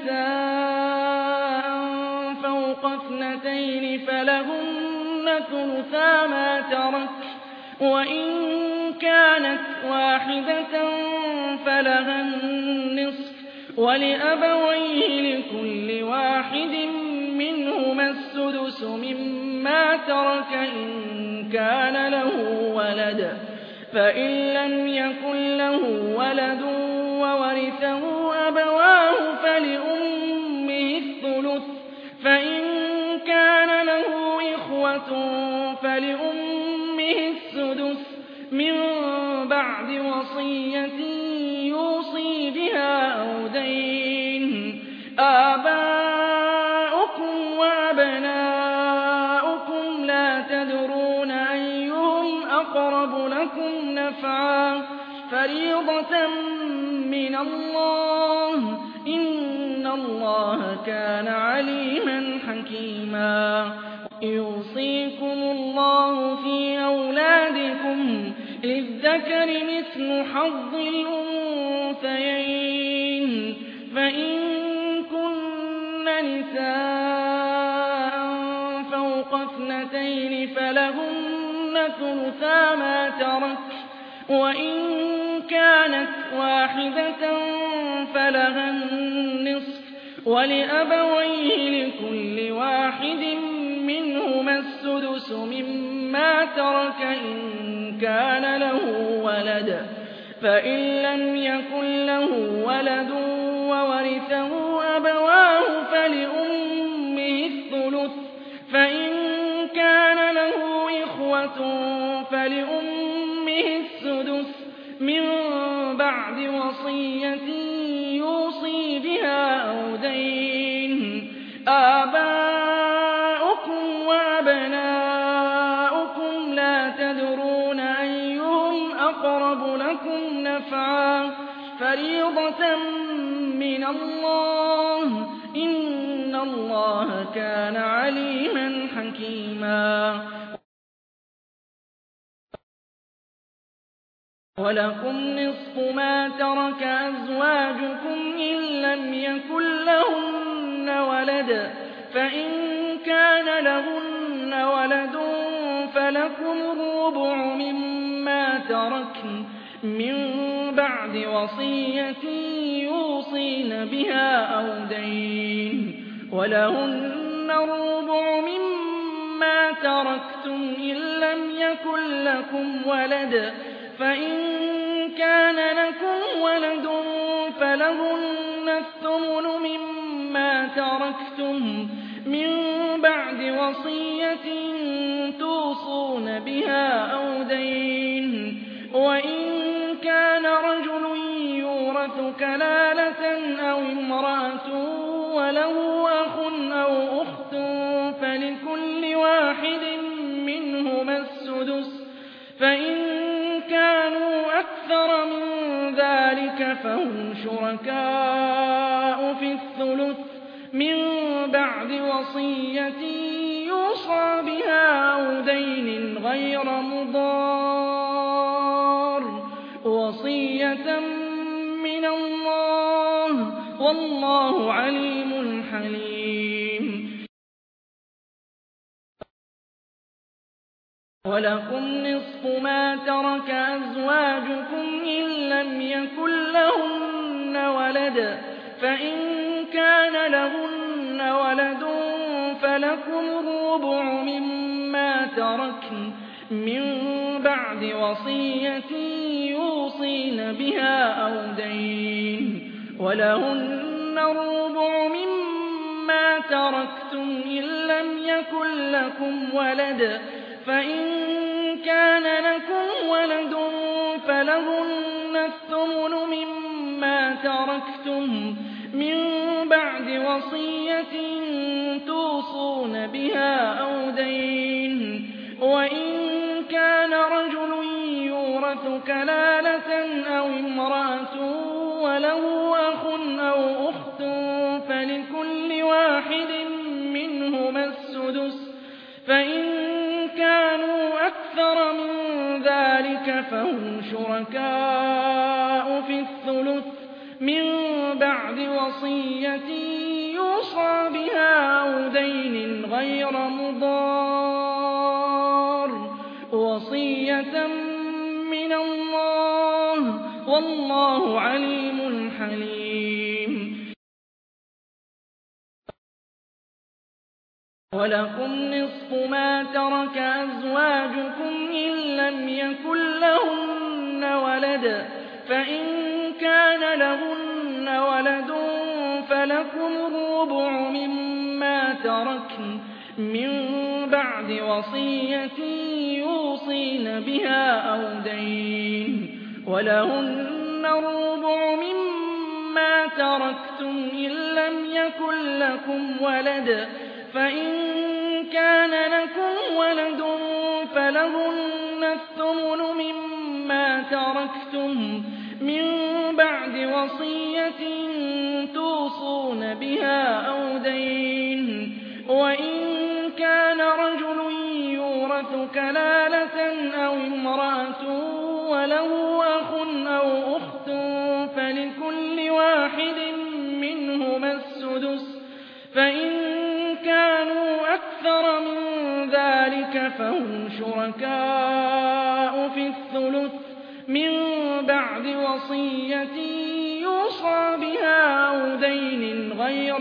نساء فوق اثنتين فلهن ثلثا ما ترك وإن كانت واحدة فلها النصف ولأبويه لكل واحد منهما السدس مما ترك إن كان له ولد فإن لم يكن له ولد وورثه أبواه فلأمه الثلث فإن كان له إخوة فلأمه السدس من بعد وصية يوصي بها أو دين آباؤكم وأبناؤكم لا تدرون أيهم أقرب لكم نفعا فريضة من الله إن الله كان عليما حكيما يوصيكم الله في أولادكم للذكر مثل حظ الأنثيين فإن كن نساء فوق اثنتين فلهن ثلثا ما ترك وإن كانت واحدة فلها النصف ولأبويه لكل واحد منهما السدس مما ترك إن كان له ولد فإن لم يكن له ولد وورثه أبواه فلأمه الثلث فإن كان له إخوة فلأمه السدس من بعد وصية يوصي بها أو دين آباؤكم وأبناؤكم لا تدرون أيهم أقرب لكم نفعا فريضة من الله إن الله كان عليما حكيما ولكم نصف ما ترك أزواجكم إن لم يكن لهن ولد فإن كان لهن ولد فلكم الربع مما تركن من بعد وصية يوصين بها أو دين ولهن الربع مما تركتم إن لم يكن لكم ولد فإن كان لكم ولد فلهن الثمن مما تركتم من بعد وصية توصون بها أو دين وإن كان رجل يورث كلالة أو امرأة وله أخ أو أخت فلكل واحد منهما السدس فإن كانوا أكثر من ذلك فهم شركاء في الثلث من بعد وصية يوصى بها أو دين غير مضار وصية من الله والله عليم حليم. ولكم نصف ما ترك أزواجكم إن لم يكن لهن ولد فإن كان لهن ولد فلكم الربع مما تركن من بعد وصية يوصين بها أو دين ولهن الربع مما تركتم إن لم يكن لكم ولد فإن كان لكم ولد فلهن الثمن مما تركتم من بعد وصية توصون بها أو دين وإن كان رجل يورث كلالة أو امرأة وله أخ أو أخت فلكل واحد منهما السدس فإن كانوا أكثر من ذلك فهم شركاء في الثلث من بعد وصية يوصى بها أو دين غير مضار وصية من الله والله عليم حليم. ولكم نصف ما ترك أزواجكم إن لم يكن لهن ولد فإن كان لهن ولد فلكم الربع مما تركن من بعد وصية يوصين بها أو دين ولهن الربع مما تركتم إن لم يكن لكم ولد فإن كان لكم ولد فلهن الثمن مما تركتم من بعد وصية توصون بها أو دين وإن كان رجل يورث كلالة أو امرأة وله أخ أو أخت فلكل واحد منهما السدس فإن كانوا أكثر من ذلك فهم شركاء في الثلث من بعد وصية يوصى بها أو دين غير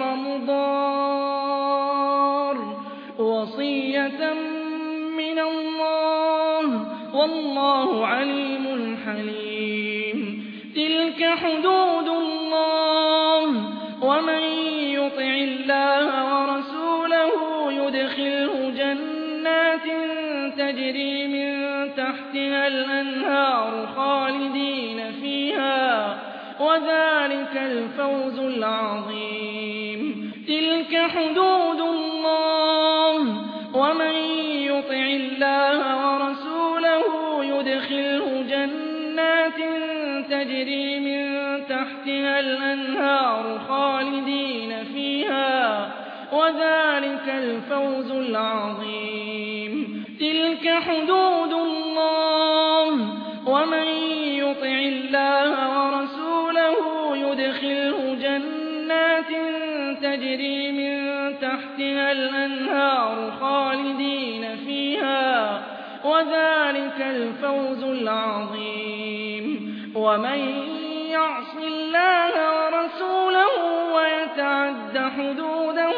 مضار وصية من الله والله عليم حليم. تلك حدود الله ومن يطع الله ورسوله يدخله جنات تجري من تحتها الأنهار خالدين فيها وذلك الفوز العظيم. تلك حدود الله ومن يطع الله ورسوله يدخله جنات تجري من تحتها الأنهار خالدين فيها وذلك الفوز العظيم. تلك حدود الله ومن يطع الله ورسوله يدخله جنات تجري من تحتها الأنهار خالدين فيها وذلك الفوز العظيم. ومن يعص الله ورسوله ويتعد حدوده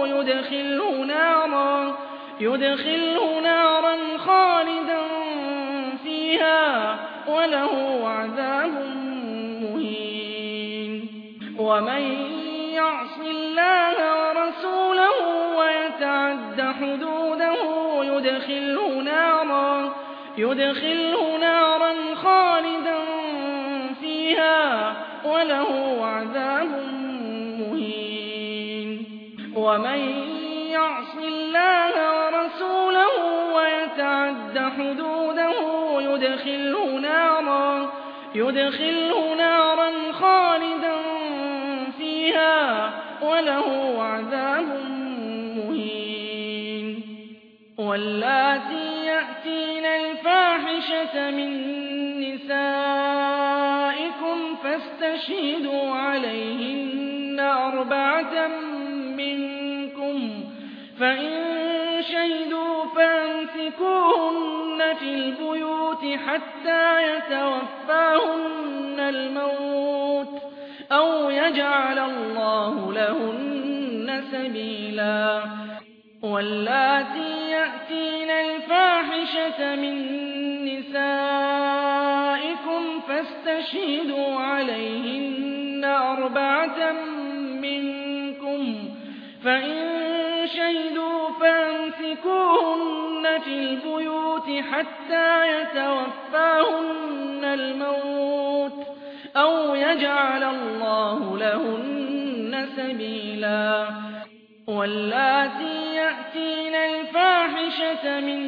يدخله نارا خالدا فيها وله عذاب مهين. ومن يعص الله ورسوله ويتعد حدوده يدخله نارا خالدا فيها وله عذاب مهين. ومن يعص الله ورسوله ويتعد حدوده يدخله نارا خالدا فيها وله عذاب مهين. واللاتي يأتين الفاحشة من نسائكم فاستشهدوا عليهن 4 منكم، فإن شهدوا فأمسكوهن في البيوت حتى يتوفاهن الموت أو يجعل الله لهن سبيلا. واللاتي يأتين الفاحشة من نسائكم فاستشهدوا عليهن 4 منكم، فإن شهدوا فأمسكوهن في البيوت حتى يتوفاهن الموت أو يجعل الله لهن سبيلا. واللاتي يأتين الفاحشة من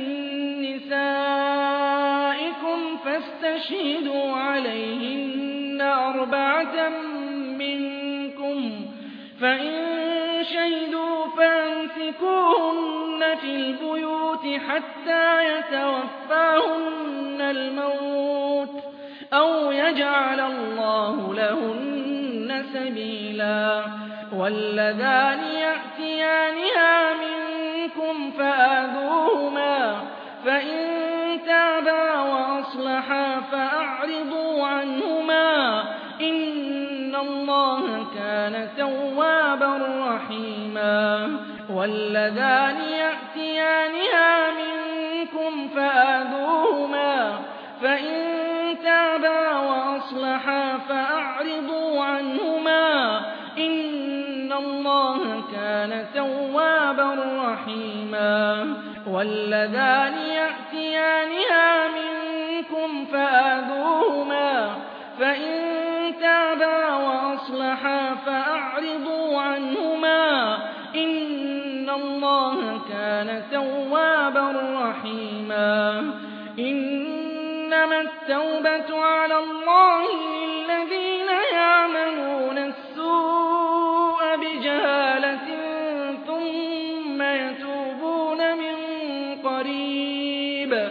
نسائكم فاستشهدوا عليهن 4 منكم، فإن شهدوا فأمسكوهن في البيوت حتى يتوفاهن الموت أو يجعل الله لهن سبيلا. واللذان يأتيانها منكم فآذوهما، فإن تابا وأصلحا فأعرضوا عنهما، إن الله كان توابا رحيما. واللذان يأتيانها منكم فآذوهما، فإن تابا وأصلحا فأعرضوا عنهما، إن الله كان توابا رحيما. واللذان يأتيانها منكم فآذوهما، فإن تابا وأصلحا فأعرضوا عنهما، إن الله كان توابا رحيما. إنما التوبة على الله للذين يعملون السوء بجهالة ثم يتوبون من قريب،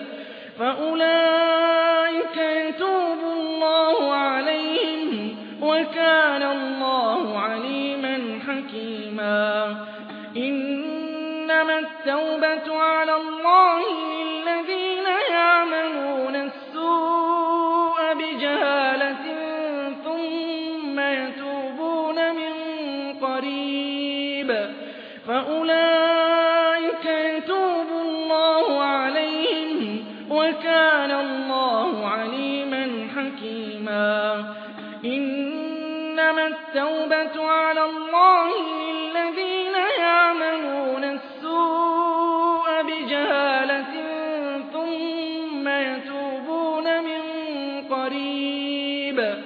فأولئك يتوب الله عليهم، وكان الله عليما حكيما. إنما التوبة على الله للذين يعملون السوء بجهالة ثم يتوبون من قريب، فأولئك يتوب الله عليهم، وكان الله عليما حكيما. إنما التوبة على الله للذين يعملون السوء بجهالة ثم يتوبون من قريب،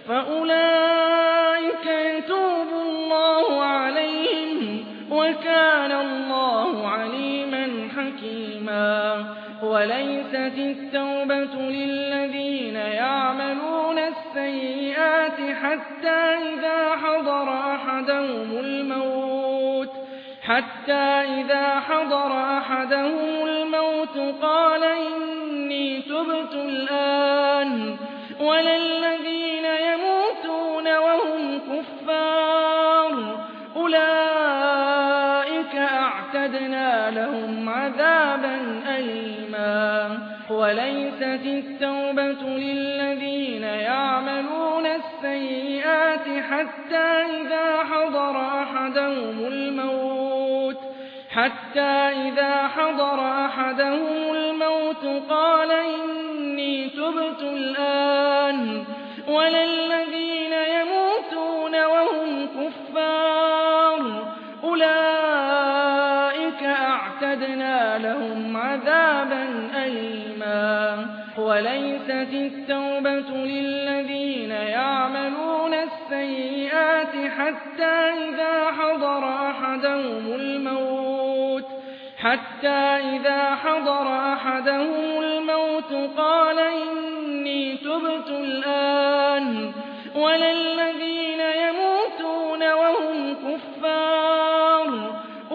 فأولئك يتوب الله عليهم، وكان الله عليما حكيما. وليست التوبة للذين يعملون السيئات حتى إذا حضر أحدهم الموت قال إني تبت الآن، ولا الذين يموتون وهم كفار، أولئك أعتدنا لهم عذابا أليما. وليست التوبة للذين يعملون السيئات حتى إذا حضر أحدهم الموت قال إني تبت الآن، ولا الذين يموتون وهم كفار، أولئك أعتدنا لهم عذابا أليما. وليست التوبة للذين يعملون السيئات حتى إذا حضر أحدهم الموت قال إني تبت الآن، ولا الذين يموتون وهم كفار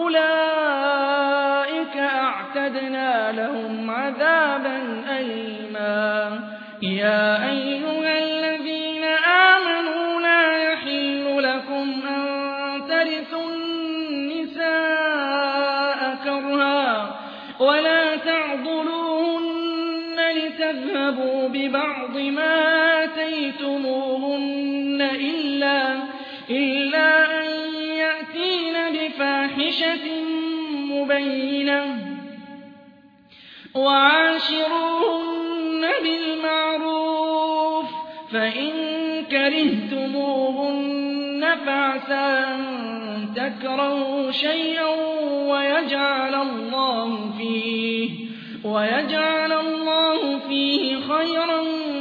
أولئك أعتدنا لهم عذابا أليما يا أيها الذين آمنوا لا يحل لكم أن ترثوا النساء كرها ولا تعضلوهن لتذهبوا ببعض ما آتيتموهن إلا أن يأتين بفاحشة مبينة وعاشروهن بالمعروف فإن كرهتموهن فعسى أن تكرهوا شيئا ويجعل الله فيه خيرا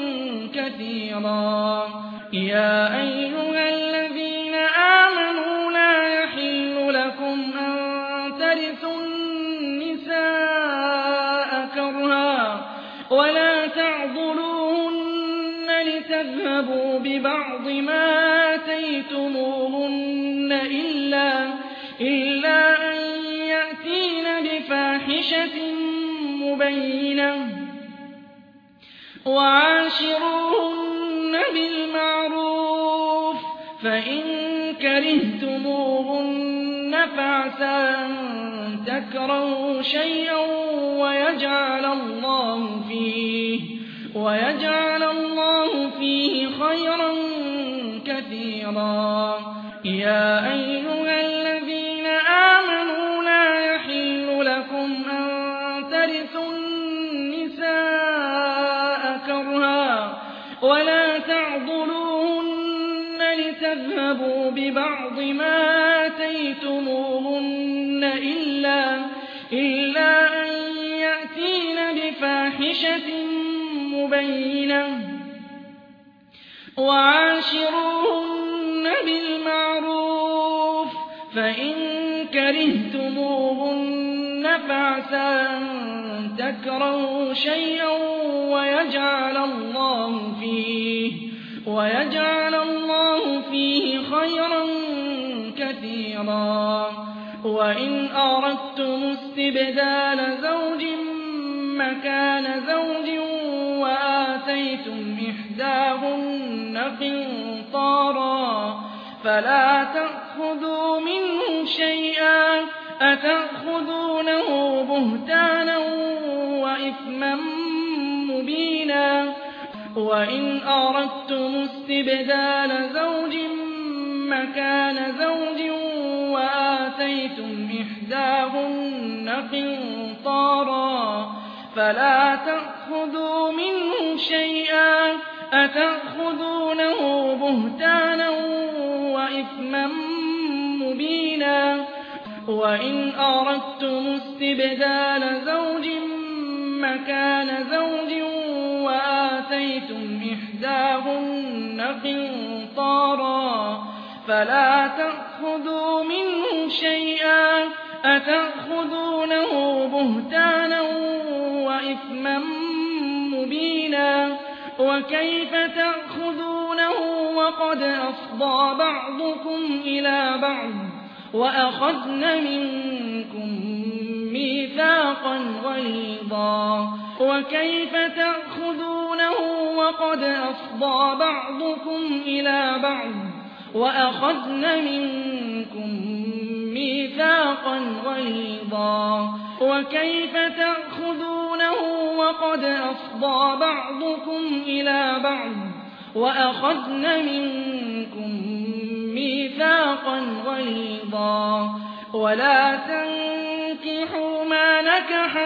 كثيرا يا أيها الذين آمنوا لا يحل لكم أن ترثوا النساء كرها ولا تعضلوهن لتذهبوا ببعض ما آتيتموهن إلا أن يأتين بفاحشة مبينة وعاشروهن بالمعروف فإن كرهتموهن فعسى أن تكرهوا شيئا ويجعل الله فيه خيرا كثيرا يا أيها الذين آمنوا لا يحل لكم أن ترثوا النساء كرها ولا تعضلوهن لتذهبوا ببعض ما آتيتموهن إلا أن يأتين بفاحشة مبينة وعاشروهن بالمعروف فإن كرهتموهن فعسى أن تكرهوا شيئا ويجعل الله فيه خيرا كثيرا وإن أردتم استبدال زوج مكان زوج وآتيتم إحداهن قنطارا فلا تأخذوا منه شيئا أتأخذونه بهتانا وإثما مبينا وإن أردتم استبدال زوج مكان زوج وآتيتم إحداهن قنطارا فلا تأخذوا منه شيئا أتأخذونه بهتانا وإثما مبينا وإن أردتم استبدال زوج مكان زوج وآتيتم إحداهن قنطارا فلا تأخذوا منه شيئا أتأخذونه بهتانا وإثما مبينا وكيف تأخذونه وقد أفضى بعضكم إلى بعض وأخذن منكم ميثاقا غليظا وكيف تأخذونه وقد أفضى بعضكم إلى بعض وأخذن منكم ميثاقا غليظا وكيف تأخذونه وقد أفضى بعضكم إلى بعض وأخذن منكم ميثاقا غليظا ولا تنكحوا ما نكح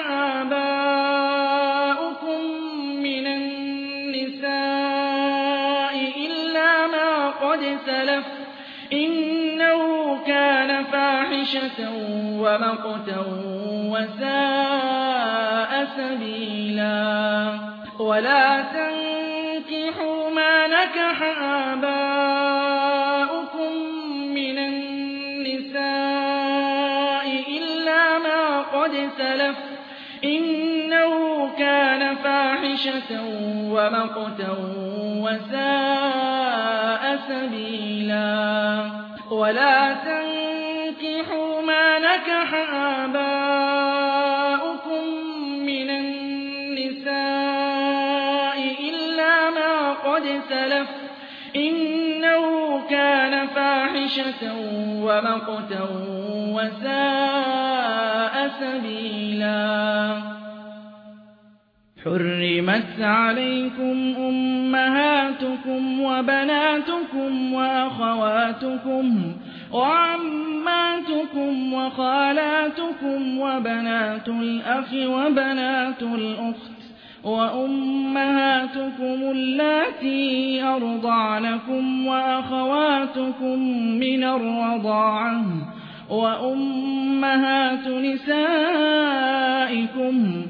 آباؤكم من النساء إلا ما قد سلف إنه كان فاحشة ومقتا وساء سبيلا ولا تنكحوا ما نكح آباؤكم من النساء إلا ما قد سلف إنه كان فاحشة ومقتا وساء سبيلا ولا تنكحوا ما نكح آباؤكم من النساء إلا ما قد سلف إنه كان فاحشة ومقتا وساء سبيلا حرمت عليكم أمهاتكم وبناتكم وأخواتكم وعماتكم وخالاتكم وبنات الأخ وبنات الأخت وأمهاتكم اللاتي أرضعنكم وأخواتكم من الرضاعة وأمهات نسائكم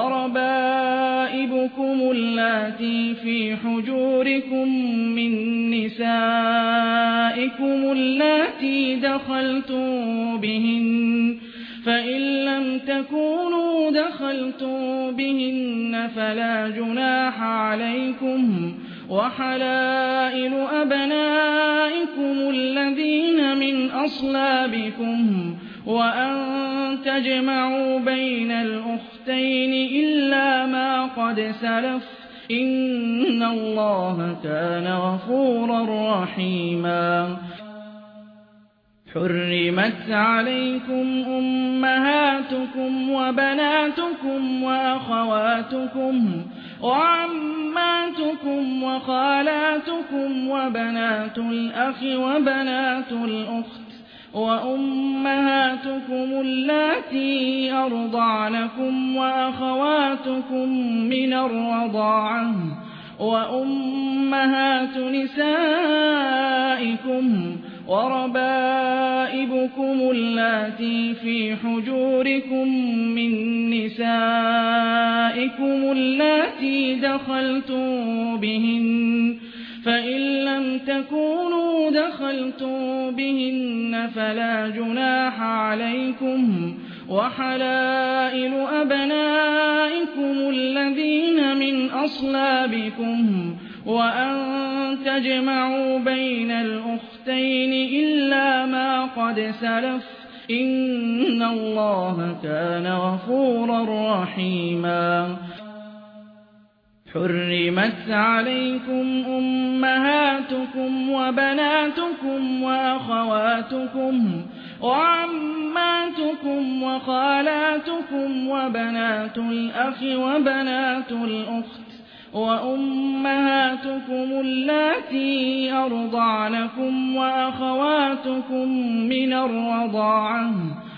وربائبكم اللاتي في حجوركم من نسائكم اللاتي دخلتم بهن فإن لم تكونوا دخلتم بهن فلا جناح عليكم وحلائل أبنائكم الذين من أصلابكم وأن تجمعوا بين الأختين إلا ما قد سلف إن الله كان غفورا رحيما حرمت عليكم أمهاتكم وبناتكم وأخواتكم وعماتكم وخالاتكم وبنات الأخ وبنات الأخت وأمهاتكم اللاتي أرضعنكم وأخواتكم من الرضاعة وأمهات نسائكم وربائبكم اللاتي في حجوركم من نسائكم اللاتي دخلتم بهن فإن لم تكونوا دخلتم بهن فلا جناح عليكم وحلائل أبنائكم الذين من أصلابكم وأن تجمعوا بين الأختين إلا ما قد سلف إن الله كان غفورا رحيما حرمت عليكم أمهاتكم وبناتكم وأخواتكم وعماتكم وخالاتكم وبنات الأخ وبنات الأخت وأمهاتكم اللاتي أرضعنكم وأخواتكم من الرضاعة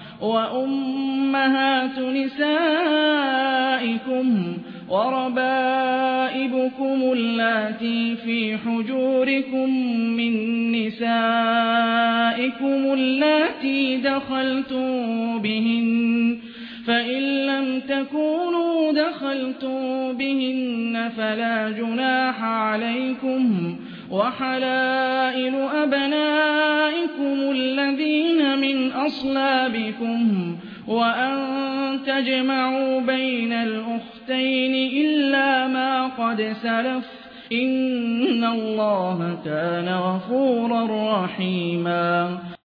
وأمهات نسائكم وربائبكم اللاتي في حجوركم من نسائكم اللاتي دخلتم بهن فإن لم تكونوا دخلتم بهن فلا جناح عليكم وحلائل أبنائكم الذين من أصلابكم وأن تجمعوا بين الأختين إلا ما قد سلف إن الله كان غفورا رحيما